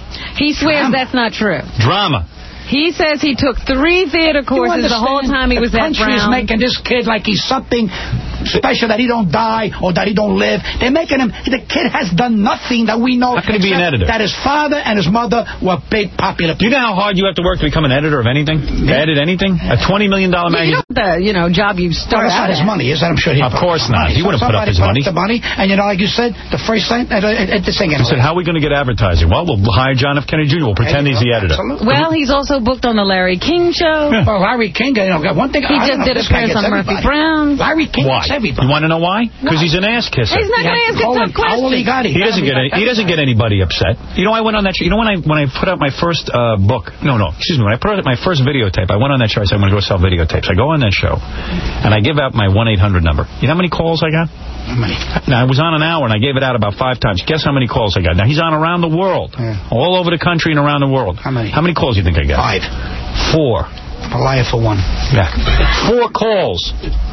He swears that's not true. Drama. He says he took three theater courses the whole time he was the at country is Brown. making this kid like he's something special, that he don't die or that he don't live. They're making him, the kid has done nothing that we know. How can he be an except editor? That his father and his mother were big popular Do you know how hard you have to work to become an editor of anything? To edit anything? A twenty million dollars You magazine? know the you know job you Well, start that's out not his at. money, is that? I'm sure he. Of course not. He wouldn't put up his money. The money, and you know, like you said, the first thing at, at, at the thing. I said, how are we going to get advertising? Well, we'll hire John F. Kennedy Junior We'll pretend he's the editor. Well, he's also booked on the Larry King Show. Yeah. Well, Larry King, you know, got one thing. He I just don't know, did this guy appearance gets on Murphy everybody. Brown. Larry King Why? gets everybody. You want to know why? Because he's an ass kisser. He's not going to ask a tough question. All he got, He doesn't get any, he doesn't get anybody upset. You know, I went on that show. You know, when I when I put out my first uh, book, no, no, excuse me, when I put out my first videotape, I went on that show. I said, I'm going to go sell videotapes. I go on that show, and I give out my one eight hundred number. You know how many calls I got? How many? Now, I was on an hour, and I gave it out about five times. Guess how many calls I got? Now, he's on around the world, Yeah. all over the country and around the world. How many? How many calls do you think I got? Five. Four. A liar for one. Yeah. Four calls.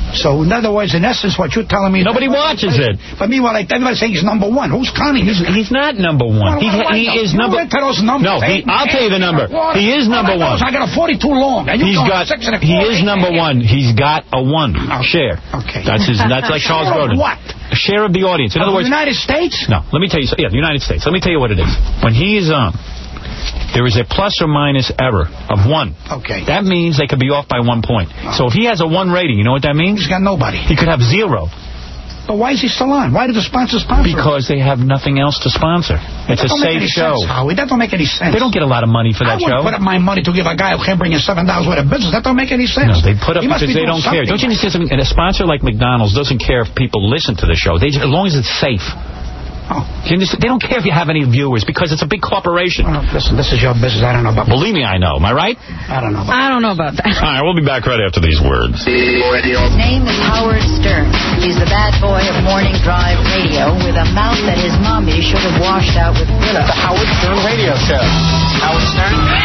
So, in other words, in essence, what you're telling me... Nobody watches it. But meanwhile, like, everybody's saying he's number one. Who's counting? He's, he's not number one. Well, he what do I he know? is You number... went to those numbers. No, he, Eight, I'll tell you the number. What? He is number All I know one. is I got a forty-two long. And you He's going got... six and a He four, is eight, number eight, one. He's got a one share. Okay. That's his. That's like Charles Share of Grodin. what? A share of the audience. In other Of words... the United States? No, let me tell you... So, yeah, the United States. Let me tell you what it is. When he is on... There is a plus or minus error of one. Okay. That means they could be off by one point. So if he has a one rating, you know what that means? He's got nobody. He could have zero. But why is he still on? Why do the sponsors sponsor him? Because they have nothing else to sponsor. It's a safe show. Sense, Howie. That don't make any sense. They don't get a lot of money for that I wouldn't show. put up my money to give a guy who can't bring in seven dollars worth of business. That don't make any sense. No, they put up He must because be they doing don't care. something. Don't you understand something? And a sponsor like McDonald's doesn't care if people listen to the show. They just, as long as it's safe. Oh. You understand? They don't care if you have any viewers because it's a big corporation. Oh, listen, this is your business. I don't know about. Believe me, I know. Am I right? I don't know. About I don't know about that. All right, we'll be back right after these words. His name is Howard Stern. He's the bad boy of morning drive radio with a mouth that his mommy should have washed out with Brilla. The Howard Stern Radio Show. Howard Stern.